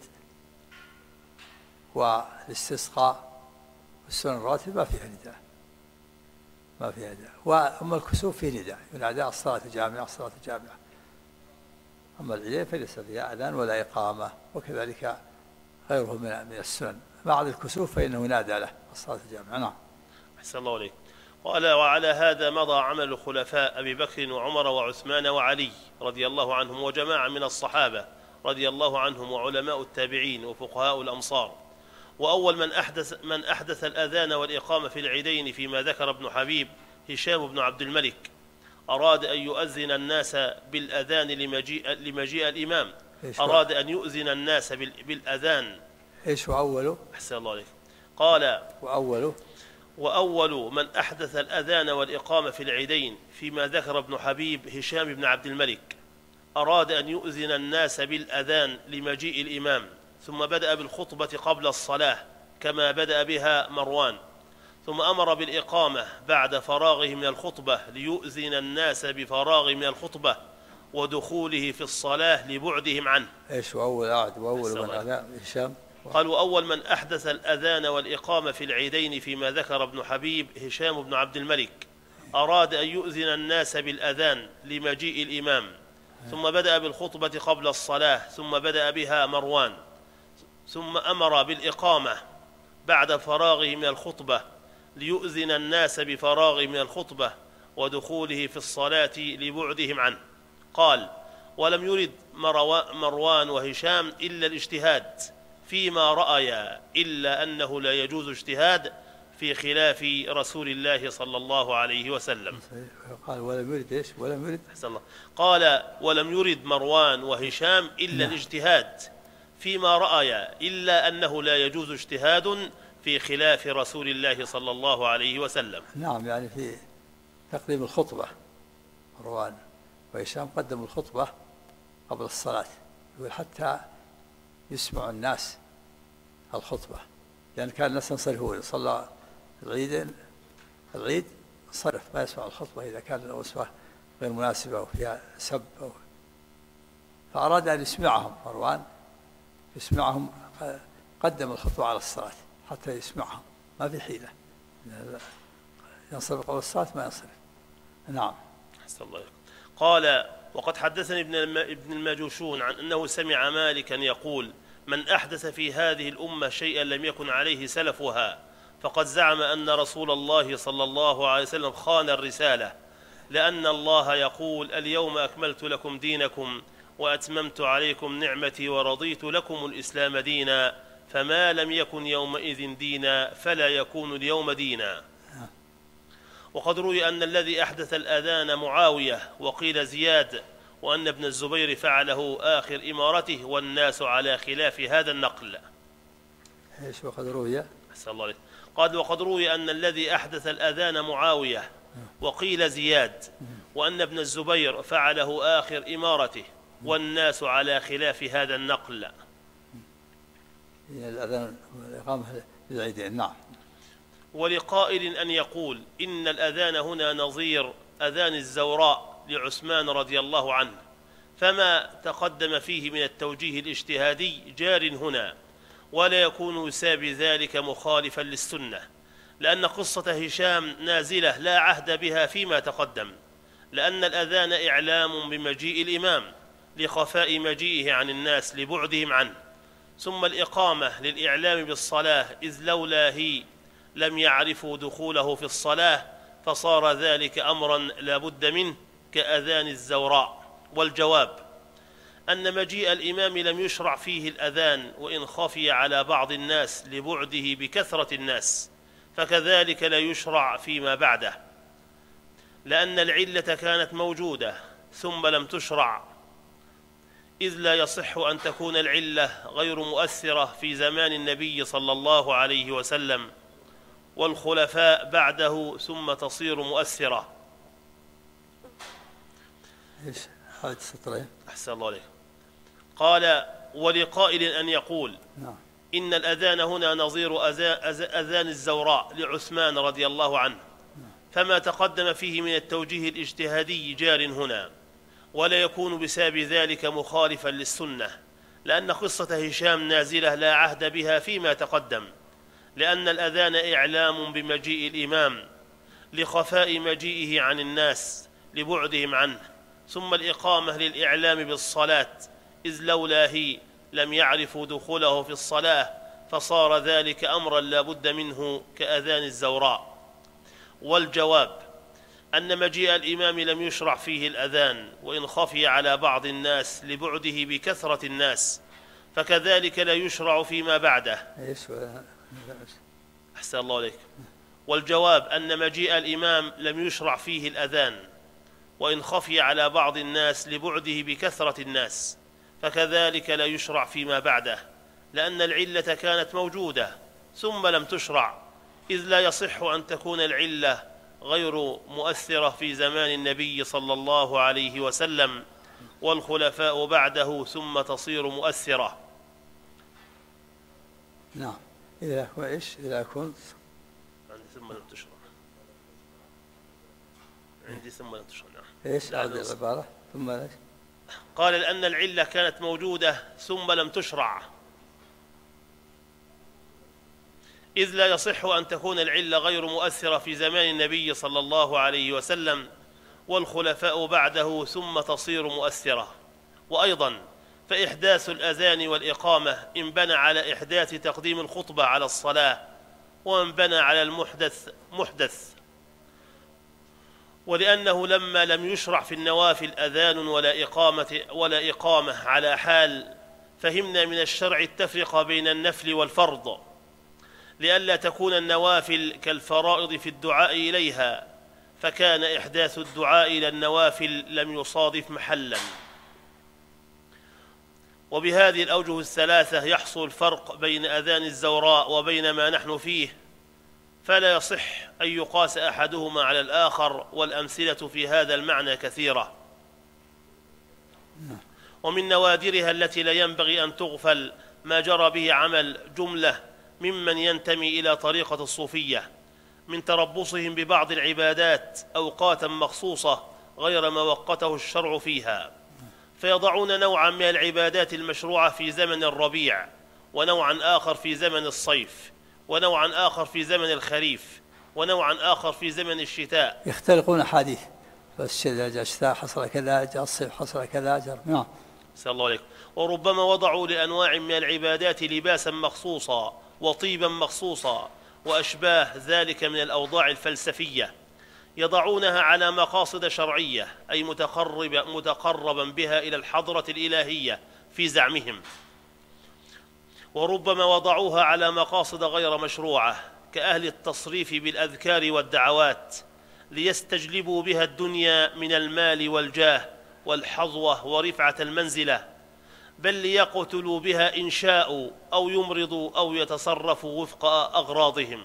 والاستسقاء والسنن الراتبة ما فيها نداء، وأما الكسوف فيه نداء ينادى الصلاة جامعة الصلاة جامعة. أما العيدين فليس فيها أذان ولا إقامة، وكذلك غيره من السنن. بعد الكسوف فإنه ينادى له الصلاة جامعة. نعم. أحسن الله عليك. قال وعلى هذا مضى عمل الخلفاء أبي بكر وعمر وعثمان وعلي رضي الله عنهم وجماعة من الصحابة رضي الله عنهم وعلماء التابعين وفقهاء الأمصار. وأول من أحدث الأذان والإقامة في العيدين فيما ذكر ابن حبيب هشام بن عبد الملك، أراد أن يؤذن الناس بالأذان لمجيء الإمام، أراد أن يؤذن الناس بالأذان. إيش وأوله؟ أحسن الله عليك. قال وأول من أحدث الأذان والإقامة في العيدين فيما ذكر ابن حبيب هشام بن عبد الملك، أراد أن يؤذن الناس بالأذان لمجيء الإمام، ثم بدأ بالخطبة قبل الصلاة كما بدأ بها مروان، ثم أمر بالإقامة بعد فراغه من الخطبة ليؤذن الناس بفراغ من الخطبة ودخوله في الصلاة لبعدهم عنه. إيش وأول قاعد وأول من أذان هشام؟ قال: وأول من أحدث الأذان والإقامة في العيدين فيما ذكر ابن حبيب هشام بن عبد الملك، أراد أن يؤذن الناس بالأذان لمجيء الإمام، ثم بدأ بالخطبة قبل الصلاة ثم بدأ بها مروان، ثم أمر بالإقامة بعد فراغه من الخطبة ليؤذن الناس بفراغ من الخطبة ودخوله في الصلاة لبعدهم عنه. قال: ولم يرد مروان وهشام إلا الاجتهاد فيما رأيا، إلا أنه لا يجوز اجتهاد في خلاف رسول الله صلى الله عليه وسلم. قال ولم يرد إيش؟ ولم يرد؟ قال: ولم يرد مروان وهشام إلا الاجتهاد فيما رأيا، إلا أنه لا يجوز اجتهاد في خلاف رسول الله صلى الله عليه وسلم. نعم، يعني في تقديم الخطبة مروان وهشام قدموا الخطبة قبل الصلاة، يقول حتى يسمع الناس الخطبة، لأن كان الناس ينصرفون، صلى العيد صرف ما يسمع الخطبة إذا كان الوصفة غير مناسبة وفيها سب فأراد أن يسمعهم مروان، يسمعهم، قدم الخطبة على الصلاة حتى يسمعهم، ما في حيلة، ينصرف قبل الصلاة ما ينصرف. نعم. قال: وقد حدثني ابن الماجوشون عن أنه سمع مالكا يقول: من أحدث في هذه الأمة شيئا لم يكن عليه سلفها فقد زعم أن رسول الله صلى الله عليه وسلم خان الرسالة، لأن الله يقول: اليوم أكملت لكم دينكم وأتممت عليكم نعمتي ورضيت لكم الإسلام دينا، فما لم يكن يومئذ دينا فلا يكون اليوم دينا. وقد روي أن الذي أحدث الأذان معاوية، وقيل زياد، وأن ابن الزبير فعله آخر إمارته، والناس على خلاف هذا النقل. إيش وقد روي؟ قال: وقد روي أن الذي أحدث الأذان معاوية، وقيل زياد، وأن ابن الزبير فعله آخر إمارته، والناس على خلاف هذا النقل. الأذان والإقامة للعيدين. نعم. ولقائل أن يقول: إن الأذان هنا نظير أذان الزوراء لعثمان رضي الله عنه، فما تقدم فيه من التوجيه الاجتهادي جار هنا، ولا يكون يساب ذلك مخالفا للسنة، لأن قصة هشام نازلة لا عهد بها فيما تقدم، لأن الأذان إعلام بمجيء الإمام لخفاء مجيئه عن الناس لبعدهم عنه، ثم الإقامة للإعلام بالصلاة، إذ لولا هي لم يعرفوا دخوله في الصلاة، فصار ذلك أمرا لا بد منه كأذان الزوراء. والجواب أن مجيء الإمام لم يشرع فيه الأذان، وإن خفي على بعض الناس لبعده بكثرة الناس، فكذلك لا يشرع فيما بعده، لأن العلة كانت موجودة ثم لم تشرع، إذ لا يصح أن تكون العلة غير مؤثرة في زمان النبي صلى الله عليه وسلم والخلفاء بعده ثم تصير مؤثرة. إيش هذا السطرين؟ أحسن الله عليك. قال: ولقائل أن يقول: إن الأذان هنا نظير أذان الزوراء لعثمان رضي الله عنه، فما تقدم فيه من التوجيه الاجتهادي جار هنا، ولا يكون بسبب ذلك مخالفا للسنة، لأن قصة هشام نازلة لا عهد بها فيما تقدم، لأن الأذان إعلام بمجيء الإمام لخفاء مجيئه عن الناس لبعدهم عنه، ثم الإقامة للإعلام بالصلاة، إذ لولا هي لم يعرفوا دخوله في الصلاة، فصار ذلك أمرا لا بد منه كأذان الزوراء. والجواب أن مجيء الإمام لم يشرع فيه الأذان، وإن خفي على بعض الناس لبعده بكثرة الناس، فكذلك لا يشرع فيما بعده. أحسن الله عليك. والجواب أن مجيء الإمام لم يشرع فيه الأذان، وإن خفي على بعض الناس لبعده بكثرة الناس، فكذلك لا يشرع فيما بعده، لأن العلة كانت موجودة ثم لم تشرع، إذ لا يصح أن تكون العلة غير مؤثرة في زمان النبي صلى الله عليه وسلم والخلفاء بعده ثم تصير مؤثرة. نعم. إذا يكون إيش؟ إذا يكون عندي ثم لم تشرع. عندي ثم لم تشرع. نعم. إيش هذه العبارة؟ ثم إيش؟ قال لأن العلة كانت موجودة ثم لم تشرع، إذ لا يصح أن تكون العلة غير مؤثرة في زمان النبي صلى الله عليه وسلم والخلفاء بعده ثم تصير مؤثرة. وأيضا فإحداث الأذان والإقامة إن بنى على إحداث تقديم الخطبة على الصلاة، ومن بنى على المحدث محدث. ولأنه لما لم يشرع في النوافل أذان ولا إقامة على حال، فهمنا من الشرع التفرقة بين النفل والفرض، لئلا تكون النوافل كالفرائض في الدعاء إليها، فكان إحداث الدعاء إلى النوافل لم يصادف محلا. وبهذه الأوجه الثلاثة يحصل الفرق بين أذان الزوراء وبين ما نحن فيه، فلا يصح أن يقاس أحدهما على الآخر، والأمثلة في هذا المعنى كثيرة. ومن نوادرها التي لا ينبغي أن تغفل ما جرى به عمل جملة ممن ينتمي إلى طريقة الصوفية من تربصهم ببعض العبادات أوقاتا مخصوصة غير ما وقته الشرع فيها، فيضعون نوعا من العبادات المشروعة في زمن الربيع، ونوعا آخر في زمن الصيف، ونوعا آخر في زمن الخريف، ونوعا آخر في زمن الشتاء. يختلقون أحاديث، فالشتاء حصل كذا، جاء الصيف حصل كذا. نعم. صلى الله عليكم. وربما وضعوا لأنواع من العبادات لباسا مخصوصا وطيبا مخصوصا وأشباه ذلك من الأوضاع الفلسفية، يضعونها على مقاصد شرعية، أي متقربا بها إلى الحضرة الإلهية في زعمهم. وربما وضعوها على مقاصد غير مشروعة كأهل التصريف بالأذكار والدعوات، ليستجلبوا بها الدنيا من المال والجاه والحظوة ورفعة المنزلة، بل ليقتلوا بها إن شاءوا أو يمرضوا أو يتصرفوا وفق أغراضهم.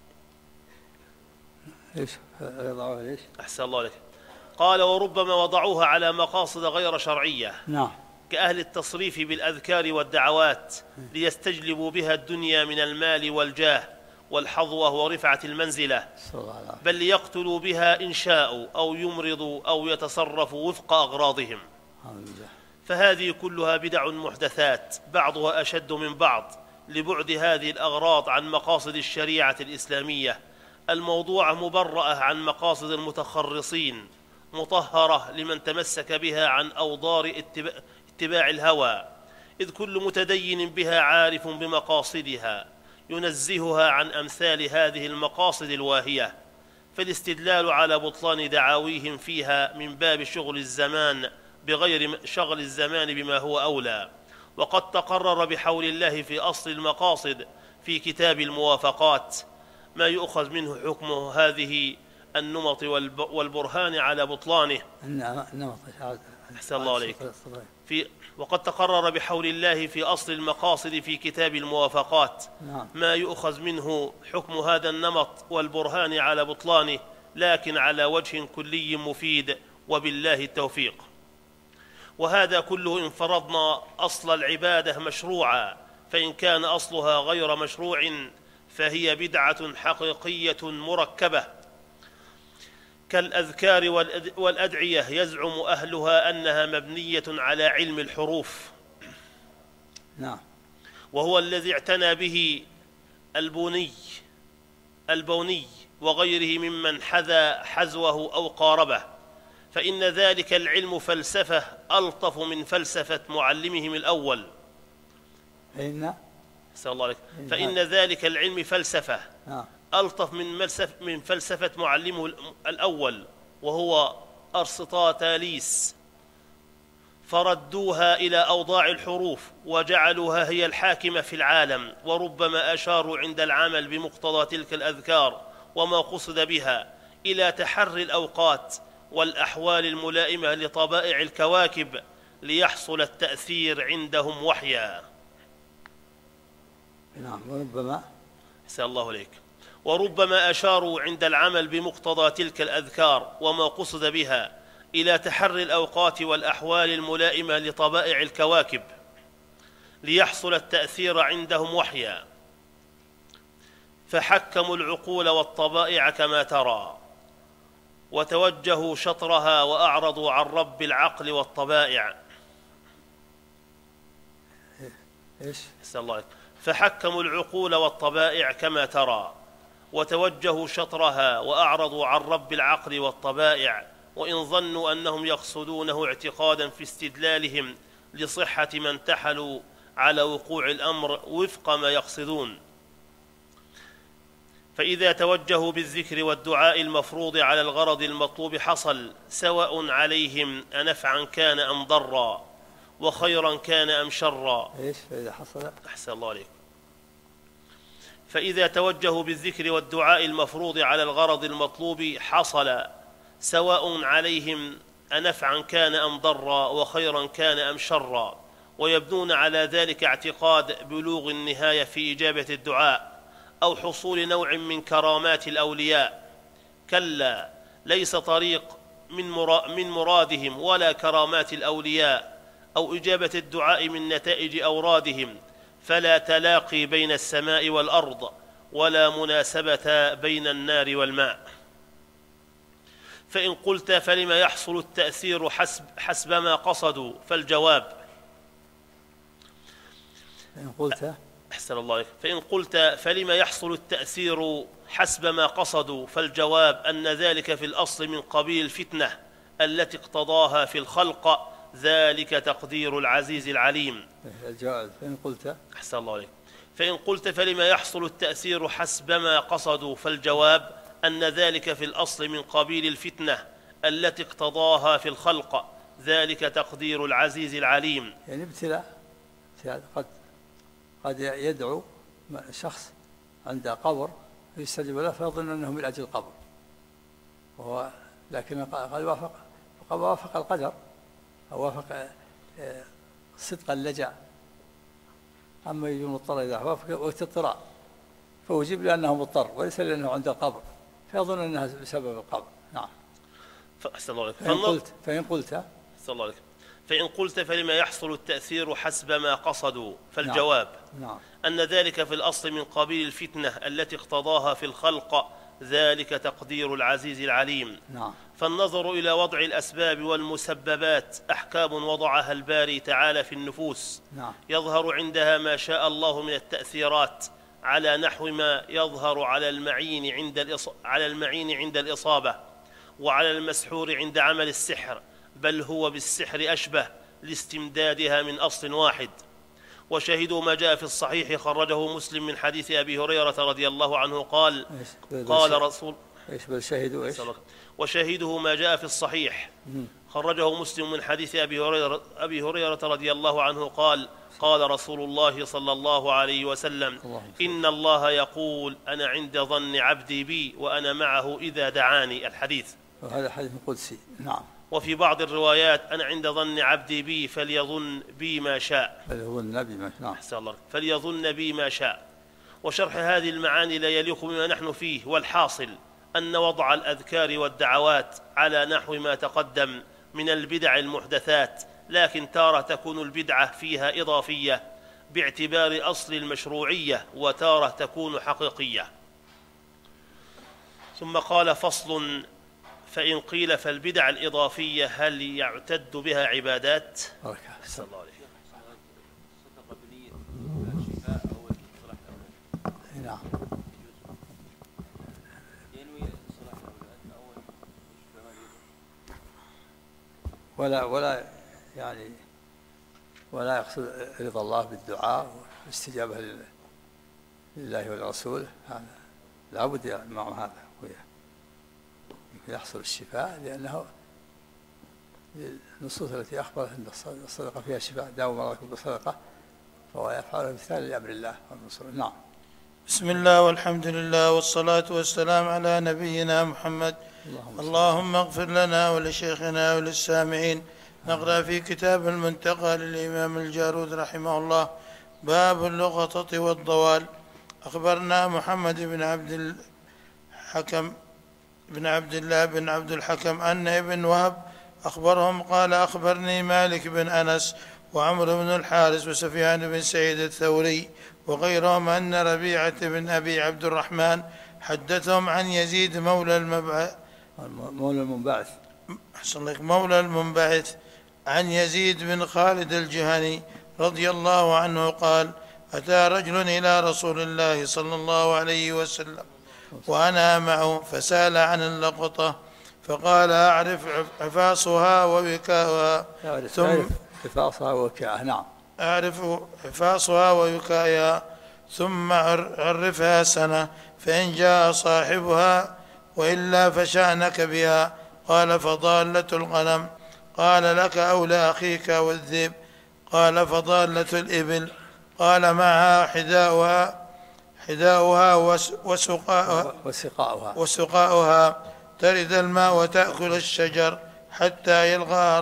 أحسن الله عليك. قال وربما وضعوها على مقاصد غير شرعية. نعم. كأهل التصريف بالأذكار والدعوات، ليستجلبوا بها الدنيا من المال والجاه والحظوة ورفعة المنزلة، بل ليقتلوا بها إن شاءوا أو يمرضوا أو يتصرفوا وفق أغراضهم. فهذه كلها بدع محدثات بعضها أشد من بعض، لبعد هذه الأغراض عن مقاصد الشريعة الإسلامية الموضوعة مبرأة عن مقاصد المتخرصين، مطهرة لمن تمسك بها عن أوضار اتباع الهوى، إذ كل متدين بها عارف بمقاصدها ينزهها عن أمثال هذه المقاصد الواهية. فالاستدلال على بطلان دعاويهم فيها من باب شغل الزمان بغير شغل الزمان بما هو أولى. وقد تقرر بحول الله في أصل المقاصد في كتاب الموافقات ما يؤخذ منه حكم هذه النمط والبرهان على بطلانه. أحسن الله عليك. وقد تقرر بحول الله في أصل المقاصد في كتاب الموافقات ما يؤخذ منه حكم هذا النمط والبرهان على بطلانه، لكن على وجه كلي مفيد، وبالله التوفيق. وهذا كله إن فرضنا أصل العبادة مشروعا، فإن كان أصلها غير مشروع فهي بدعة حقيقية مركبة كالأذكار والأدعية، يزعم أهلها أنها مبنية على علم الحروف. نعم. وهو الذي اعتنى به البوني وغيره ممن حذا حذوه أو قاربه، فإن ذلك العلم فلسفة ألطف من فلسفة معلمهم الأول. فإن ذلك العلم فلسفة ألطف من فلسفة معلمه الأول، وهو أرسطاطاليس، فردوها إلى أوضاع الحروف وجعلوها هي الحاكمة في العالم. وربما أشاروا عند العمل بمقتضى تلك الأذكار وما قصد بها إلى تحري الأوقات والأحوال الملائمة لطبائع الكواكب ليحصل التأثير عندهم وحيا. نعم. وربما أحسن الله عليك. وربما أشاروا عند العمل بمقتضى تلك الأذكار وما قصد بها إلى تحري الأوقات والأحوال الملائمة لطبائع الكواكب ليحصل التأثير عندهم وحيا، فحكموا العقول والطبائع كما ترى، وتوجهوا شطرها وأعرضوا عن رب العقل والطبائع. فحكموا العقول والطبائع كما ترى، وتوجهوا شطرها وأعرضوا عن رب العقل والطبائع، وإن ظنوا أنهم يقصدونه اعتقادا في استدلالهم لصحة ما انتحلوا على وقوع الأمر وفق ما يقصدون. فإذا توجهوا بالذكر والدعاء المفروض على الغرض المطلوب حصل، سواء عليهم أنفعا كان أم ضرا، وخيرا كان أم شرا. فإذا حصل أحسن الله عليكم. فإذا توجهوا بالذكر والدعاء المفروض على الغرض المطلوب حصل، سواء عليهم أنفعا كان أم ضرا، وخيرا كان أم شرا، ويبنون على ذلك اعتقاد بلوغ النهاية في إجابة الدعاء أو حصول نوع من كرامات الأولياء. كلا، ليس طريق من مرادهم ولا كرامات الأولياء أو إجابة الدعاء من نتائج أورادهم، فلا تلاقي بين السماء والأرض ولا مناسبة بين النار والماء. فإن قلت فلما يحصل التأثير حسب ما قصدوا، فالجواب أحسن الله عليك. فإن قلت فلما يحصل التأثير حسب ما قصدوا، فالجواب أن ذلك في الأصل من قبيل الفتنة التي اقتضاها في الخلق، ذلك تقدير العزيز العليم. الجواب فإن قلت أحسن الله عليك. فإن قلت فلما يحصل التأثير حسب ما قصدوا، فالجواب أن ذلك في الأصل من قبيل الفتنة التي اقتضاها في الخلق، ذلك تقدير العزيز العليم. يعني ابتلاء قد يدعو شخص عند قبر يستجيب له فيظن أنه من أجل القبر، لكن قد وافق القدر أو وافق صدق اللجأ. أما يجي مضطر إذا وافق وقت اضطرار فوجب لأنه مضطر وليس لأنه عند القبر، فيظن أنها بسبب القبر. نعم. فإن قلت فلما يحصل التأثير حسب ما قصدوا، فالجواب نعم. أن ذلك في الأصل من قبيل الفتنة التي اقتضاها في الخلق، ذلك تقدير العزيز العليم. نعم. فالنظر إلى وضع الأسباب والمسببات أحكام وضعها الباري تعالى في النفوس. نعم. يظهر عندها ما شاء الله من التأثيرات على نحو ما يظهر على المعين عند الإصابة، وعلى المسحور عند عمل السحر، بل هو بالسحر أشبه لاستمدادها من أصل واحد. وشهدوا ما جاء في الصحيح خرجه مسلم من حديث أبي هريرة رضي الله عنه قال رسول وشهده ما جاء في الصحيح خرجه مسلم من حديث أبي هريرة رضي الله عنه قال رسول الله صلى الله عليه وسلم: إن الله يقول: أنا عند ظن عبدي بي وأنا معه إذا دعاني. الحديث. وهذا حديث قدسي. نعم. وفي بعض الروايات: أنا عند ظن عبدي بي فليظن بي ما شاء. فليظن بي ما شاء. وشرح هذه المعاني لا يليق بما نحن فيه، والحاصل أن وضع الأذكار والدعوات على نحو ما تقدم من البدع المحدثات، لكن تارة تكون البدعة فيها إضافية باعتبار أصل المشروعية، وتارة تكون حقيقية. ثم قال: فصل: فإن قيل فالبدع الإضافية هل يعتد بها عبادات؟ صلى الله عليه وسلم. نعم. ولا يقصد رضا الله بالدعاء والاستجابة لله والرسول، هذا لا بد مع هذا يحصل الشفاء، لأنه النصوص التي أخبرت أن الصدقة فيها شفاء، داوم مرضكم بالصدقة، فهو يفعل مثال لأمر الله والرسول. نعم. بسم الله والحمد لله والصلاة والسلام على نبينا محمد. اللهم اغفر لنا ولشيخنا وللسامعين. نقرأ في كتاب المنتقى للإمام الجارود رحمه الله: باب اللغطة والضوال. أخبرنا محمد بن عبد الحكم بن عبد الله بن عبد الحكم أن ابن وهب أخبرهم قال أخبرني مالك بن أنس وعمرو بن الحارث وسفيان بن سعيد الثوري وغيرهم أن ربيعة بن أبي عبد الرحمن حدثهم عن يزيد مولى المنبعث عن يزيد بن خالد الجهني رضي الله عنه قال أتى رجل إلى رسول الله صلى الله عليه وسلم وأنا معه فسأل عن اللقطة فقال أعرف حفاصها ووكاؤها أعرف حفاصها ووكائها ثم عرفها سنة فإن جاء صاحبها وإلا فشأنك بها. قال فضالة الغنم. قال لك أو لأخيك والذئب. قال فضالة الإبل. قال معها حذاؤها وسقاؤها ترد الماء وتأكل الشجر حتى يلقاها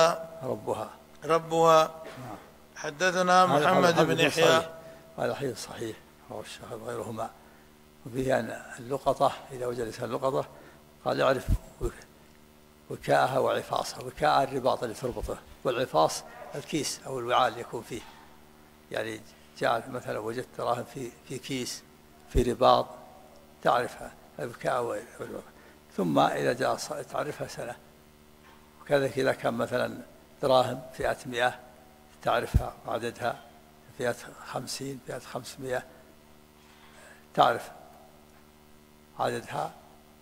ربها. حدثنا محمد بن يحيى. هذا حديث صحيح رواه الشيخ وغيرهما، وفيه أن اللقطة إذا وجد الإنسان اللقطة قال يعرف وكاءها وعفاصها. وكاء الرباط اللي تربطه، والعفاص الكيس أو الوعاء اللي يكون فيه. يعني جاء مثلا وجدت دراهم في كيس في رباط تعرفها الوكاء ثم إذا جاء تعرفها سنة. وكذلك إذا كان مثلا دراهم فئة 100 تعرفها عددها، فئة 50 فئة 500 تعرف عددها،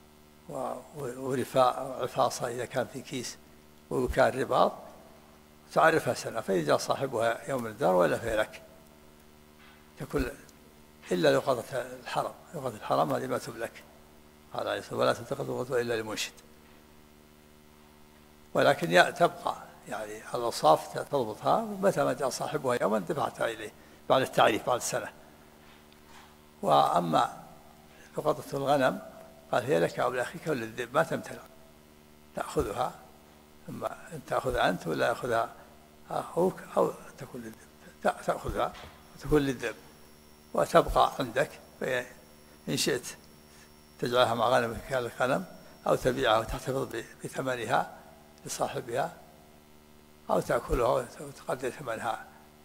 وعفاصها إذا كان في كيس، ووكاء الرباط تعرفها سنة. فإذا جاء صاحبها يوم الدار ولا فيلك تكون إلا لقطة الحرم. لقطة الحرم هذه ما تملك، قال عليه الصلاة والسلام ولا تلتقط الغدوة إلا لمنشد. ولكن تبقى يعني الأوصاف تضبطها، متى ما جاء صاحبها يوما دفعتها إليه بعد التعريف بعد السنة. وأما لقطة الغنم قال هي لك أو لأخيك ولا للذئب، ما تمتنع تأخذها، إما أن تأخذها أنت ولا يأخذها أخوك أو تكون للذئب، تأخذها وتكون للذئب وتبقى عندك. إن شئت تجعلها مع غنمك كالغنم أو تبيعها وتحتفظ بثمنها لصاحبها أو تأكلها وتقدر ثمنها.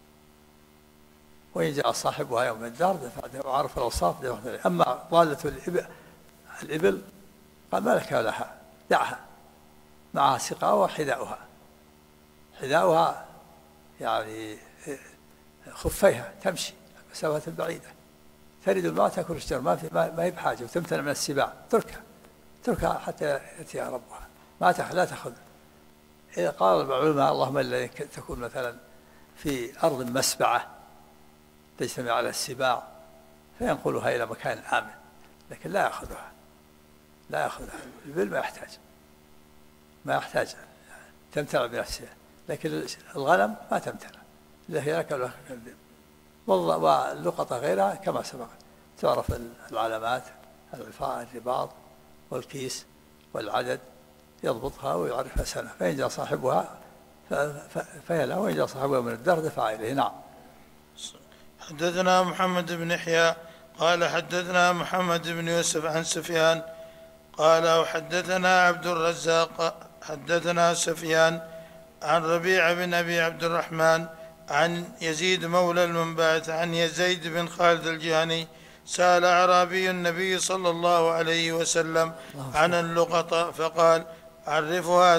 وإن جاء صاحبها يوم الدار دفعتها وعرف الأوصاف دفعتها. أما ضالة الإبل قال ما لك لها، دعها معها سقاء وحذاؤها. حذاؤها يعني خفيها تمشي مسافة بعيدة، ترد الماء تأكل الشجر، ما هي بحاجة، وتمتنع من السباع. تركها حتى يأتيها ربها، لا تأخذ. إذا قال العلماء اللهم إلا تكون مثلا في أرض مسبعة تجتمع على السباع فينقلها إلى مكان آمن، لكن لا يأخذها. الإبل ما يحتاج تمتنع بنفسها، لكن الغنم ما تمتنع، لا لك ولا الذئب. واللقطة غيرها كما سبق تعرف العلامات، الرباط والكيس والعدد يضبطها ويعرفها سنة. فإن جاء صاحبها فهي له، وإن جاء صاحبها من الدار دفع إليه. نعم. حدثنا محمد بن يحيى قال حدثنا محمد بن يوسف عن سفيان قال وحدثنا عبد الرزاق حدثنا سفيان عن ربيعة بن أبي عبد الرحمن عن يزيد مولى المنبعث عن يزيد بن خالد الجهني سأل أعرابي النبي صلى الله عليه وسلم عن اللقطة فقال عرفها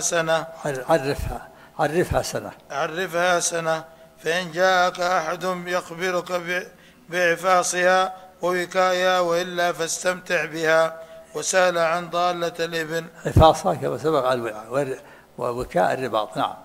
سنة فإن جاءك أحد يخبرك بعفاصها ووكائها وإلا فاستمتع بها. وسأل عن ضالة الإبل. عفاصها كما سبق الوعاء ووكاء الرباط. نعم.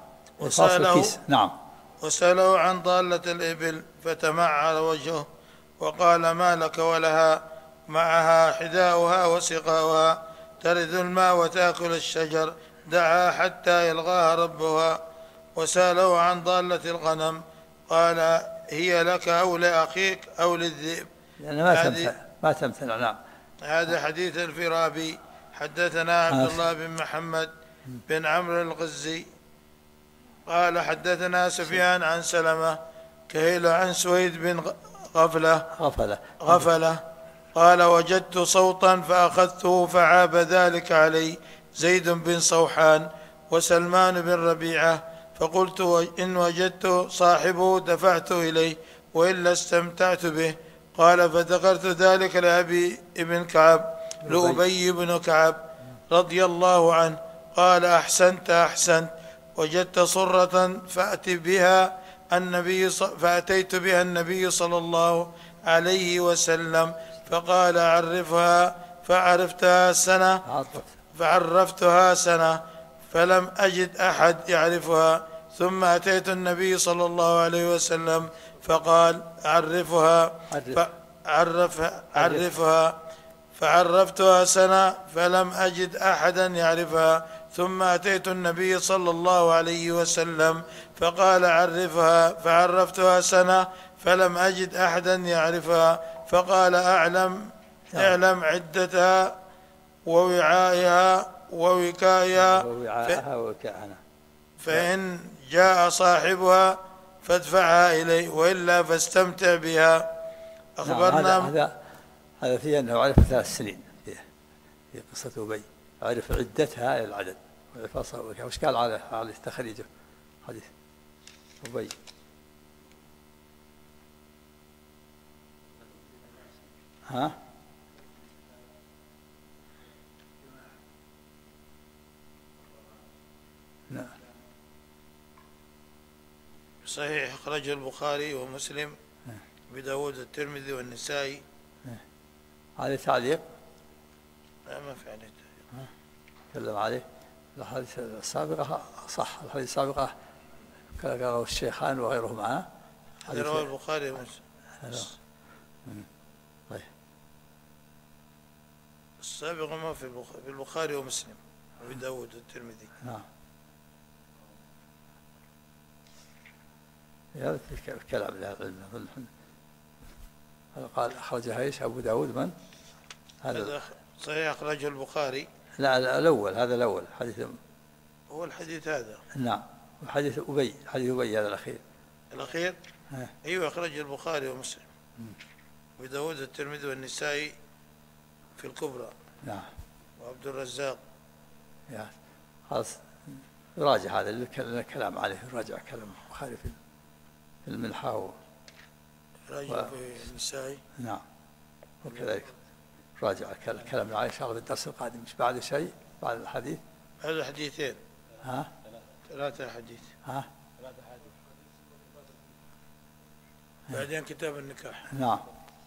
وسأله عن ضالة الإبل فتمعر وجهه وقال ما لك ولها؟ معها حذاؤها وسقاؤها ترد الماء وتأكل الشجر، دعا حتى يلقاها ربها. وسأله عن ضالة الغنم قال هي لك أو لأخيك أو للذئب. يعني ما تمتنع. نعم. هذا حديث الفرابي. حدثنا عبد الله بن محمد بن عمرو الغزي قال حدثنا سفيان عن سلمة كهيل عن سويد بن غفلة قال وجدت صوتا فأخذته فعاب ذلك علي زيد بن صوحان وسلمان بن ربيعة، فقلت إن وجدت صاحبه دفعته إليه وإلا استمتعت به. قال فذكرت ذلك لأبي بن كعب لأبي بن كعب رضي الله عنه. قال أحسنت وجدت صرة فأتيت بها النبي صلى الله عليه وسلم فقال عرفها، فعرفتها سنة فلم أجد أحد يعرفها، ثم أتيت النبي صلى الله عليه وسلم فقال عرفها فعرفتها سنة فلم أجد أحدا يعرفها، ثم أتيت النبي صلى الله عليه وسلم فقال عرفها فعرفتها سنة فلم أجد أحدا يعرفها، فقال اعلم عدتها ووعائها ووكائها فإن جاء صاحبها فادفعها إليه وإلا فاستمتع بها. أخبرنا هذا فيه أنه عرف 3 سنين في قصة أبي، عرف عدتها إلى العدد وش قال على تخريجه حديث أبي؟ ها؟ نعم. صحيح أخرجه البخاري ومسلم بداود الترمذي والنسائي. عليه تعليق؟ لا ما في عليه تعليق. تكلم عليه الحديث السابقة صح، الحديث السابقة قاله الشيخان وغيره معه. هذا رواه البخاري ومسلم. طيب السابقة ما في البخاري ومسلم وبداود والترمذي. نعم. هذا كلام العلم. هذا قال أخرجها إيش أبو داود من؟ هذا صحيح أخرجه البخاري. لا الأول، هذا الأول حديث هو الحديث هذا. نعم. وحديث أبي، حديث أبي هذا الأخير. أيوة أخرجه البخاري ومسلم وداود الترمذي والنسائي في الكبرى. نعم. وعبد الرزاق. خلاص يراجع هذا الكلام عليه، يراجع كلام البخاري في الملحة راجع في النسائي. نعم. وكذلك راجع الكلام عليه إن شاء الله في الدرس القادم. مش بعد شيء بعد الحديث؟ هذا حديثين. 3 أحاديث. 3 أحاديث. بعدين كتاب النكاح. نعم.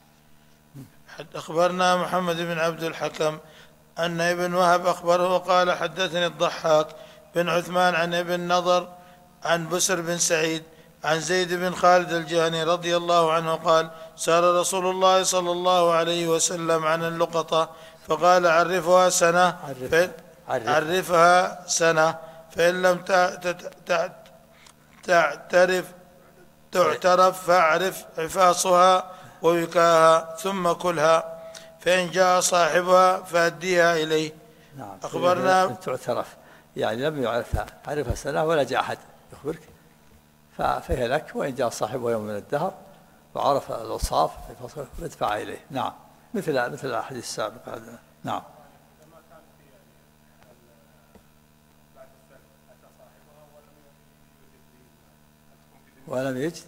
أخبرنا محمد بن عبد الحكم أن ابن وهب أخبره قال حدثني الضحاك بن عثمان عن ابن نضر عن بسر بن سعيد عن زيد بن خالد الجهني رضي الله عنه قال سأل رسول الله صلى الله عليه وسلم عن اللقطة فقال عرفها سنة فإن لم تعترف فاعرف عفاصها ووكاها ثم كلها، فإن جاء صاحبها فأديها إليه. نعم. أخبرنا تعترف يعني لم يعرفها، عرفها سنة ولا جاء أحد يخبرك فهي لك، وإن جاء صاحبها يوم من الدهر وعرف الأوصاف فادفع إليه. نعم. مثل الحديث السابق هذا. نعم. ولم يجد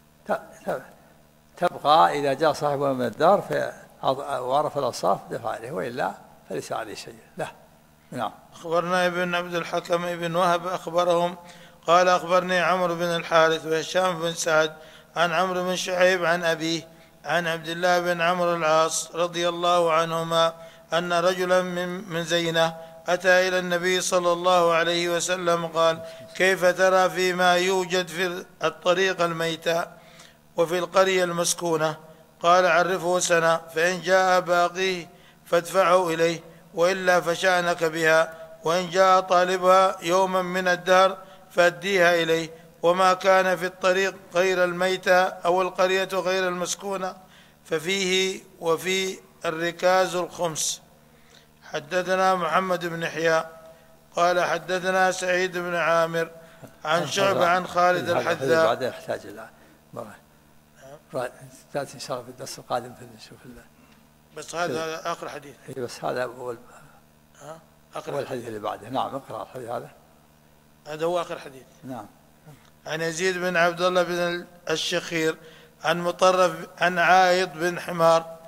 تبقى إذا جاء صاحبها من الدار وعرف الأوصاف دفع عليه، وإلا فليس عليه شيء. لا. نعم. أخبرنا ابن عبد الحكم ابن وهب أخبرهم قال أخبرني عمرو بن الحارث وهشام بن سعد عن عمرو بن شعيب عن أبيه عن عبد الله بن عمرو العاص رضي الله عنهما أن رجلا من زينة أتى إلى النبي صلى الله عليه وسلم قال كيف ترى فيما يوجد في الطريق الميتة وفي القرية المسكونة؟ قال عرفه سنة، فإن جاء باقيه فادفعه إليه وإلا فشأنك بها، وإن جاء طالبها يوما من الدهر فأديها إليه، وما كان في الطريق غير الميتة أو القرية غير المسكونة ففيه وفي الركاز الخمس. حدثنا محمد بن يحيى قال حدثنا سعيد بن عامر عن شعبة عن خالد الحذاء. بعدين يحتاج إلى تأتي إن شاء الله في الدرس القادم نشوف بس هذا آخر حديث. بس هذا أول الحديث اللي بعده. نعم. اقرأ الحديث هذا. هذا هو آخر حديث. نعم. عن يزيد بن عبد الله بن الشخير عن مطرف عن عايض بن حمار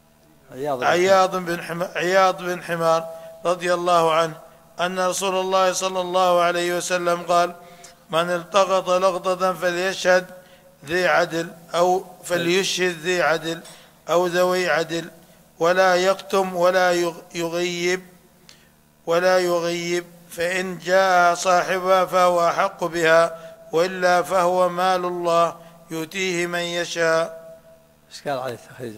عياض بن حمار رضي الله عنه أن رسول الله صلى الله عليه وسلم قال: من التقط لقطة فليشهد ذي عدل أو فليشهد ذي عدل أو ذوي عدل ولا يكتم ولا يغيب فإن جاء صاحبها فهو أحق بها وإلا فهو مال الله يؤتيه من يشاء. ايش قال عليه التخريج؟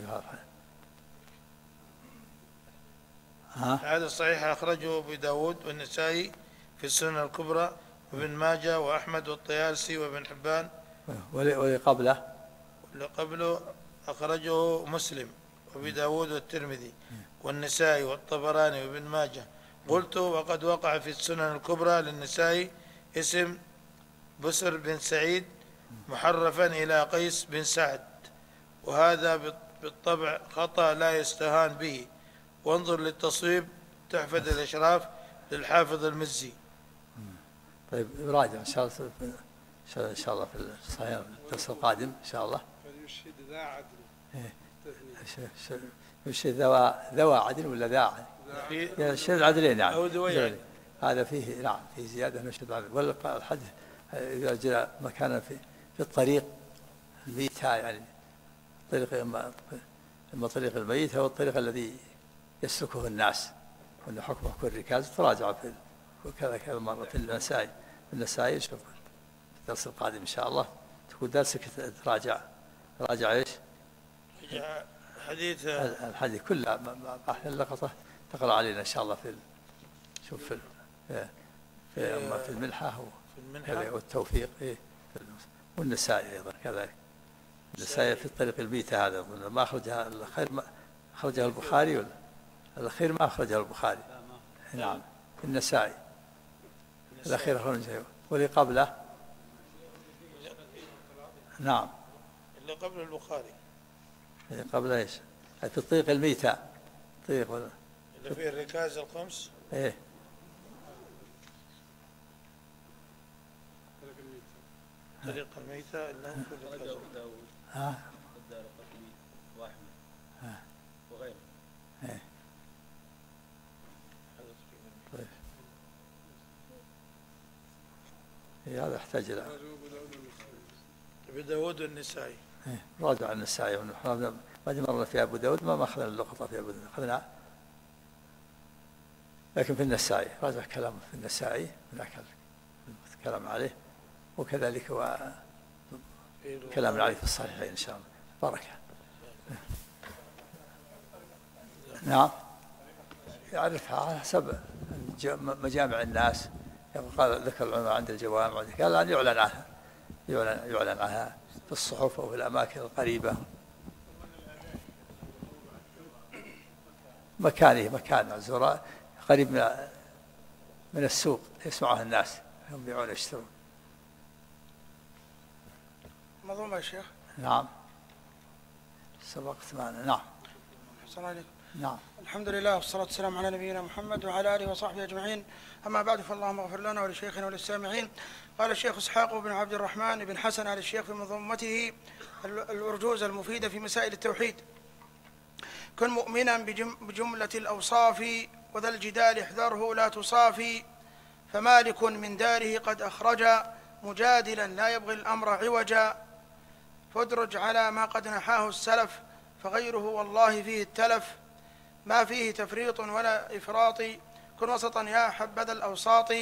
هذا الصحيح أخرجه أبو داود والنسائي في السنن الكبرى وابن ماجه وأحمد والطيالسي وابن حبان. واللي قبله أخرجه مسلم وابي داود والترمذي والنسائي والطبراني وابن ماجه. قلت: وقد وقع في السنن الكبرى للنسائي اسم بسر بن سعيد محرفا إلى قيس بن سعد، وهذا بالطبع خطأ لا يستهان به. وانظر للتصويب تحفة الإشراف للحافظ المزي. طيب راجع إن شاء الله في الصحيح الدرس القادم إن شاء الله. يشهد ذا عدل. يشهد ذوى عدل ولا ذا عدل؟ يشهد عدلين يعني. أو ذوي عدل. هذا فيه نعم فيه زيادة نشهد عدل. والحديث إذا جاء مكانا في الطريق الميتة يعني طريق إما طريق الميت أو الطريق الذي يسلكه الناس وأن حكمه كالركاز. تراجع في كذا مرة في النسائي شوف الدرس القادم إن شاء الله تكون درسك تراجع إيش؟ حديث الحديث كله أحلى اللقطة تقرأ علينا إن شاء الله شوف في الملحة والتوفيق والنسائي أيضا كذلك. النسائي في الطريق البيتة هذا ما أخرجها الأخير، ما أخرجها البخاري ولا الأخير ما أخرجها البخاري. نعم النسائي الأخير أخرجها. واللي قبله نعم اللي قبل البخاري اللي قبله إيش؟ في الطريق الميتة طريق اللي فيه الركاز الخمس. إيه طريق الميتة اللي هم في الركاز. وغيره. هذا يحتاج إلى أبو داود والنسائي. راجع النسائي ونحن ما مرنا في أبو داود ما أخذنا اللقطة في أبو داود أخذنا، لكن في النسائي راجع كلام في النسائي هناك كلام عليه وكذلك كلام عليه في الصحيحين إن شاء الله. بركة. نعم يعرفها على حسب مجامع الناس. قال ذكر العلماء عند الجوامع قال أن يعلن عنها في الصحف أو في الأماكن القريبة. مكان الزراء قريب من السوق يسمعها الناس هم يبيعون يشترون. مظلوم يا شيخ. نعم سبقت معنا. نعم السلام عليكم. نعم الحمد لله والصلاة والسلام على نبينا محمد وعلى آله وصحبه أجمعين. أما بعد فاللهم اغفر لنا ولشيخنا وللسامعين. قال الشيخ إسحاق بن عبد الرحمن بن حسن آل الشيخ في منظومته الأرجوز المفيدة في مسائل التوحيد: كن مؤمنا بجملة الأوصاف وذا الجدال احذره لا تصافي، فمالك من داره قد أخرج مجادلا لا يبغي الأمر عوجا، فادرج على ما قد نحاه السلف فغيره والله فيه التلف، ما فيه تفريط ولا إفراط، كن وسطا يا حبذا الأوساط.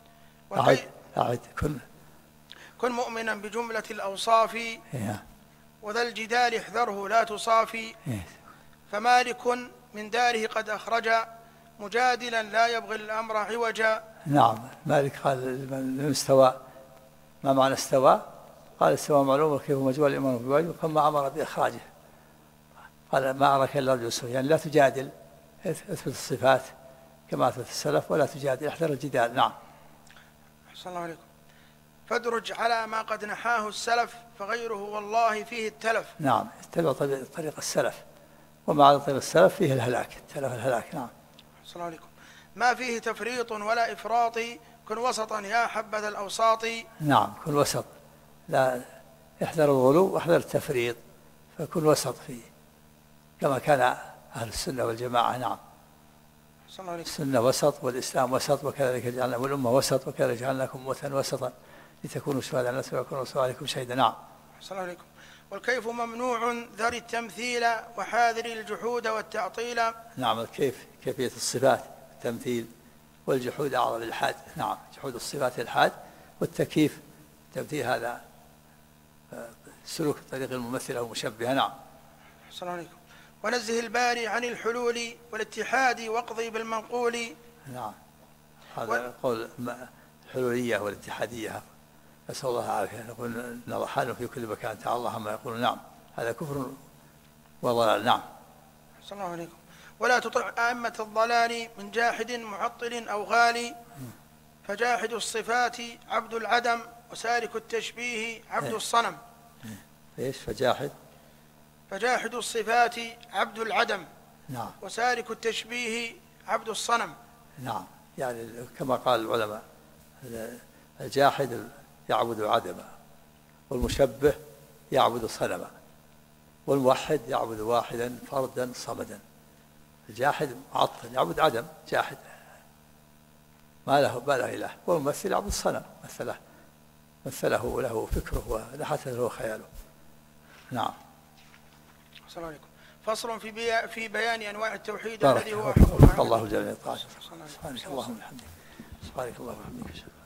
كن مؤمنا بجملة الأوصاف وذا الجدال احذره لا تصافي، فمالك من داره قد أخرج مجادلا لا يبغي الأمر عوجا. نعم مالك قال المستوى ما معنى استوى؟ قال استوى معلوم وكيف مجهول الإيمان بواجب ثم أمر بإخراجه. قال ما أراك إلا رجل سوء، يعني لا تجادل، اثبت الصفات كما أثبت السلف ولا تجادل، احذر الجدال. نعم أحسن الله عليكم. فادرج على ما قد نحاه السلف فغيره والله فيه التلف. نعم اتبع طريق السلف وما على طريق السلف فيه الهلاك، التلف الهلاك. نعم أحسن الله عليكم. ما فيه تفريط ولا إفراط كن وسطا يا حبذا الأوساط. نعم كن وسط، لا احذر الغلو واحذر التفريط، فكن وسط فيه كما كان أهل السنة والجماعة. نعم السنة وسط والإسلام وسط، وكذلك جعلنا والأمة وسط، وكذلك جعلناكم أمة وسطا لتكونوا شهداء على الناس ويكون الرسول عليكم شهيدا. نعم. السلام عليكم. والكيف ممنوع ذري التمثيل وحاذر الجحود والتعطيل. نعم الكيف كيفية الصفات، التمثيل والجحود أعظم الإلحاد. نعم جحود الصفات الإلحاد، والتكييف التمثيل هذا سلوك طريق الممثل أو المشبه. نعم. السلام عليكم. ونزه الباري عن الحلول والاتحاد واقضي بالمنقول. نعم هذا قول الحلولية والاتحادية، نسأل الله العافية. نقول نرى حاله في كل مكان، تعالى الله عما يقول. نعم هذا كفر وضلال. نعم. السلام عليكم. ولا تطع أئمة الضلال من جاحد معطل أو غالي، فجاحد الصفات عبد العدم وسالك التشبيه عبد الصنم. ايش فجاحد الصفات عبد العدم. نعم. وسالك التشبيه عبد الصنم. نعم يعني كما قال العلماء، الجاحد يعبد عدما، والمشبه يعبد صنما، والموحد يعبد واحدا فردا صمدا. الجاحد معطل يعبد عدم، جاحد ما له إله، والممثل يعبد الصنم، مثله له فكره ونحته له خياله. نعم. السلام عليكم. فصل في بيان أنواع التوحيد الذي هو حق الله جل وعلا. سبحانك اللهم وبحمدك، سبحانك اللهم وبحمدك.